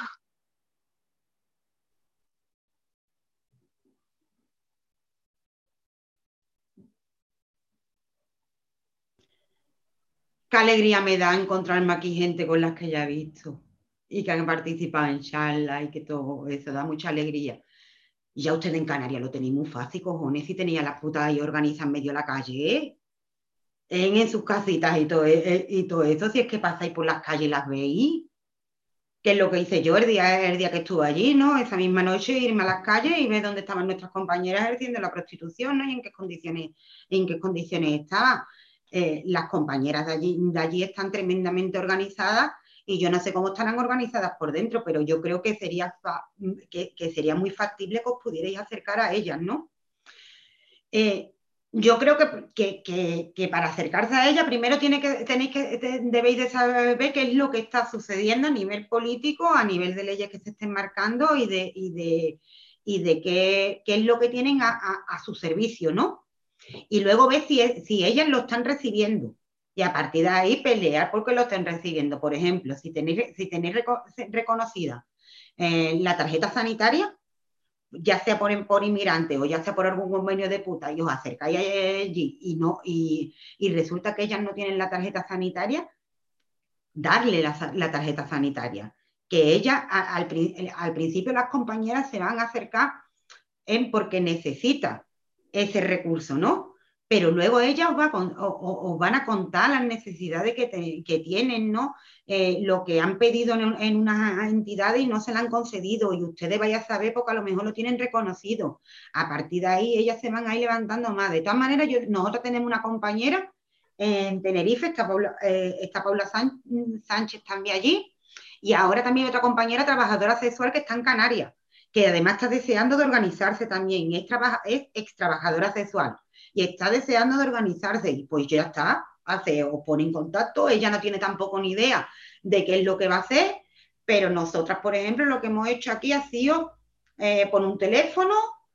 Qué alegría me da encontrarme aquí gente con las que ya he visto y que han participado en charlas y que todo eso da mucha alegría. Y ya ustedes en Canarias lo tenéis muy fácil, cojones, si tenéis a las putas ahí organizan en medio de la calle, ¿eh? En, en sus casitas y todo, eh, y todo eso, si es que pasáis por las calles y las veis. Que es lo que hice yo el día, el día que estuve allí, ¿no? Esa misma noche irme a las calles y ver dónde estaban nuestras compañeras ejerciendo la prostitución, ¿no? Y en qué condiciones, en qué condiciones estaban. Eh, las compañeras de allí, de allí están tremendamente organizadas y yo no sé cómo estarán organizadas por dentro, pero yo creo que sería, que, que sería muy factible que os pudierais acercar a ellas, ¿no? Eh, yo creo que, que, que, que para acercarse a ella primero tiene que, tenéis que, debéis de saber qué es lo que está sucediendo a nivel político, a nivel de leyes que se estén marcando y de, y de, y de qué, qué es lo que tienen a, a, a su servicio, ¿no? Y luego ver si, si ellas lo están recibiendo. Y a partir de ahí pelear porque lo estén recibiendo. Por ejemplo, si tenéis, si tenéis reco reconocida eh, la tarjeta sanitaria, ya sea por, por inmigrante o ya sea por algún convenio de puta, y os acercáis allí y, no, y, y resulta que ellas no tienen la tarjeta sanitaria, darle la, la tarjeta sanitaria. Que ellas, al, al principio las compañeras se van a acercar en porque necesita ese recurso, ¿no? Pero luego ellas os, va con, os, os van a contar las necesidades que, te, que tienen, ¿no? Eh, lo que han pedido en, en unas entidades y no se la han concedido, y ustedes vayan a saber porque a lo mejor lo tienen reconocido. A partir de ahí ellas se van a ir levantando más. De todas maneras, yo, nosotros tenemos una compañera en Tenerife, está Paula, eh, está Paula San, Sánchez también allí, y ahora también otra compañera trabajadora sexual que está en Canarias, que además está deseando de organizarse también, es, es ex trabajadora sexual, y está deseando de organizarse, y pues ya está, hace, os pone en contacto, ella no tiene tampoco ni idea de qué es lo que va a hacer, pero nosotras, por ejemplo, lo que hemos hecho aquí ha sido eh, poner un teléfono,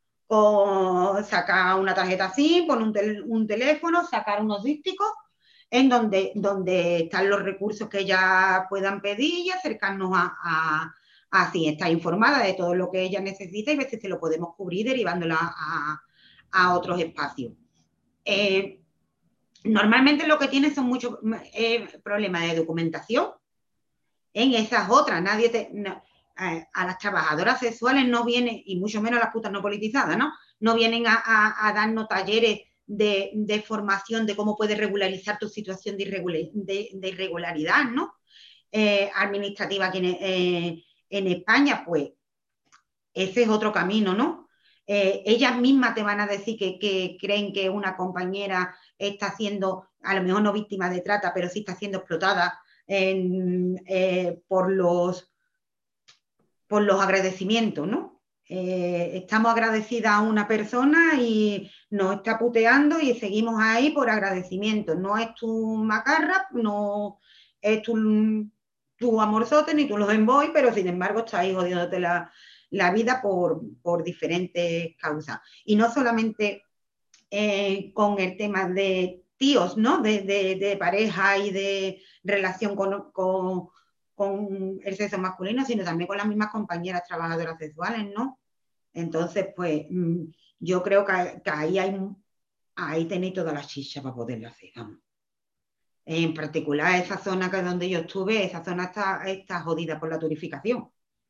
o sacar una tarjeta SIM, poner un, tel un teléfono, sacar unos dísticos, en donde, donde están los recursos que ellas puedan pedir y acercarnos a, a así está informada de todo lo que ella necesita y ver si se lo podemos cubrir derivándola a, a otros espacios. Eh, normalmente lo que tienen son muchos eh, problemas de documentación. En esas otras, nadie te, no, a, a las trabajadoras sexuales no vienen, y mucho menos a las putas no politizadas, ¿no? No vienen a, a, a darnos talleres de, de formación de cómo puedes regularizar tu situación de, irregular, de, de irregularidad, ¿no? Eh, administrativa aquí en, eh, en España, pues ese es otro camino, ¿no? Eh, ellas mismas te van a decir que, que creen que una compañera está siendo, a lo mejor no víctima de trata, pero sí está siendo explotada en, eh, por, los, por los agradecimientos, ¿no? Eh, estamos agradecidas a una persona y nos está puteando y seguimos ahí por agradecimiento. No es tu macarra, no es tu, tu amorzote ni tu los envoy, pero sin embargo estás ahí jodiéndote la, la vida por, por diferentes causas. Y no solamente eh, con el tema de tíos, ¿no? De, de, de pareja y de relación con, con, con el sexo masculino, sino también con las mismas compañeras trabajadoras sexuales, ¿no? Entonces, pues, yo creo que, que ahí hay, ahí tenéis toda la chicha para poderlo hacer, vamos. En particular, esa zona que es donde yo estuve, esa zona está, está jodida por la turificación.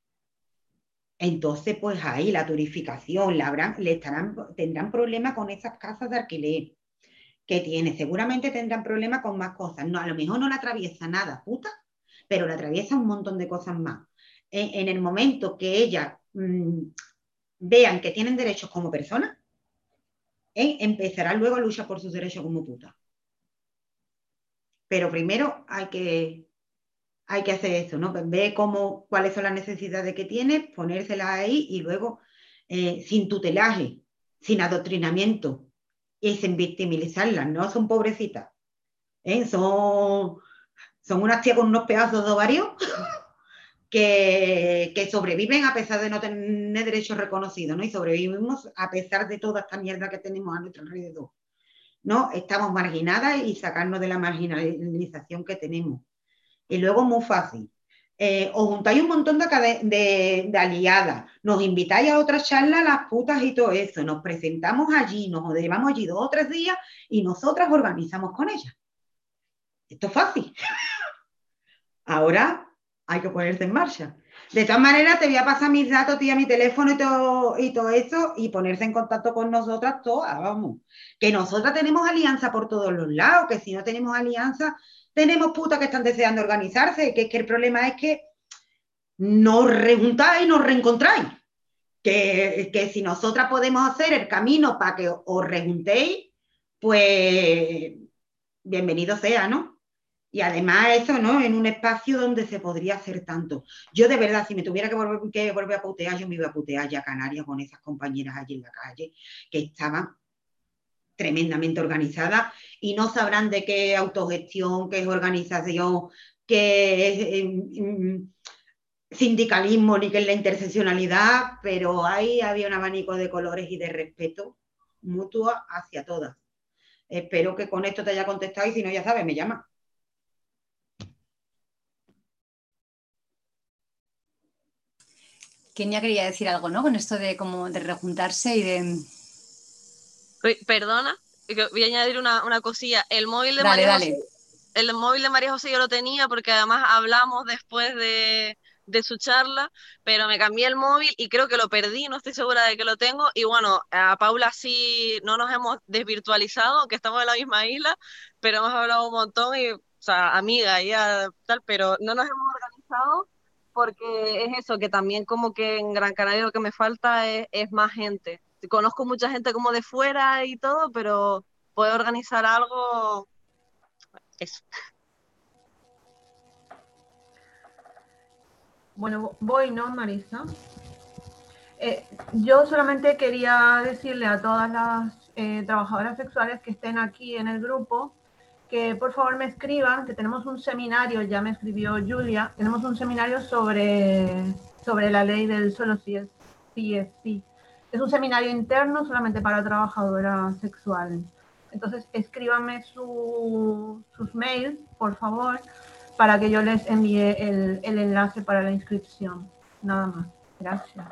Entonces, pues ahí la turificación, la habrán, le estarán, tendrán problemas con esas casas de alquiler que tiene. Seguramente tendrán problemas con más cosas. No, a lo mejor no la atraviesa nada, puta, pero la atraviesa un montón de cosas más. En, en el momento que ellas mmm, vean que tienen derechos como personas, ¿eh? empezarán luego a luchar por sus derechos como puta. Pero primero hay que, hay que hacer eso, ¿no? Ver cómo, cuáles son las necesidades que tiene, ponérselas ahí y luego, eh, sin tutelaje, sin adoctrinamiento y sin victimizarlas. No son pobrecitas, ¿eh? son, son unas tías con unos pedazos de ovarios que, que sobreviven a pesar de no tener derechos reconocidos, ¿no? Y sobrevivimos a pesar de toda esta mierda que tenemos a nuestro alrededor, ¿no? Estamos marginadas y sacarnos de la marginalización que tenemos. Y luego muy fácil. Eh, os juntáis un montón de, de, de aliadas, nos invitáis a otras charlas, las putas y todo eso, nos presentamos allí, nos llevamos allí dos o tres días y nosotras organizamos con ellas. Esto es fácil. Ahora hay que ponerse en marcha. De todas maneras, te voy a pasar mis datos, tía, mi teléfono y todo, y todo eso, y ponerse en contacto con nosotras todas, vamos. Que nosotras tenemos alianza por todos los lados, que si no tenemos alianza, tenemos putas que están deseando organizarse, que es que el problema es que nos rejuntáis y nos reencontráis. Que, que si nosotras podemos hacer el camino para que os rejuntéis, pues bienvenido sea, ¿no? Y además eso, ¿no? En un espacio donde se podría hacer tanto. Yo de verdad, si me tuviera que volver, que volver a putear, yo me iba a putear ya a Canarias con esas compañeras allí en la calle, que estaban tremendamente organizadas y no sabrán de qué autogestión, qué es organización, qué es eh, sindicalismo, ni qué es la interseccionalidad, pero ahí había un abanico de colores y de respeto mutuo hacia todas. Espero que con esto te haya contestado y si no, ya sabes, me llama. Kenia quería decir algo, ¿no? Con esto de como de rejuntarse y de... Uy, perdona, que voy a añadir una, una cosilla. El móvil de Dale, María dale. José, el móvil de María José yo lo tenía porque además hablamos después de, de su charla, pero me cambié el móvil y creo que lo perdí, no estoy segura de que lo tengo. Y bueno, a Paula sí no nos hemos desvirtualizado, aunque estamos en la misma isla, pero hemos hablado un montón y, o sea, amiga, ya tal, pero no nos hemos organizado porque es eso, que también como que en Gran Canaria lo que me falta es, es más gente. Conozco mucha gente como de fuera y todo, pero poder organizar algo, eso. Bueno, voy, ¿no, Marisa? Eh, yo solamente quería decirle a todas las eh, trabajadoras sexuales que estén aquí en el grupo que por favor me escriban, que tenemos un seminario, ya me escribió Julia, tenemos un seminario sobre, sobre la ley del solo sí es sí es sí. Es un seminario interno solamente para trabajadoras sexuales. Entonces escríbanme su, sus mails, por favor, para que yo les envíe el, el enlace para la inscripción. Nada más. Gracias.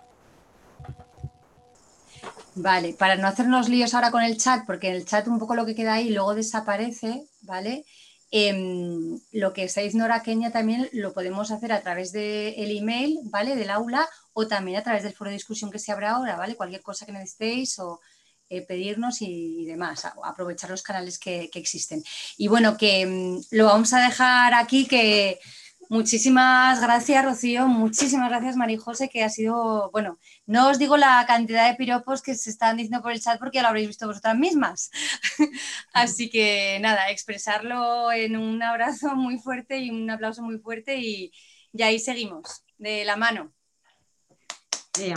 Vale, para no hacernos líos ahora con el chat, porque el chat un poco lo que queda ahí luego desaparece, ¿vale? Eh, lo que está diciendo ahora Kenia también lo podemos hacer a través del email, ¿vale? Del aula o también a través del foro de discusión que se abre ahora, ¿vale? Cualquier cosa que necesitéis o eh, pedirnos y, y demás, a, aprovechar los canales que, que existen. Y bueno, que um, lo vamos a dejar aquí, que muchísimas gracias, Rocío, muchísimas gracias, María José, que ha sido, bueno, no os digo la cantidad de piropos que se están diciendo por el chat porque ya lo habréis visto vosotras mismas. Así que nada, expresarlo en un abrazo muy fuerte y un aplauso muy fuerte y, y ahí seguimos, de la mano. Yeah.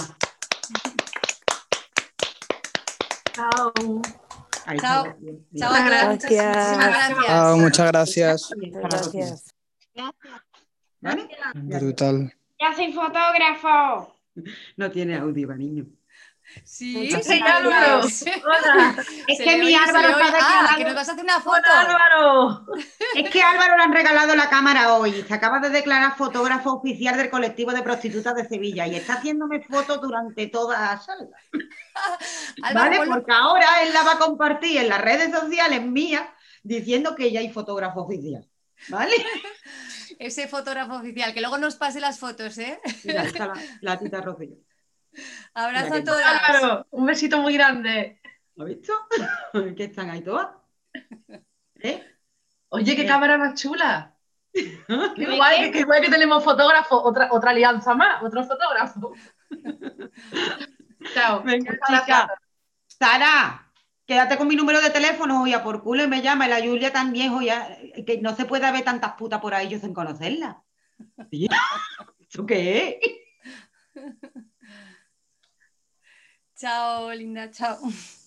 Chao. Ahí Chao. está. Chao a todas. Muchas, muchísimas gracias. Ah, muchas gracias. Gracias. ¿Vale? Brutal. ¡Ya soy fotógrafo! No tiene audio, cariño. Sí, Muchas sí, gracias. Hola. Es Se que le mi oye, se Álvaro le oye. está Ah, declarado. que nos vas a hacer una foto. Hola, Álvaro. Es que a Álvaro le han regalado la cámara hoy. Se acaba de declarar fotógrafo oficial del colectivo de prostitutas de Sevilla y está haciéndome fotos durante toda la salga. Álvaro, ¿Vale? ponlo- Porque ahora él la va a compartir en las redes sociales mías diciendo que ya hay fotógrafo oficial. ¿Vale? Ese fotógrafo oficial, que luego nos pase las fotos, ¿eh? Mira, ahí está la, la tita Rocío. Abrazo Mira a que- todas. Álvaro, un besito muy grande. ¿Lo has visto? Que están ahí todas. ¿Eh? Oye, qué Bien. cámara más chula. Qué guay, qué, qué guay que tenemos fotógrafo, otra, otra alianza más, otro fotógrafo. Chao. Venga, Muchas chica. gracias. Sara, quédate con mi número de teléfono, oye, por culo y me llama. Y la Julia también, oye, que no se puede ver tantas putas por ahí yo sin conocerla. Tía, ¿esto qué es? Chao, linda, chao.